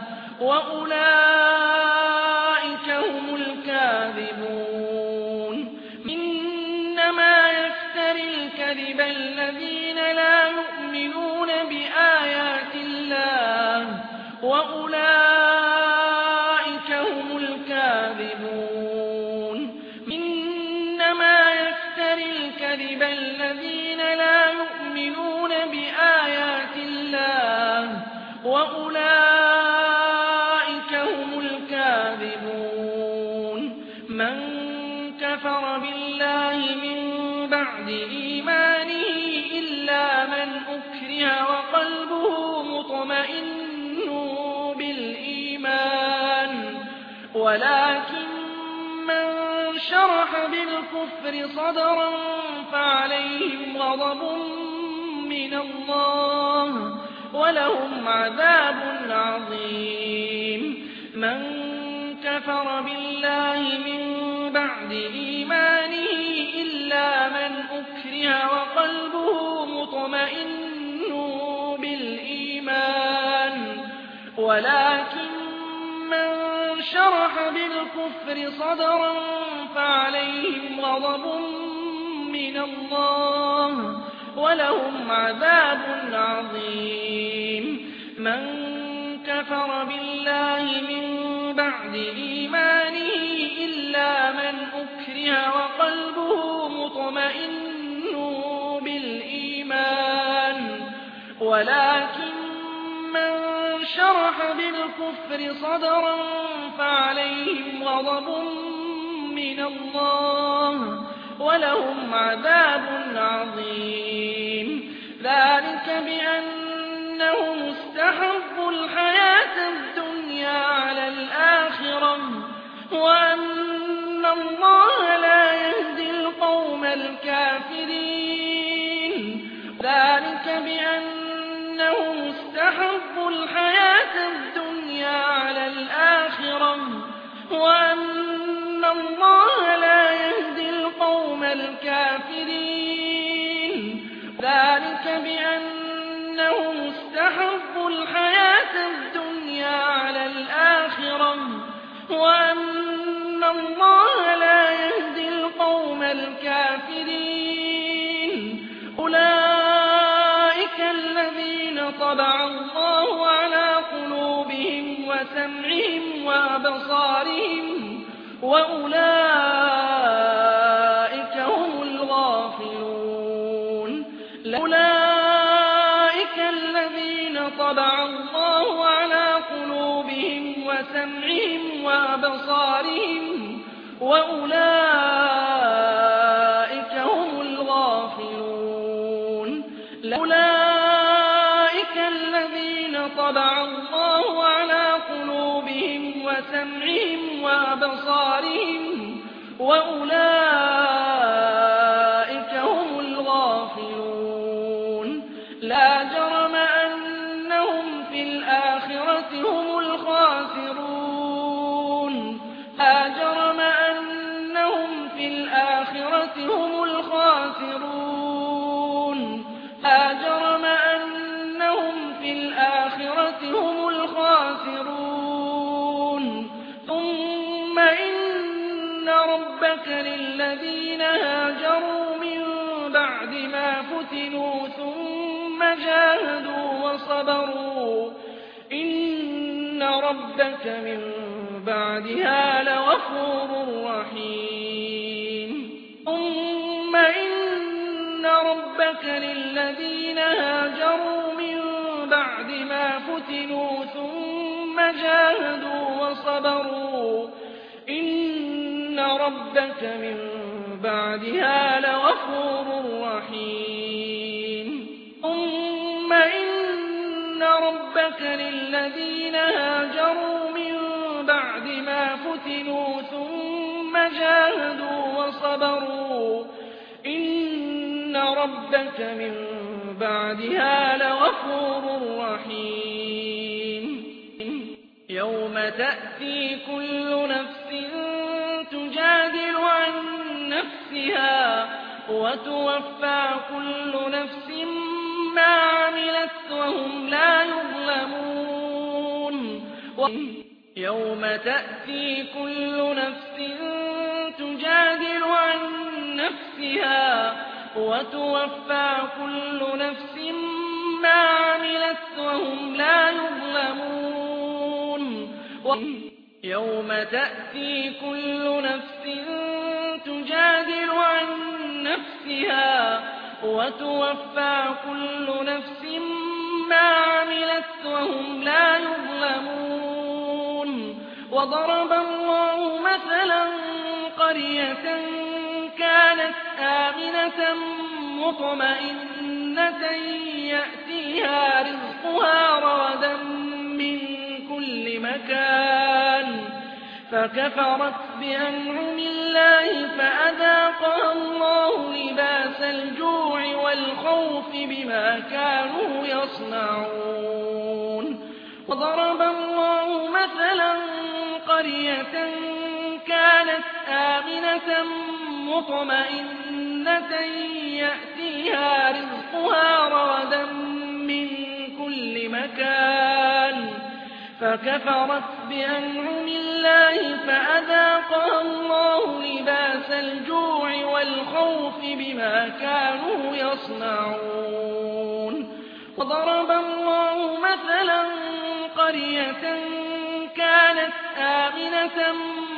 وأولئك هم الكاذبون. إنما يفتري الكذب الذين لا يؤمنون بآيات الله وأولئك هم الكاذبون. إنما يفتري الكذب الذين لا يؤمنون بآيات الله وأولئك هم الكاذبون. من كفر بالله من بعد إيمانه إلا من أكره وقلبه مطمئن بالإيمان ولكن من شرح بالكفر صدرا فعليهم غضب من الله ولهم عذاب عظيم. من كفر بالله من بعد إيمانه إلا من أكره وقلبه مطمئن بالإيمان ولكن من شرح بالكفر صدرا فعليهم غضب من الله ولهم عذاب عظيم. من كفر بالله من بعد إيمانه إلا من أكره وقلبه مطمئن بالإيمان ولكن من شرح بالكفر صدرا فعليهم غضب من الله ولهم عذاب عظيم. ذلك بأنهم استحبوا الحياة الدنيا على الآخرة وأن الله لا يهدي القوم الكافرين. ذلك بأنهم استحبوا الحياة الدنيا على الآخرة وأن الله لا يهدي القوم الكافرين. ذلك بأنهم استحبوا الحياة الدنيا على الآخرة وأن الله لا يهدي القوم الكافرين. أولئك الذين طبع الله على قلوبهم وسمعهم وأبصارهم وأولئك هم الغافلون. أولئك الذين طبع الله على قلوبهم وسمعهم وأبصارهم وأولئك أبصارهم وأولئك هم الغافلون لا جرم أنهم في الآخرة هم الخاسرون لا جرم أنهم في الآخرة هم الخاسرون لا جرم أنهم في الآخرة هم الخاسرون ثم إن ربك للذين هاجروا من بعد ما فتنوا ثم جاهدوا وصبروا إن ربك من بعدها لغفور رحيم ثم إن ربك للذين هاجروا من بعد ما فتنوا ثم جاهدوا وصبروا إن ربك من بعدها لغفور رحيم ثم إن ربك للذين هاجروا من بعد ما فتنوا ثم جاهدوا وصبروا إن ربك من بعدها لغفور رحيم يوم تأتي كل نفس تجادل عن نفسها وتوفى كل نفس ما عملت وهم لا يظلمون يوم تأتي كل نفس تجادل عن نفسها وتوفى كل نفس ما عملت وهم لا يظلمون يوم تأتي كل نفس تجادل عن نفسها وتوفى كل نفس ما عملت وهم لا يظلمون وضرب الله مثلا قرية كانت آمنة مطمئنة يأتيها رزقها رغدا من كل مكان فكفرت بأنعم الله فأذاقها الله لباس الجوع والخوف بما كانوا يصنعون وضرب الله مثلا قرية كانت آمنة مطمئنة يأتيها رزقها رغدا من كل مكان فكفرت بأنعم الله فأذاقها الله لباس الجوع والخوف بما كانوا يصنعون وضرب الله مثلا قرية كانت آمنة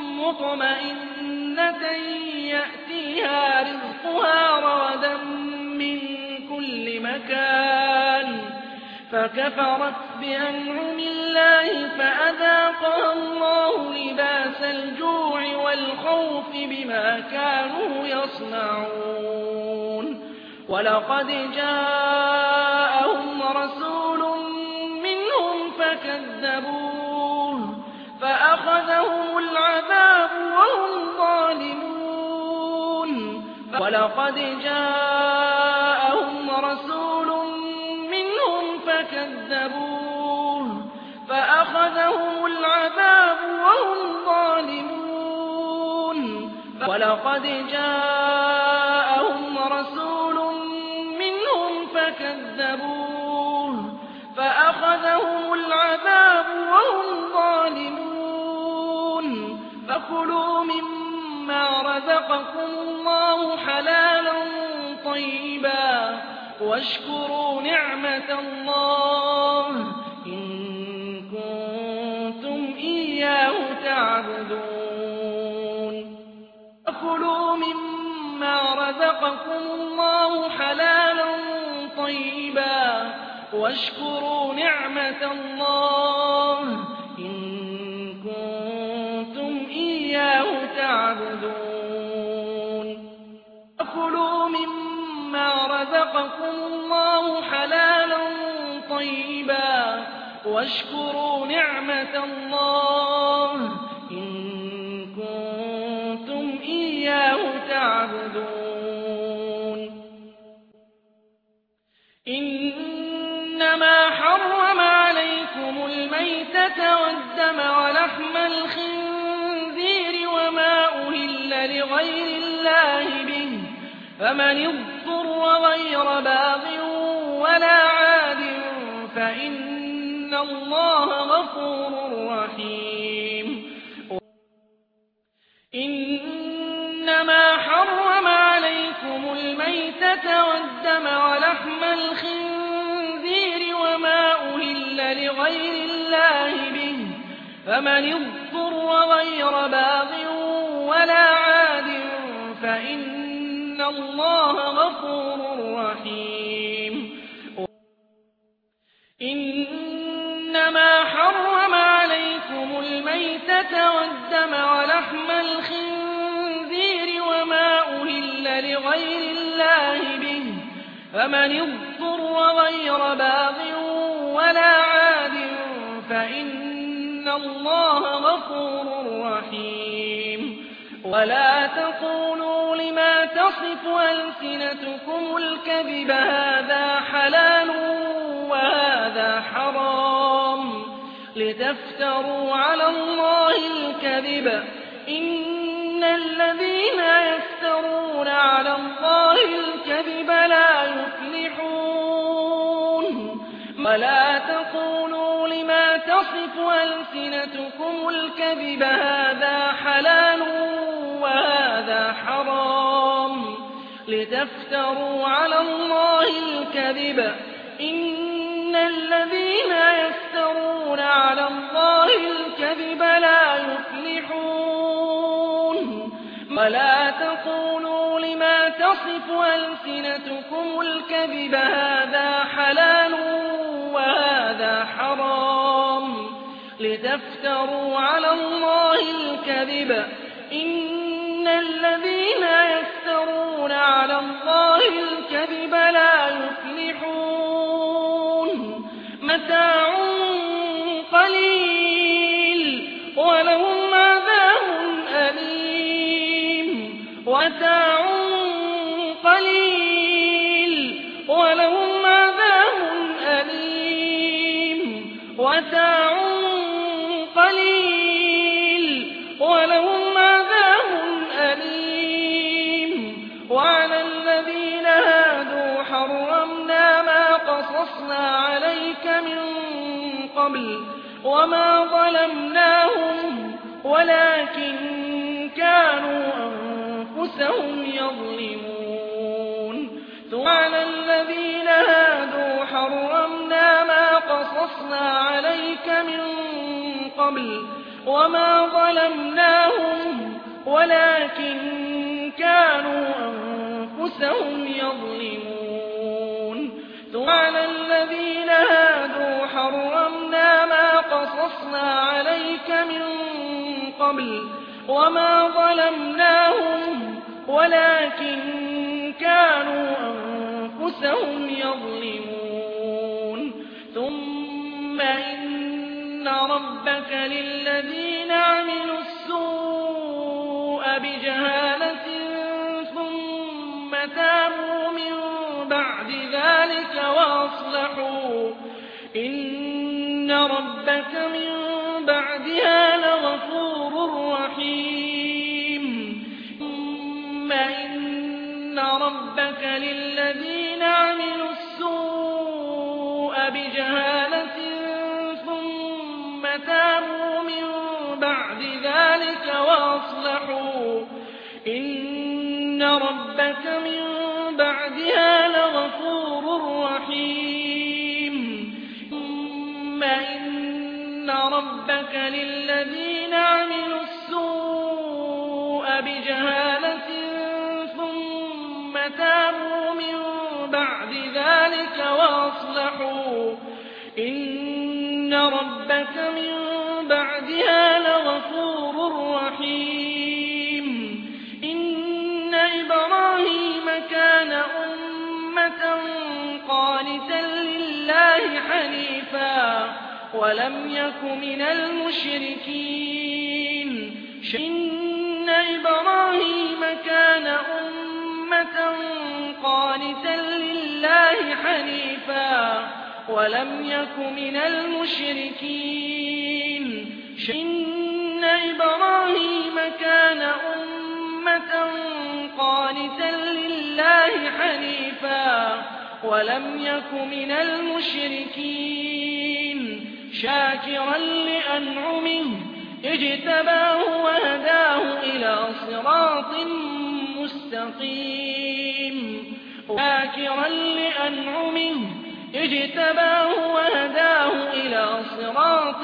مطمئنة يأتيها رزقها رغدا من كل مكان فكفرت بأنعم الله فأذاقها الله لباس الجوع والخوف بما كانوا يصنعون ولقد جاءهم رسول منهم فكذبوه فأخذهم العذاب وهم ظالمون ولقد جاءهم رسول منهم فكذبوه فأخذهم العذاب وهم ظالمون ولقد جاءهم رسول منهم فكذبوه فأخذهم العذاب وهم ظالمون فكلوا مما رزقكم الله حلالا طيبا واشكروا نعمة الله إن كنتم إياه تعبدون فكلوا مما رزقكم الله حلالا طيبا واشكروا نعمة الله إن كنتم إياه تعبدون فكلوا مما رزقكم الله حلالا طيبا واشكروا نعمة الله إن كنتم تَعْبُدُونَ إِنَّمَا حَرَّمَ عَلَيْكُمُ الْمَيْتَةَ وَالدَّمَ وَلَحْمَ الْخِنزِيرِ وَمَا أُهِلَّ لِغَيْرِ اللَّهِ بِهِ ۖ فَمَنِ اضْطُرَّ غَيْرَ بَاغٍ وَلَا عَادٍ فَإِنَّ اللَّهَ غَفُورٌ رَّحِيمٌ إِنَّمَا حَرَّمَ عَلَيْكُمُ الْمَيْتَةَ وَالدَّمَ وَلَحْمَ الْخِنزِيرِ وَمَا أُهِلَّ لِغَيْرِ اللَّهِ بِهِ ۖ فَمَنِ اضْطُرَّ غَيْرَ بَاغٍ وَلَا عَادٍ فَإِنَّ اللَّهَ غَفُورٌ رَّحِيمٌ إِنَّمَا حَرَّمَ عَلَيْكُمُ الْمَيْتَةَ وَالدَّمَ وَلَحْمَ الْخِنزِيرِ وَمَا أُهِلَّ لِغَيْرِ اللَّهِ بِهِ ۖ فَمَنِ اضْطُرَّ غَيْرَ بَاغٍ وَلَا عَادٍ فَإِنَّ اللَّهَ غَفُورٌ رَّحِيمٌ وَلَا تَقُولُوا لِمَا تَصِفُ أَلْسِنَتُكُمُ الْكَذِبَ هَٰذَا حَلَالٌ وَهَٰذَا حَرَامٌ لِّتَفْتَرُوا عَلَى اللَّهِ الْكَذِبَ ۚ إِنَّ الَّذِينَ يَفْتَرُونَ عَلَى اللَّهِ الْكَذِبَ لَا يُفْلِحُونَ وَلَا تَقُولُوا لِمَا تَصِفُ أَلْسِنَتُكُمُ الْكَذِبَ هَٰذَا حَلَالٌ وَهَٰذَا حَرَامٌ لِّتَفْتَرُوا عَلَى اللَّهِ الْكَذِبَ ۚ إِنَّ الَّذِينَ يَفْتَرُونَ عَلَى اللَّهِ الْكَذِبَ لَا يُفْلِحُونَ وَلَا تَقُولُوا لِمَا تَصِفُ أَلْسِنَتُكُمُ الْكَذِبَ هَٰذَا حَلَالٌ وَهَٰذَا حَرَامٌ لِّتَفْتَرُوا عَلَى اللَّهِ الْكَذِبَ ۚ إِنَّ الَّذِينَ يَفْتَرُونَ عَلَى اللَّهِ الْكَذِبَ لَا يُفْلِحُونَ مَتَاعٌ قَلِيلٌ وَلَهُمْ عَذَابٌ أَلِيمٌ مَتَاعٌ قَلِيلٌ وَلَهُمْ عَذَابٌ أَلِيمٌ مَتَاعٌ قَلِيلٌ وَلَهُمْ عَذَابٌ أَلِيمٌ وَعَلَى الَّذِينَ هَادُوا حَرَّمْنَا مَا قَصَصْنَا عَلَيْكَ مِن قَبْلُ وَمَا ظَلَمْنَاهُمْ وَلَٰكِن كَانُوا أَنفُسَهُمْ يَظْلِمُونَ وَعَلَى الَّذِينَ هَادُوا حَرَّمْنَا مَا قَصَصْنَا عَلَيْكَ مِن قَبْلُ وَمَا ظَلَمْنَاهُمْ وَلَٰكِن كَانُوا أَنفُسَهُمْ يَظْلِمُونَ وَعَلَى الَّذِينَ هَادُوا حَرَّمْنَا مَا قَصَصْنَا عَلَيْكَ مِن قَبْلُ وَمَا ظَلَمْنَاهُمْ وَلَٰكِن كَانُوا أَنفُسَهُمْ يَظْلِمُونَ ثُمَّ إِنَّ رَبَّكَ لِلَّذِينَ عَمِلُوا السُّوءَ بِجَهَالَةٍ ثُمَّ تَابُوا مِن بَعْدِ ذَٰلِكَ وَأَصْلَحُوا إِنَّ رَبَّكَ مِن بَعْدِهَا لَغَفُورٌ رَّحِيمٌ ثُمَّ إِنَّ رَبَّكَ لِلَّذِينَ عَمِلُوا السُّوءَ بِجَهَالَةٍ ثُمَّ تَابُوا مِن بَعْدِ ذَٰلِكَ وَأَصْلَحُوا إِنَّ رَبَّكَ مِن بَعْدِهَا لَغَفُورٌ رَّحِيمٌ ثُمَّ إِنَّ رَبَّكَ لِلَّذِينَ عَمِلُوا السُّوءَ بِجَهَالَةٍ ثُمَّ تَابُوا مِن بَعْدِ ذَٰلِكَ وَأَصْلَحُوا إِنَّ رَبَّكَ مِن بَعْدِهَا لَغَفُورٌ رَّحِيمٌ إِنَّ إِبْرَاهِيمَ كَانَ أُمَّةً قَانِتًا لِّلَّهِ حَنِيفًا وَلَمْ يَكُ مِنَ الْمُشْرِكِينَ إِنَّ إِبْرَاهِيمَ كان أمة قانتا لله حنيفا ولم يك من المشركين إن إبراهيم كان أمة قانتا لله حنيفا ولم يك من المشركين شاكرا لأنعمه اجتباه وهداه إلى صراط مستقيم شاكرا لأنعمه اجتباه وهداه إلى صراط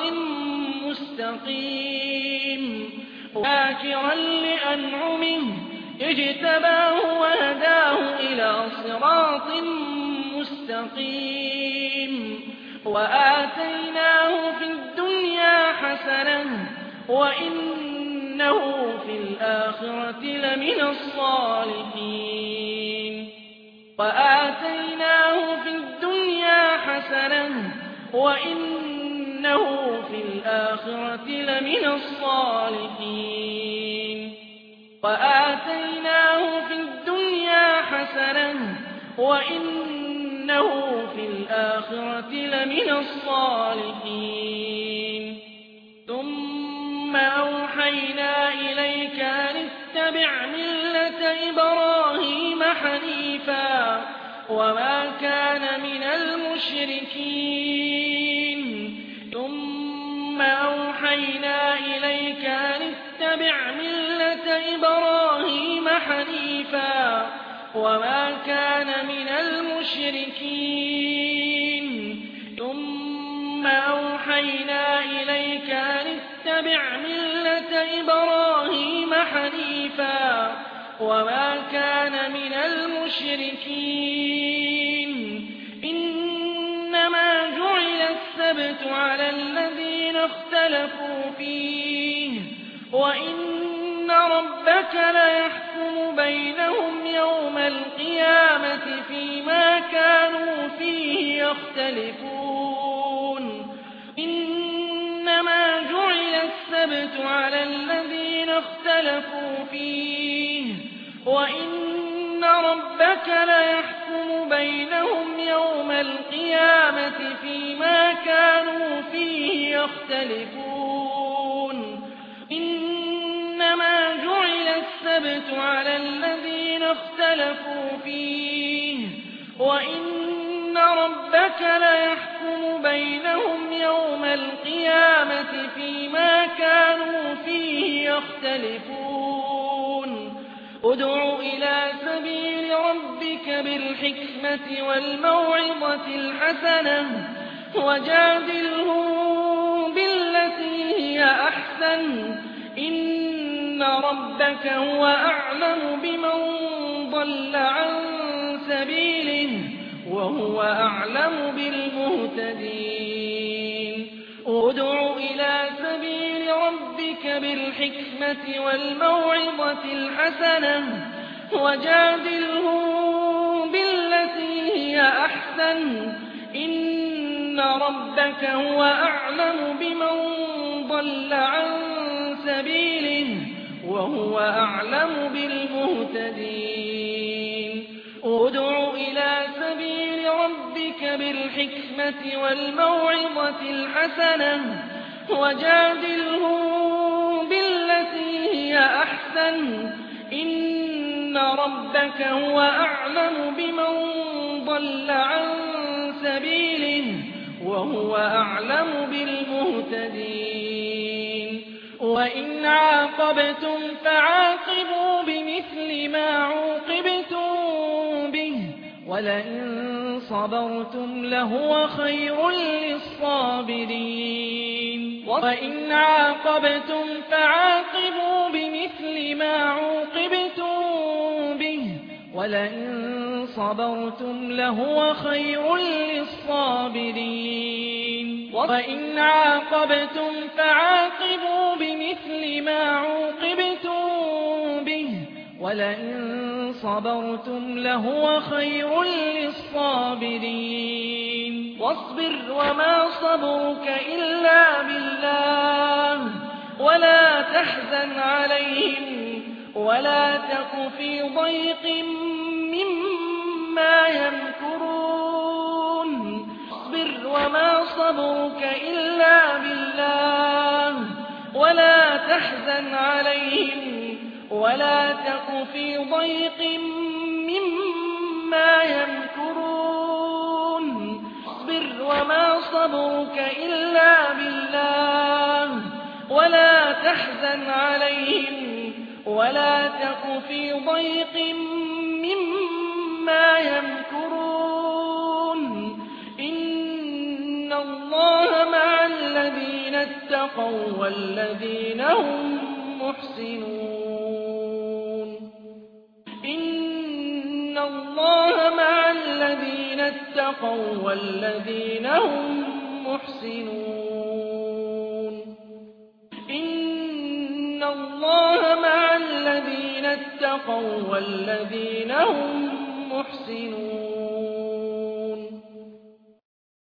مستقيم شاكرا لأنعمه اجتباه وهداه إلى صراط مستقيم وآتيناه في الدنيا حسنة وإنه في الآخرة لمن الصالحين وآتيناه في الدنيا حسنة وإنه في الآخرة لمن الصالحين وآتيناه في الدنيا حسنة وإنه في الآخرة لمن الصالحين ثم أوحينا إليك أن اتبع ملة إبراهيم حنيفا وما كان من المشركين ثم أوحينا إليك أن اتبع ملة إبراهيم حنيفا وما كان من المشركين ثم أوحينا إليك أن اتبع ملة إبراهيم حنيفا وما كان من المشركين إنما جعل السبت على الذين اختلفوا فيه وإن ربك ليحكم بينهم يوم القيامة فيما كانوا فيه يختلفون إنما جعل السبت على الذين اختلفوا فيه وإن ربك ليحكم بينهم يوم القيامة فيما كانوا فيه يختلفون إنما جعل السبت على الذين اختلفوا فيه وإن ربك ليحكم بينهم يوم القيامة فيما كانوا فيه يختلفون ادع إلى سبيل ربك بالحكمة والموعظة الحسنة وجادلهم بالتي هي أحسن إن ربك هو أعلم بمن ضل عن سبيله وهو أعلم بالمهتدين ادع إلى سبيل ربك بالحكمة والموعظة الحسنة وجادلهم بالتي هي أحسن إن ربك هو أعلم بمن ضل عن سبيله وهو أعلم بالمهتدين ادع إلى سبيل ربك بالحكمة والموعظة الحسنة وجادلهم بالتي هي أحسن إن ربك هو أعلم بمن ضل عن سبيله وهو أعلم بالمهتدين وإن عاقبتم فعاقبوا بمثل ما عوقبتم به ولئن صبرتم لهو خير للصابرين وإن عاقبتم فعاقبوا بمثل ما عوقبتم به ولئن صبرتم لهو خير للصابرين وإن عاقبتم فعاقبوا بمثل ما عوقبتم به ولئن صبرتم لهو خير للصابرين واصبر وما صبرك إلا بالله ولا تحزن عليهم ولا تك في ضيق مما يمكرون اصبر وما صبرك إلا بالله ولا تحزن عليهم ولا تك في ضيق مما يمكرون اصبر وما صبرك إلا بالله ولا تحزن عليهم ولا تك في ضيق مما يمكرون إن الله مع الذين اتقوا والذين هم محسنون إن الله مع الذين اتقوا والذين هم محسنون إن الله مع الذين اتقوا والذين هم محسنون